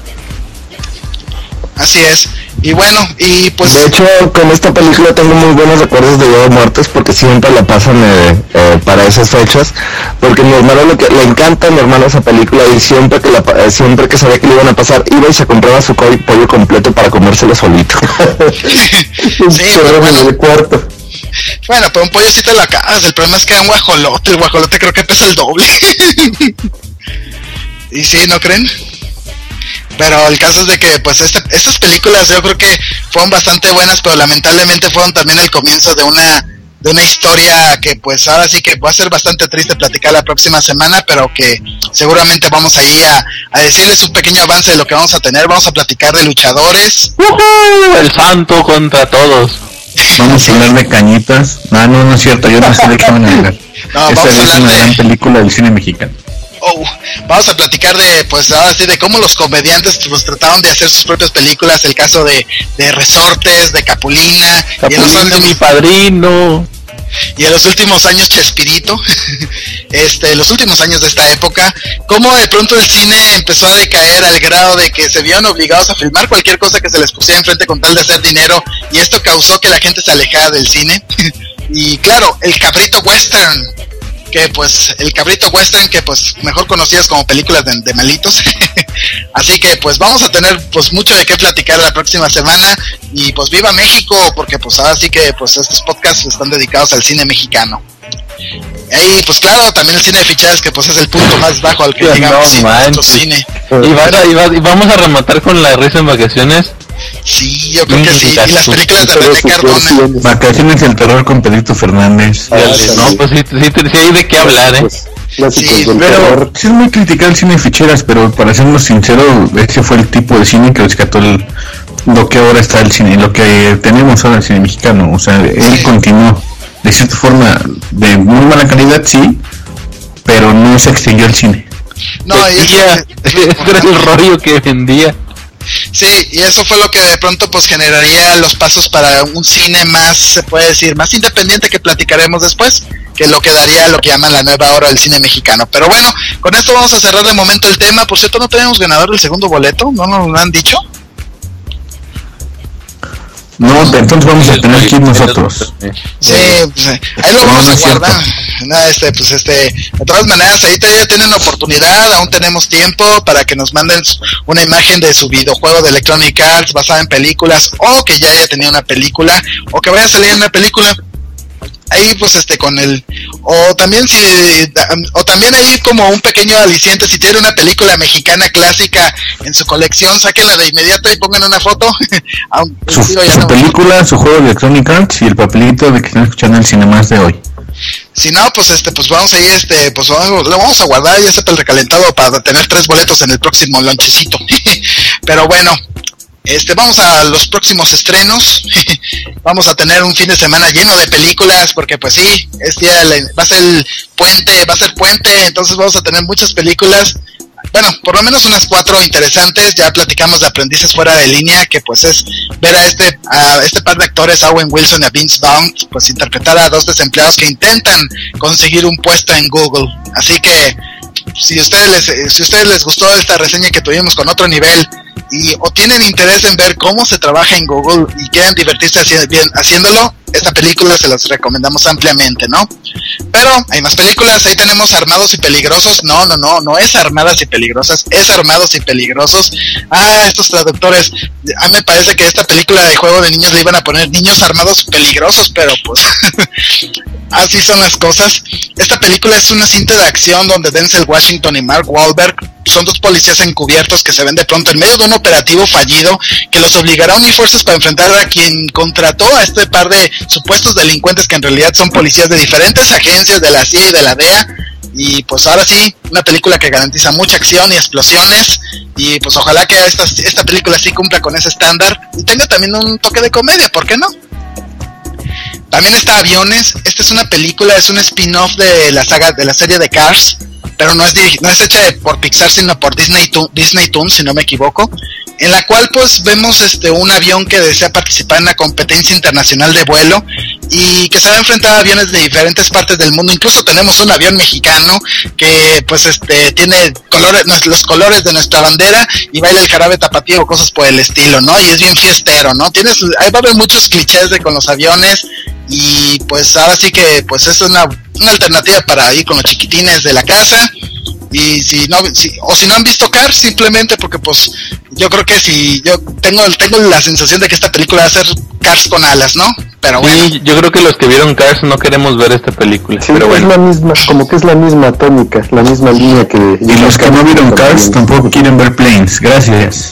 Así es. Y bueno, y pues... De hecho, con esta película tengo muy buenos recuerdos de Día de Muertos porque siempre la pasan para esas fechas. Porque mi hermano le encanta a mi hermano esa película y siempre que sabía que le iban a pasar, iba y se compraba su pollo completo para comérselo solito. Sí, pero bueno, en el cuarto. Bueno, pero un pollo sí te lo acabas. El problema es que era un guajolote. El guajolote creo que pesa el doble. Y sí, ¿no creen? Pero el caso es de que pues estas películas yo creo que fueron bastante buenas, pero lamentablemente fueron también el comienzo de una historia que pues ahora sí que va a ser bastante triste platicar la próxima semana, pero que seguramente vamos ahí a decirles un pequeño avance de lo que vamos a tener. Vamos a platicar de luchadores. El santo contra todos. Vamos a hablar de cañitas. No es cierto, yo no sé de qué van a hablar. No, esta es una gran película del cine mexicano. Vamos a platicar de, pues ahora sí, de cómo los comediantes pues trataron de hacer sus propias películas, el caso de Resortes, de Capulina y en los últimos, Mi Padrino, y en los últimos años Chespirito, los últimos años de esta época, cómo de pronto el cine empezó a decaer al grado de que se vieron obligados a filmar cualquier cosa que se les pusiera enfrente con tal de hacer dinero, y esto causó que la gente se alejara del cine. Y claro, el cabrito western, que pues mejor conocidas como películas de malitos. Así que pues vamos a tener pues mucho de qué platicar la próxima semana, y pues viva México, porque pues ahora sí que pues estos podcasts están dedicados al cine mexicano. Y pues claro, también el cine de fichajes, que pues es el punto más bajo al que llegamos en nuestro cine. Y vamos a rematar con La Risa en Vacaciones. Sí, yo creo que sí. Y las películas de René Cardona. Vacaciones del terror con Pedrito Fernández. No, pues sí hay de qué hablar, Sí, pero sí es muy criticado el cine de ficheras, pero para sernos sinceros, ese fue el tipo de cine que rescató lo que ahora está el cine, lo que tenemos ahora el cine mexicano. O sea, él continuó de cierta forma de muy mala calidad, sí, pero no se extinguió el cine. No, y era el rollo que vendía. Sí, y eso fue lo que de pronto pues generaría los pasos para un cine más, se puede decir, más independiente, que platicaremos después, que lo que daría lo que llaman la nueva hora del cine mexicano. Pero bueno, con esto vamos a cerrar de momento el tema. Por cierto, no tenemos ganador del segundo boleto, ¿no nos lo han dicho? No, entonces vamos a tener que ir nosotros. Sí, pues, ahí lo vamos a guardar. De todas maneras, ahí todavía tienen oportunidad, aún tenemos tiempo para que nos manden una imagen de su videojuego de Electronic Arts basada en películas, o que ya haya tenido una película, o que vaya a salir en una película. Ahí pues con el, o también ahí como un pequeño aliciente, si tiene una película mexicana clásica en su colección, sáquenla de inmediato y pongan una foto. Su película, su juego de Electronic Arts y el papelito de que están escuchando el Cinemas de hoy. Si no, pues pues vamos ahí, pues lo vamos a guardar, ya sepa el recalentado, para tener 3 boletos en el próximo lonchecito. Pero bueno, vamos a los próximos estrenos. Vamos a tener un fin de semana lleno de películas, porque pues sí, va a ser puente, entonces vamos a tener muchas películas. Bueno, por lo menos unas 4 interesantes. Ya platicamos de Aprendices Fuera de Línea, que pues es ver a este par de actores, Owen Wilson y a Vince Vaughn, pues interpretar a 2 desempleados que intentan conseguir un puesto en Google. Así que si a ustedes les gustó esta reseña que tuvimos con Otro Nivel, o tienen interés en ver cómo se trabaja en Google y quieren divertirse haciéndolo, esta película se las recomendamos ampliamente, ¿no? Pero hay más películas. Ahí tenemos Armados y Peligrosos. No es Armadas y Peligrosas, es Armados y Peligrosos. Estos traductores, a mí me parece que esta película de juego de niños le iban a poner Niños Armados y Peligrosos, pero pues así son las cosas. Esta película es una cinta de acción donde Denzel Washington y Mark Wahlberg son 2 policías encubiertos que se ven de pronto en medio de un operativo fallido que los obligará a unir fuerzas para enfrentar a quien contrató a este par de supuestos delincuentes, que en realidad son policías de diferentes agencias de la CIA y de la DEA. Y pues ahora sí, una película que garantiza mucha acción y explosiones, y pues ojalá que esta película sí cumpla con ese estándar y tenga también un toque de comedia, ¿por qué no? También está Aviones. Esta es una película, es un spin-off de la serie de Cars, pero no es hecha por Pixar, sino por Disney Toons, si no me equivoco, en la cual pues vemos un avión que desea participar en una competencia internacional de vuelo y que se va a enfrentar a aviones de diferentes partes del mundo. Incluso tenemos un avión mexicano que pues tiene los colores de nuestra bandera y baila el jarabe tapatío o cosas por el estilo, ¿no? Y es bien fiestero, ¿no? Ahí va a haber muchos clichés con los aviones, y pues ahora sí que pues es una alternativa para ir con los chiquitines de la casa. Y si no han visto Cars, simplemente porque pues yo creo que yo tengo la sensación de que esta película va a ser Cars con alas, ¿no? Pero bueno. Sí, yo creo que los que vieron Cars no queremos ver esta película. Sí, pero bueno. es la misma, como que es la misma tónica, la misma línea que... Y los que no vieron Cars tampoco quieren ver Planes, gracias.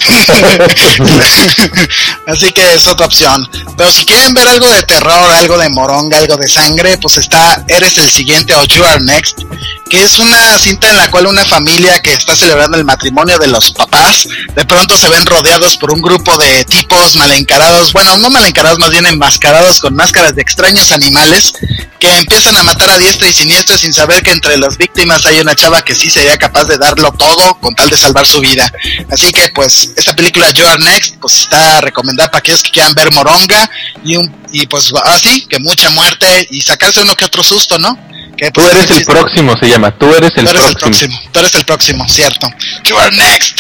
Así que es otra opción. Pero si quieren ver algo de terror, algo de moronga, algo de sangre, pues está Eres el Siguiente o You Are Next, que es una cinta en la cual una familia que está celebrando el matrimonio de los papás, de pronto se ven rodeados por un grupo de tipos mal encarados, bueno, no mal encarados, más bien enmascarados con máscaras de extraños animales, que empiezan a matar a diestra y siniestra sin saber que entre las víctimas hay una chava que sí sería capaz de darlo todo con tal de salvar su vida. Así que pues esta película You Are Next pues está recomendada para aquellos que quieran ver moronga y pues así, que mucha muerte y sacarse uno que otro susto, ¿no? Que, pues, tú eres el próximo, se llama. Tú eres el próximo. Tú eres el próximo, cierto. You are next.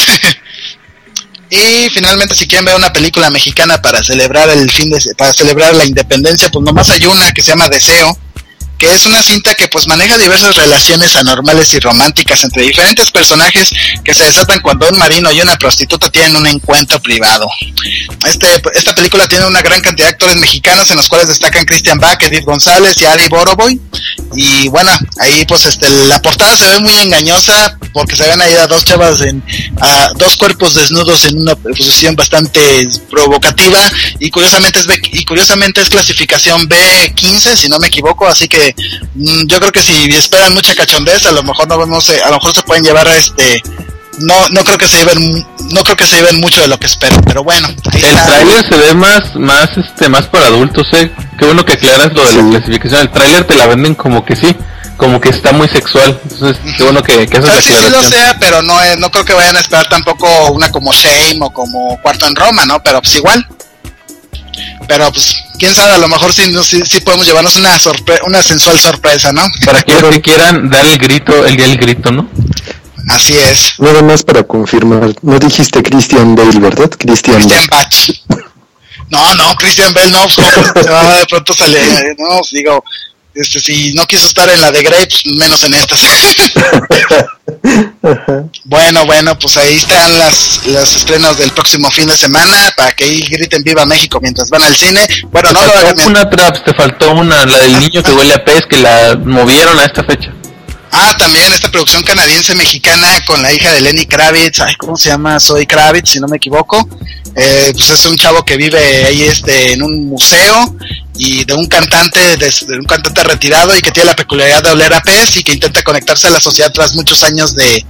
Y finalmente, si quieren ver una película mexicana para celebrar para celebrar la independencia, pues nomás hay una que se llama Deseo, que es una cinta que pues maneja diversas relaciones anormales y románticas entre diferentes personajes que se desatan cuando un marino y una prostituta tienen un encuentro privado. Esta película tiene una gran cantidad de actores mexicanos, en los cuales destacan Christian Bach, Edith González y Ari Boroboy. Y bueno, ahí pues la portada se ve muy engañosa porque se ven ahí a dos chavas a dos cuerpos desnudos en una posición bastante provocativa, y curiosamente es clasificación B15 si no me equivoco, así que yo creo que si esperan mucha cachondez, a lo mejor a lo mejor se pueden llevar no creo que se lleven mucho de lo que espero, pero bueno, ahí el tráiler se ve más para adultos, qué bueno que aclaras lo de la clasificación. El tráiler te la venden como que sí, como que está muy sexual, entonces qué bueno que haces la aclaración. Sí lo sea, pero no creo que vayan a esperar tampoco una como Shame o como Cuarto en Roma, ¿no? Pero pues igual. Pero pues quién sabe, a lo mejor sí podemos llevarnos una sensual sorpresa, ¿no? Para aquellos que quieran dar el grito, ¿no? Así es. Nada más para confirmar, no dijiste Christian Bale, ¿verdad? Christian Bach. No, Christian Bale no, pues, de pronto sale, no, digo, si no quiso estar en la de Grey, pues menos en estas. Bueno, pues ahí están los estrenos del próximo fin de semana, para que ahí griten Viva México mientras van al cine. Bueno, no lo hagan. Te faltó una, la del niño que huele a pez, que la movieron a esta fecha. También esta producción canadiense-mexicana con la hija de Lenny Kravitz, ¿cómo se llama? Zoe Kravitz, si no me equivoco. Pues es un chavo que vive ahí en un museo, y de un cantante retirado, y que tiene la peculiaridad de oler a pez, y que intenta conectarse a la sociedad tras muchos años de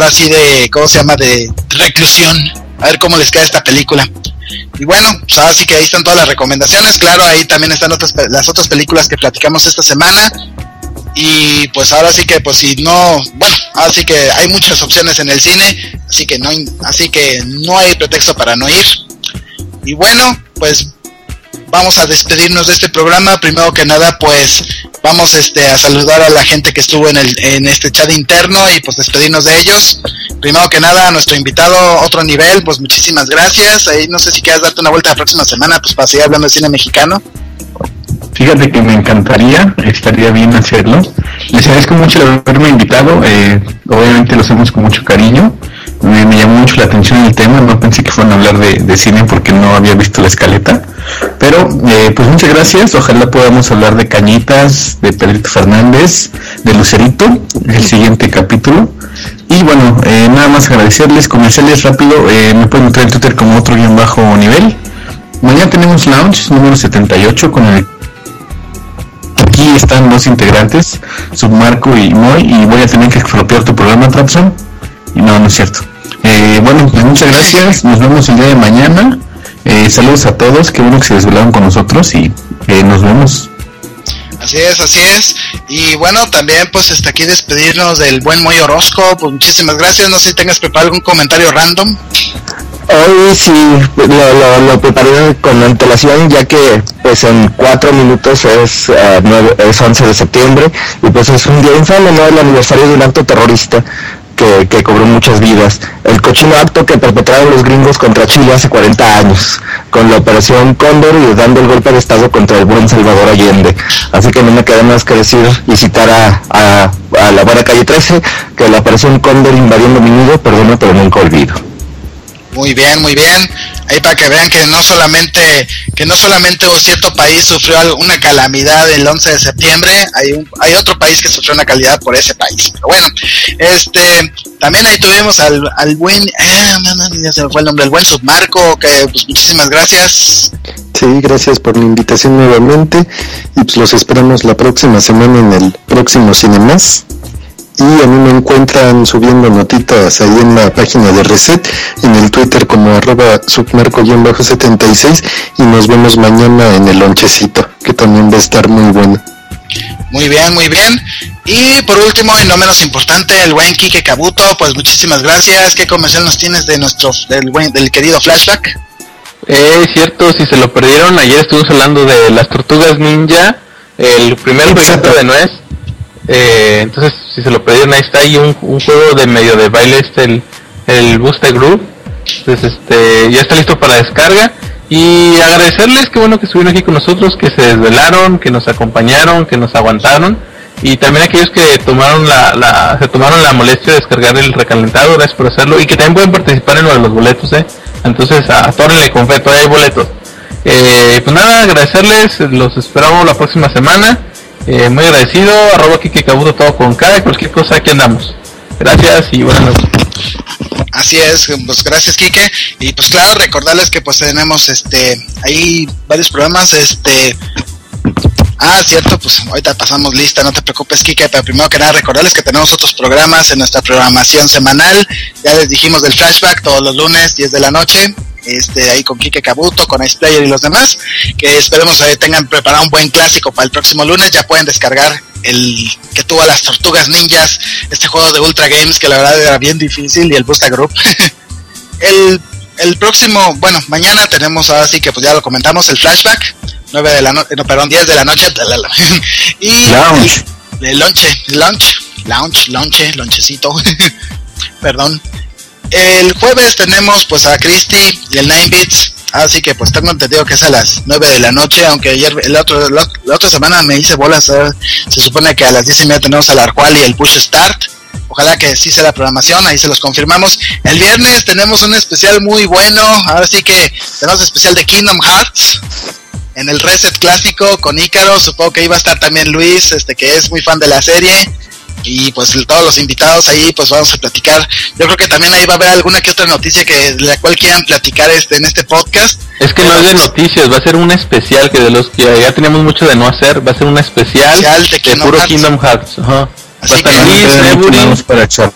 reclusión. A ver cómo les queda esta película. Y bueno, pues ahora sí que ahí están todas las recomendaciones. Claro, ahí también están las otras películas que platicamos esta semana. Y pues ahora sí que ahora sí que hay muchas opciones en el cine, así que no hay pretexto para no ir. Y bueno, pues vamos a despedirnos de este programa. Primero que nada, pues vamos a saludar a la gente que estuvo en este chat interno, y pues despedirnos de ellos. Primero que nada, a nuestro invitado Otro Nivel, pues muchísimas gracias. Ahí no sé si quieras darte una vuelta la próxima semana, pues para seguir hablando de cine mexicano. Fíjate que me encantaría, estaría bien hacerlo. Les agradezco mucho el haberme invitado, obviamente lo hacemos con mucho cariño. Me llamó mucho la atención el tema, no pensé que fueran a hablar de cine porque no había visto la escaleta. Pero pues muchas gracias, ojalá podamos hablar de Cañitas, de Pedrito Fernández, de Lucerito, el siguiente capítulo. Y bueno, nada más agradecerles, comerciales rápido, me pueden encontrar en Twitter como Otro_Nivel. Mañana tenemos Lounge número 78 con el... Aquí están dos integrantes, Submarco y Moy, y voy a tener que expropiar tu programa, Trapson. Y no es cierto. Bueno, pues muchas gracias, nos vemos el día de mañana. Saludos a todos, qué bueno que se desvelaron con nosotros, y nos vemos. Así es. Y bueno, también pues aquí despedirnos del buen Moy Orozco. Pues muchísimas gracias. No sé si tengas preparado algún comentario random. Hoy sí lo preparé con antelación, ya que pues en 4 minutos es 11 de septiembre, y pues es un día infame, ¿no? El aniversario de un acto terrorista que cobró muchas vidas, el cochino acto que perpetraron los gringos contra Chile hace 40 años, con la operación Cóndor, y dando el golpe de estado contra el buen Salvador Allende. Así que no me queda más que decir y citar a la buena Calle 13, que la operación Cóndor invadiendo mi nido, perdona pero nunca olvido. Muy bien, muy bien. Ahí para que vean que no solamente un cierto país sufrió una calamidad el 11 de septiembre, hay otro país que sufrió una calamidad por ese país. Pero bueno, también ahí tuvimos al buen, ya se me fue el nombre, el buen Submarco, que pues muchísimas gracias. Sí, gracias por la invitación nuevamente y pues los esperamos la próxima semana en el próximo Cinemás. Y a mí me encuentran subiendo notitas ahí en la página de Reset, en el Twitter como @submarco_76, y nos vemos mañana en el lonchecito, que también va a estar muy bueno. Muy bien, muy bien. Y por último, y no menos importante, el buen Kike Kabuto, pues muchísimas gracias. ¿Qué comercial nos tienes de del querido Flashback? Cierto, si se lo perdieron, ayer estuvimos hablando de las Tortugas Ninja, el primer proyecto de Nuez. Entonces, si se lo perdieron, ahí está ahí un juego de medio de baile, el Booster Group. Entonces, ya está listo para descarga. Y agradecerles, que bueno que estuvieron aquí con nosotros, que se desvelaron, que nos acompañaron, que nos aguantaron. Y también aquellos que se tomaron la molestia de descargar el recalentado, gracias por hacerlo. Y que también pueden participar en lo de los boletos, Entonces, atórenle con fe, todavía hay boletos. Pues nada, agradecerles, los esperamos la próxima semana. Muy agradecido, @Kike Kabuto, todo con K, cualquier cosa, aquí andamos. Gracias y buenas noches. Así es, pues gracias Kike. Y pues claro, recordarles que pues tenemos ahí varios programas, cierto, pues ahorita pasamos lista, no te preocupes Kike, pero primero que nada recordarles que tenemos otros programas en nuestra programación semanal. Ya les dijimos del Flashback todos los lunes 10 de la noche. Ahí con Kike Kabuto, con Ice Player y los demás, que esperemos tengan preparado un buen clásico para el próximo lunes. Ya pueden descargar el que tuvo a las Tortugas Ninjas, este juego de Ultra Games, que la verdad era bien difícil, y el Booster Group. el próximo, bueno, mañana tenemos, ahora sí que pues ya lo comentamos, el Flashback, 10 de la noche, y el lonchecito, perdón. El jueves tenemos pues a Christy y el 9-Bits, así que pues tengo entendido que es a las 9 de la noche, aunque ayer, la otra semana me hice bolas, se supone que a las 10:30 tenemos al Arcual y el Push Start. Ojalá que sí sea la programación, ahí se los confirmamos. El viernes tenemos un especial muy bueno, ahora sí que tenemos especial de Kingdom Hearts, en el Reset clásico con Ícaro, supongo que iba a estar también Luis, que es muy fan de la serie. Y pues todos los invitados ahí pues vamos a platicar. Yo creo que también ahí va a haber alguna que otra noticia de la cual quieran platicar en este podcast. Es que no es de noticias, va a ser un especial, que de los que ya tenemos mucho de no hacer, va a ser un especial de puro Kingdom Hearts. Ajá. Así va a estar Luis, Neburi, para echar.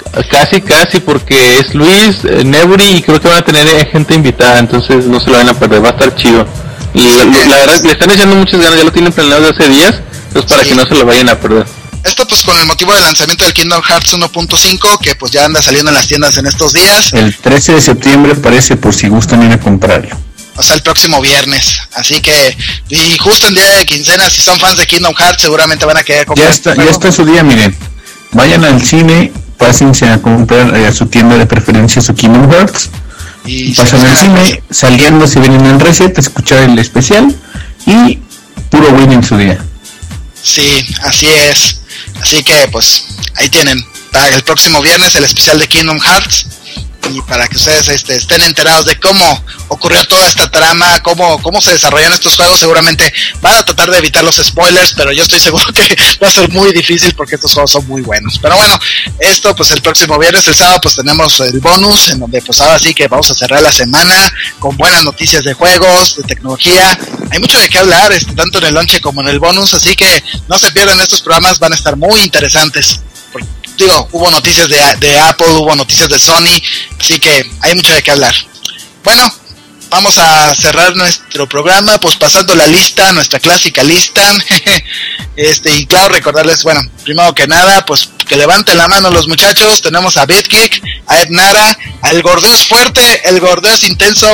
casi porque es Luis, Neburi, y creo que van a tener gente invitada, entonces no se lo van a perder, va a estar chido. Y la verdad le están echando muchas ganas, ya lo tienen planeado de hace días, entonces para que no se lo vayan a perder. Esto pues con el motivo del lanzamiento del Kingdom Hearts 1.5, que pues ya anda saliendo en las tiendas en estos días. El 13 de septiembre parece, por si gustan ir a comprarlo. O sea, el próximo viernes. Así que, y justo en día de quincena, si son fans de Kingdom Hearts, seguramente van a querer comprar. Ya está su día, miren. Vayan al cine, pásense a comprar a su tienda de preferencia su Kingdom Hearts. Y pasan al cine, saliendo se vienen en Reset, escuchar el especial y puro win en su día. Sí, así es. Así que pues ahí tienen para el próximo viernes el especial de Kingdom Hearts, y para que ustedes estén enterados de cómo ocurrió toda esta trama, cómo se desarrollan estos juegos. Seguramente van a tratar de evitar los spoilers, pero yo estoy seguro que va a ser muy difícil porque estos juegos son muy buenos. Pero bueno, esto pues el próximo viernes. El sábado pues tenemos el bonus, en donde pues ahora sí que vamos a cerrar la semana con buenas noticias de juegos, de tecnología. Hay mucho de qué hablar, tanto en el lonche como en el bonus, así que no se pierdan estos programas, van a estar muy interesantes. Digo, hubo noticias de Apple, hubo noticias de Sony, así que hay mucho de qué hablar. Bueno, vamos a cerrar nuestro programa pues pasando la lista, nuestra clásica lista. Y claro, recordarles, bueno, primero que nada, pues que levanten la mano los muchachos. Tenemos a BitKick, a Ed Nara, al Gordeos Fuerte, el Gordeos Intenso,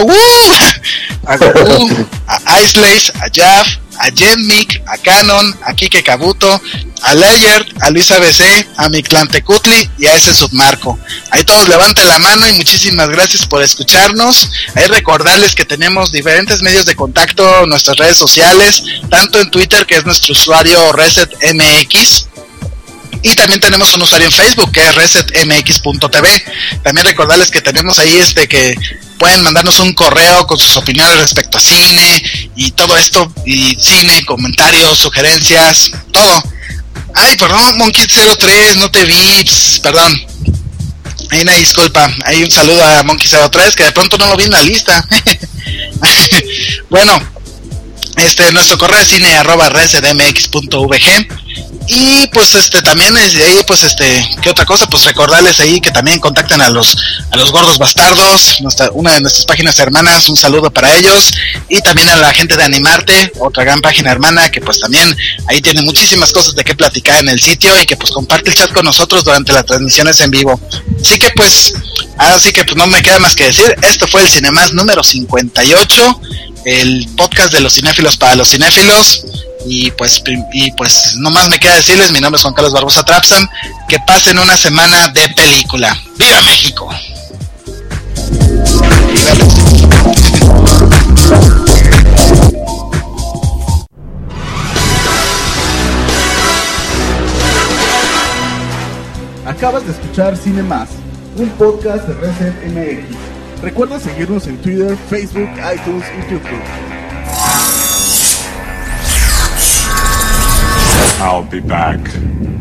a Icelace, a Jaff, a Jenmic, a Canon, a Kike Kabuto, a Layer, a Luis ABC, a Mictlantecutli y a ese Submarco. Ahí todos levanten la mano y muchísimas gracias por escucharnos. Ahí recordarles que tenemos diferentes medios de contacto en nuestras redes sociales, tanto en Twitter, que es nuestro usuario ResetMX, Y también tenemos un usuario en Facebook que es resetmx.tv. También recordarles que tenemos ahí que pueden mandarnos un correo con sus opiniones respecto a cine y todo esto, y cine, comentarios, sugerencias, todo. Ay, perdón, Monkey03, no te vi, perdón. Hay una disculpa, hay un saludo a Monkey03 que de pronto no lo vi en la lista. Bueno, nuestro correo es cine@resetmx.vg. Y pues también es de ahí, pues ¿qué otra cosa? Pues recordarles ahí que también contacten a los gordos bastardos, una de nuestras páginas hermanas, un saludo para ellos, y también a la gente de Animarte, otra gran página hermana que pues también ahí tiene muchísimas cosas de qué platicar en el sitio, y que pues comparte el chat con nosotros durante las transmisiones en vivo. Así que pues no me queda más que decir, esto fue el Cinemás número 58, el podcast de los cinéfilos para los cinéfilos. Y pues no más me queda decirles, mi nombre es Juan Carlos Barbosa Trapsam, que pasen una semana de película. ¡Viva México! Acabas de escuchar Cine Más, un podcast de Reset MX. Recuerda seguirnos en Twitter, Facebook, iTunes y YouTube. I'll be back.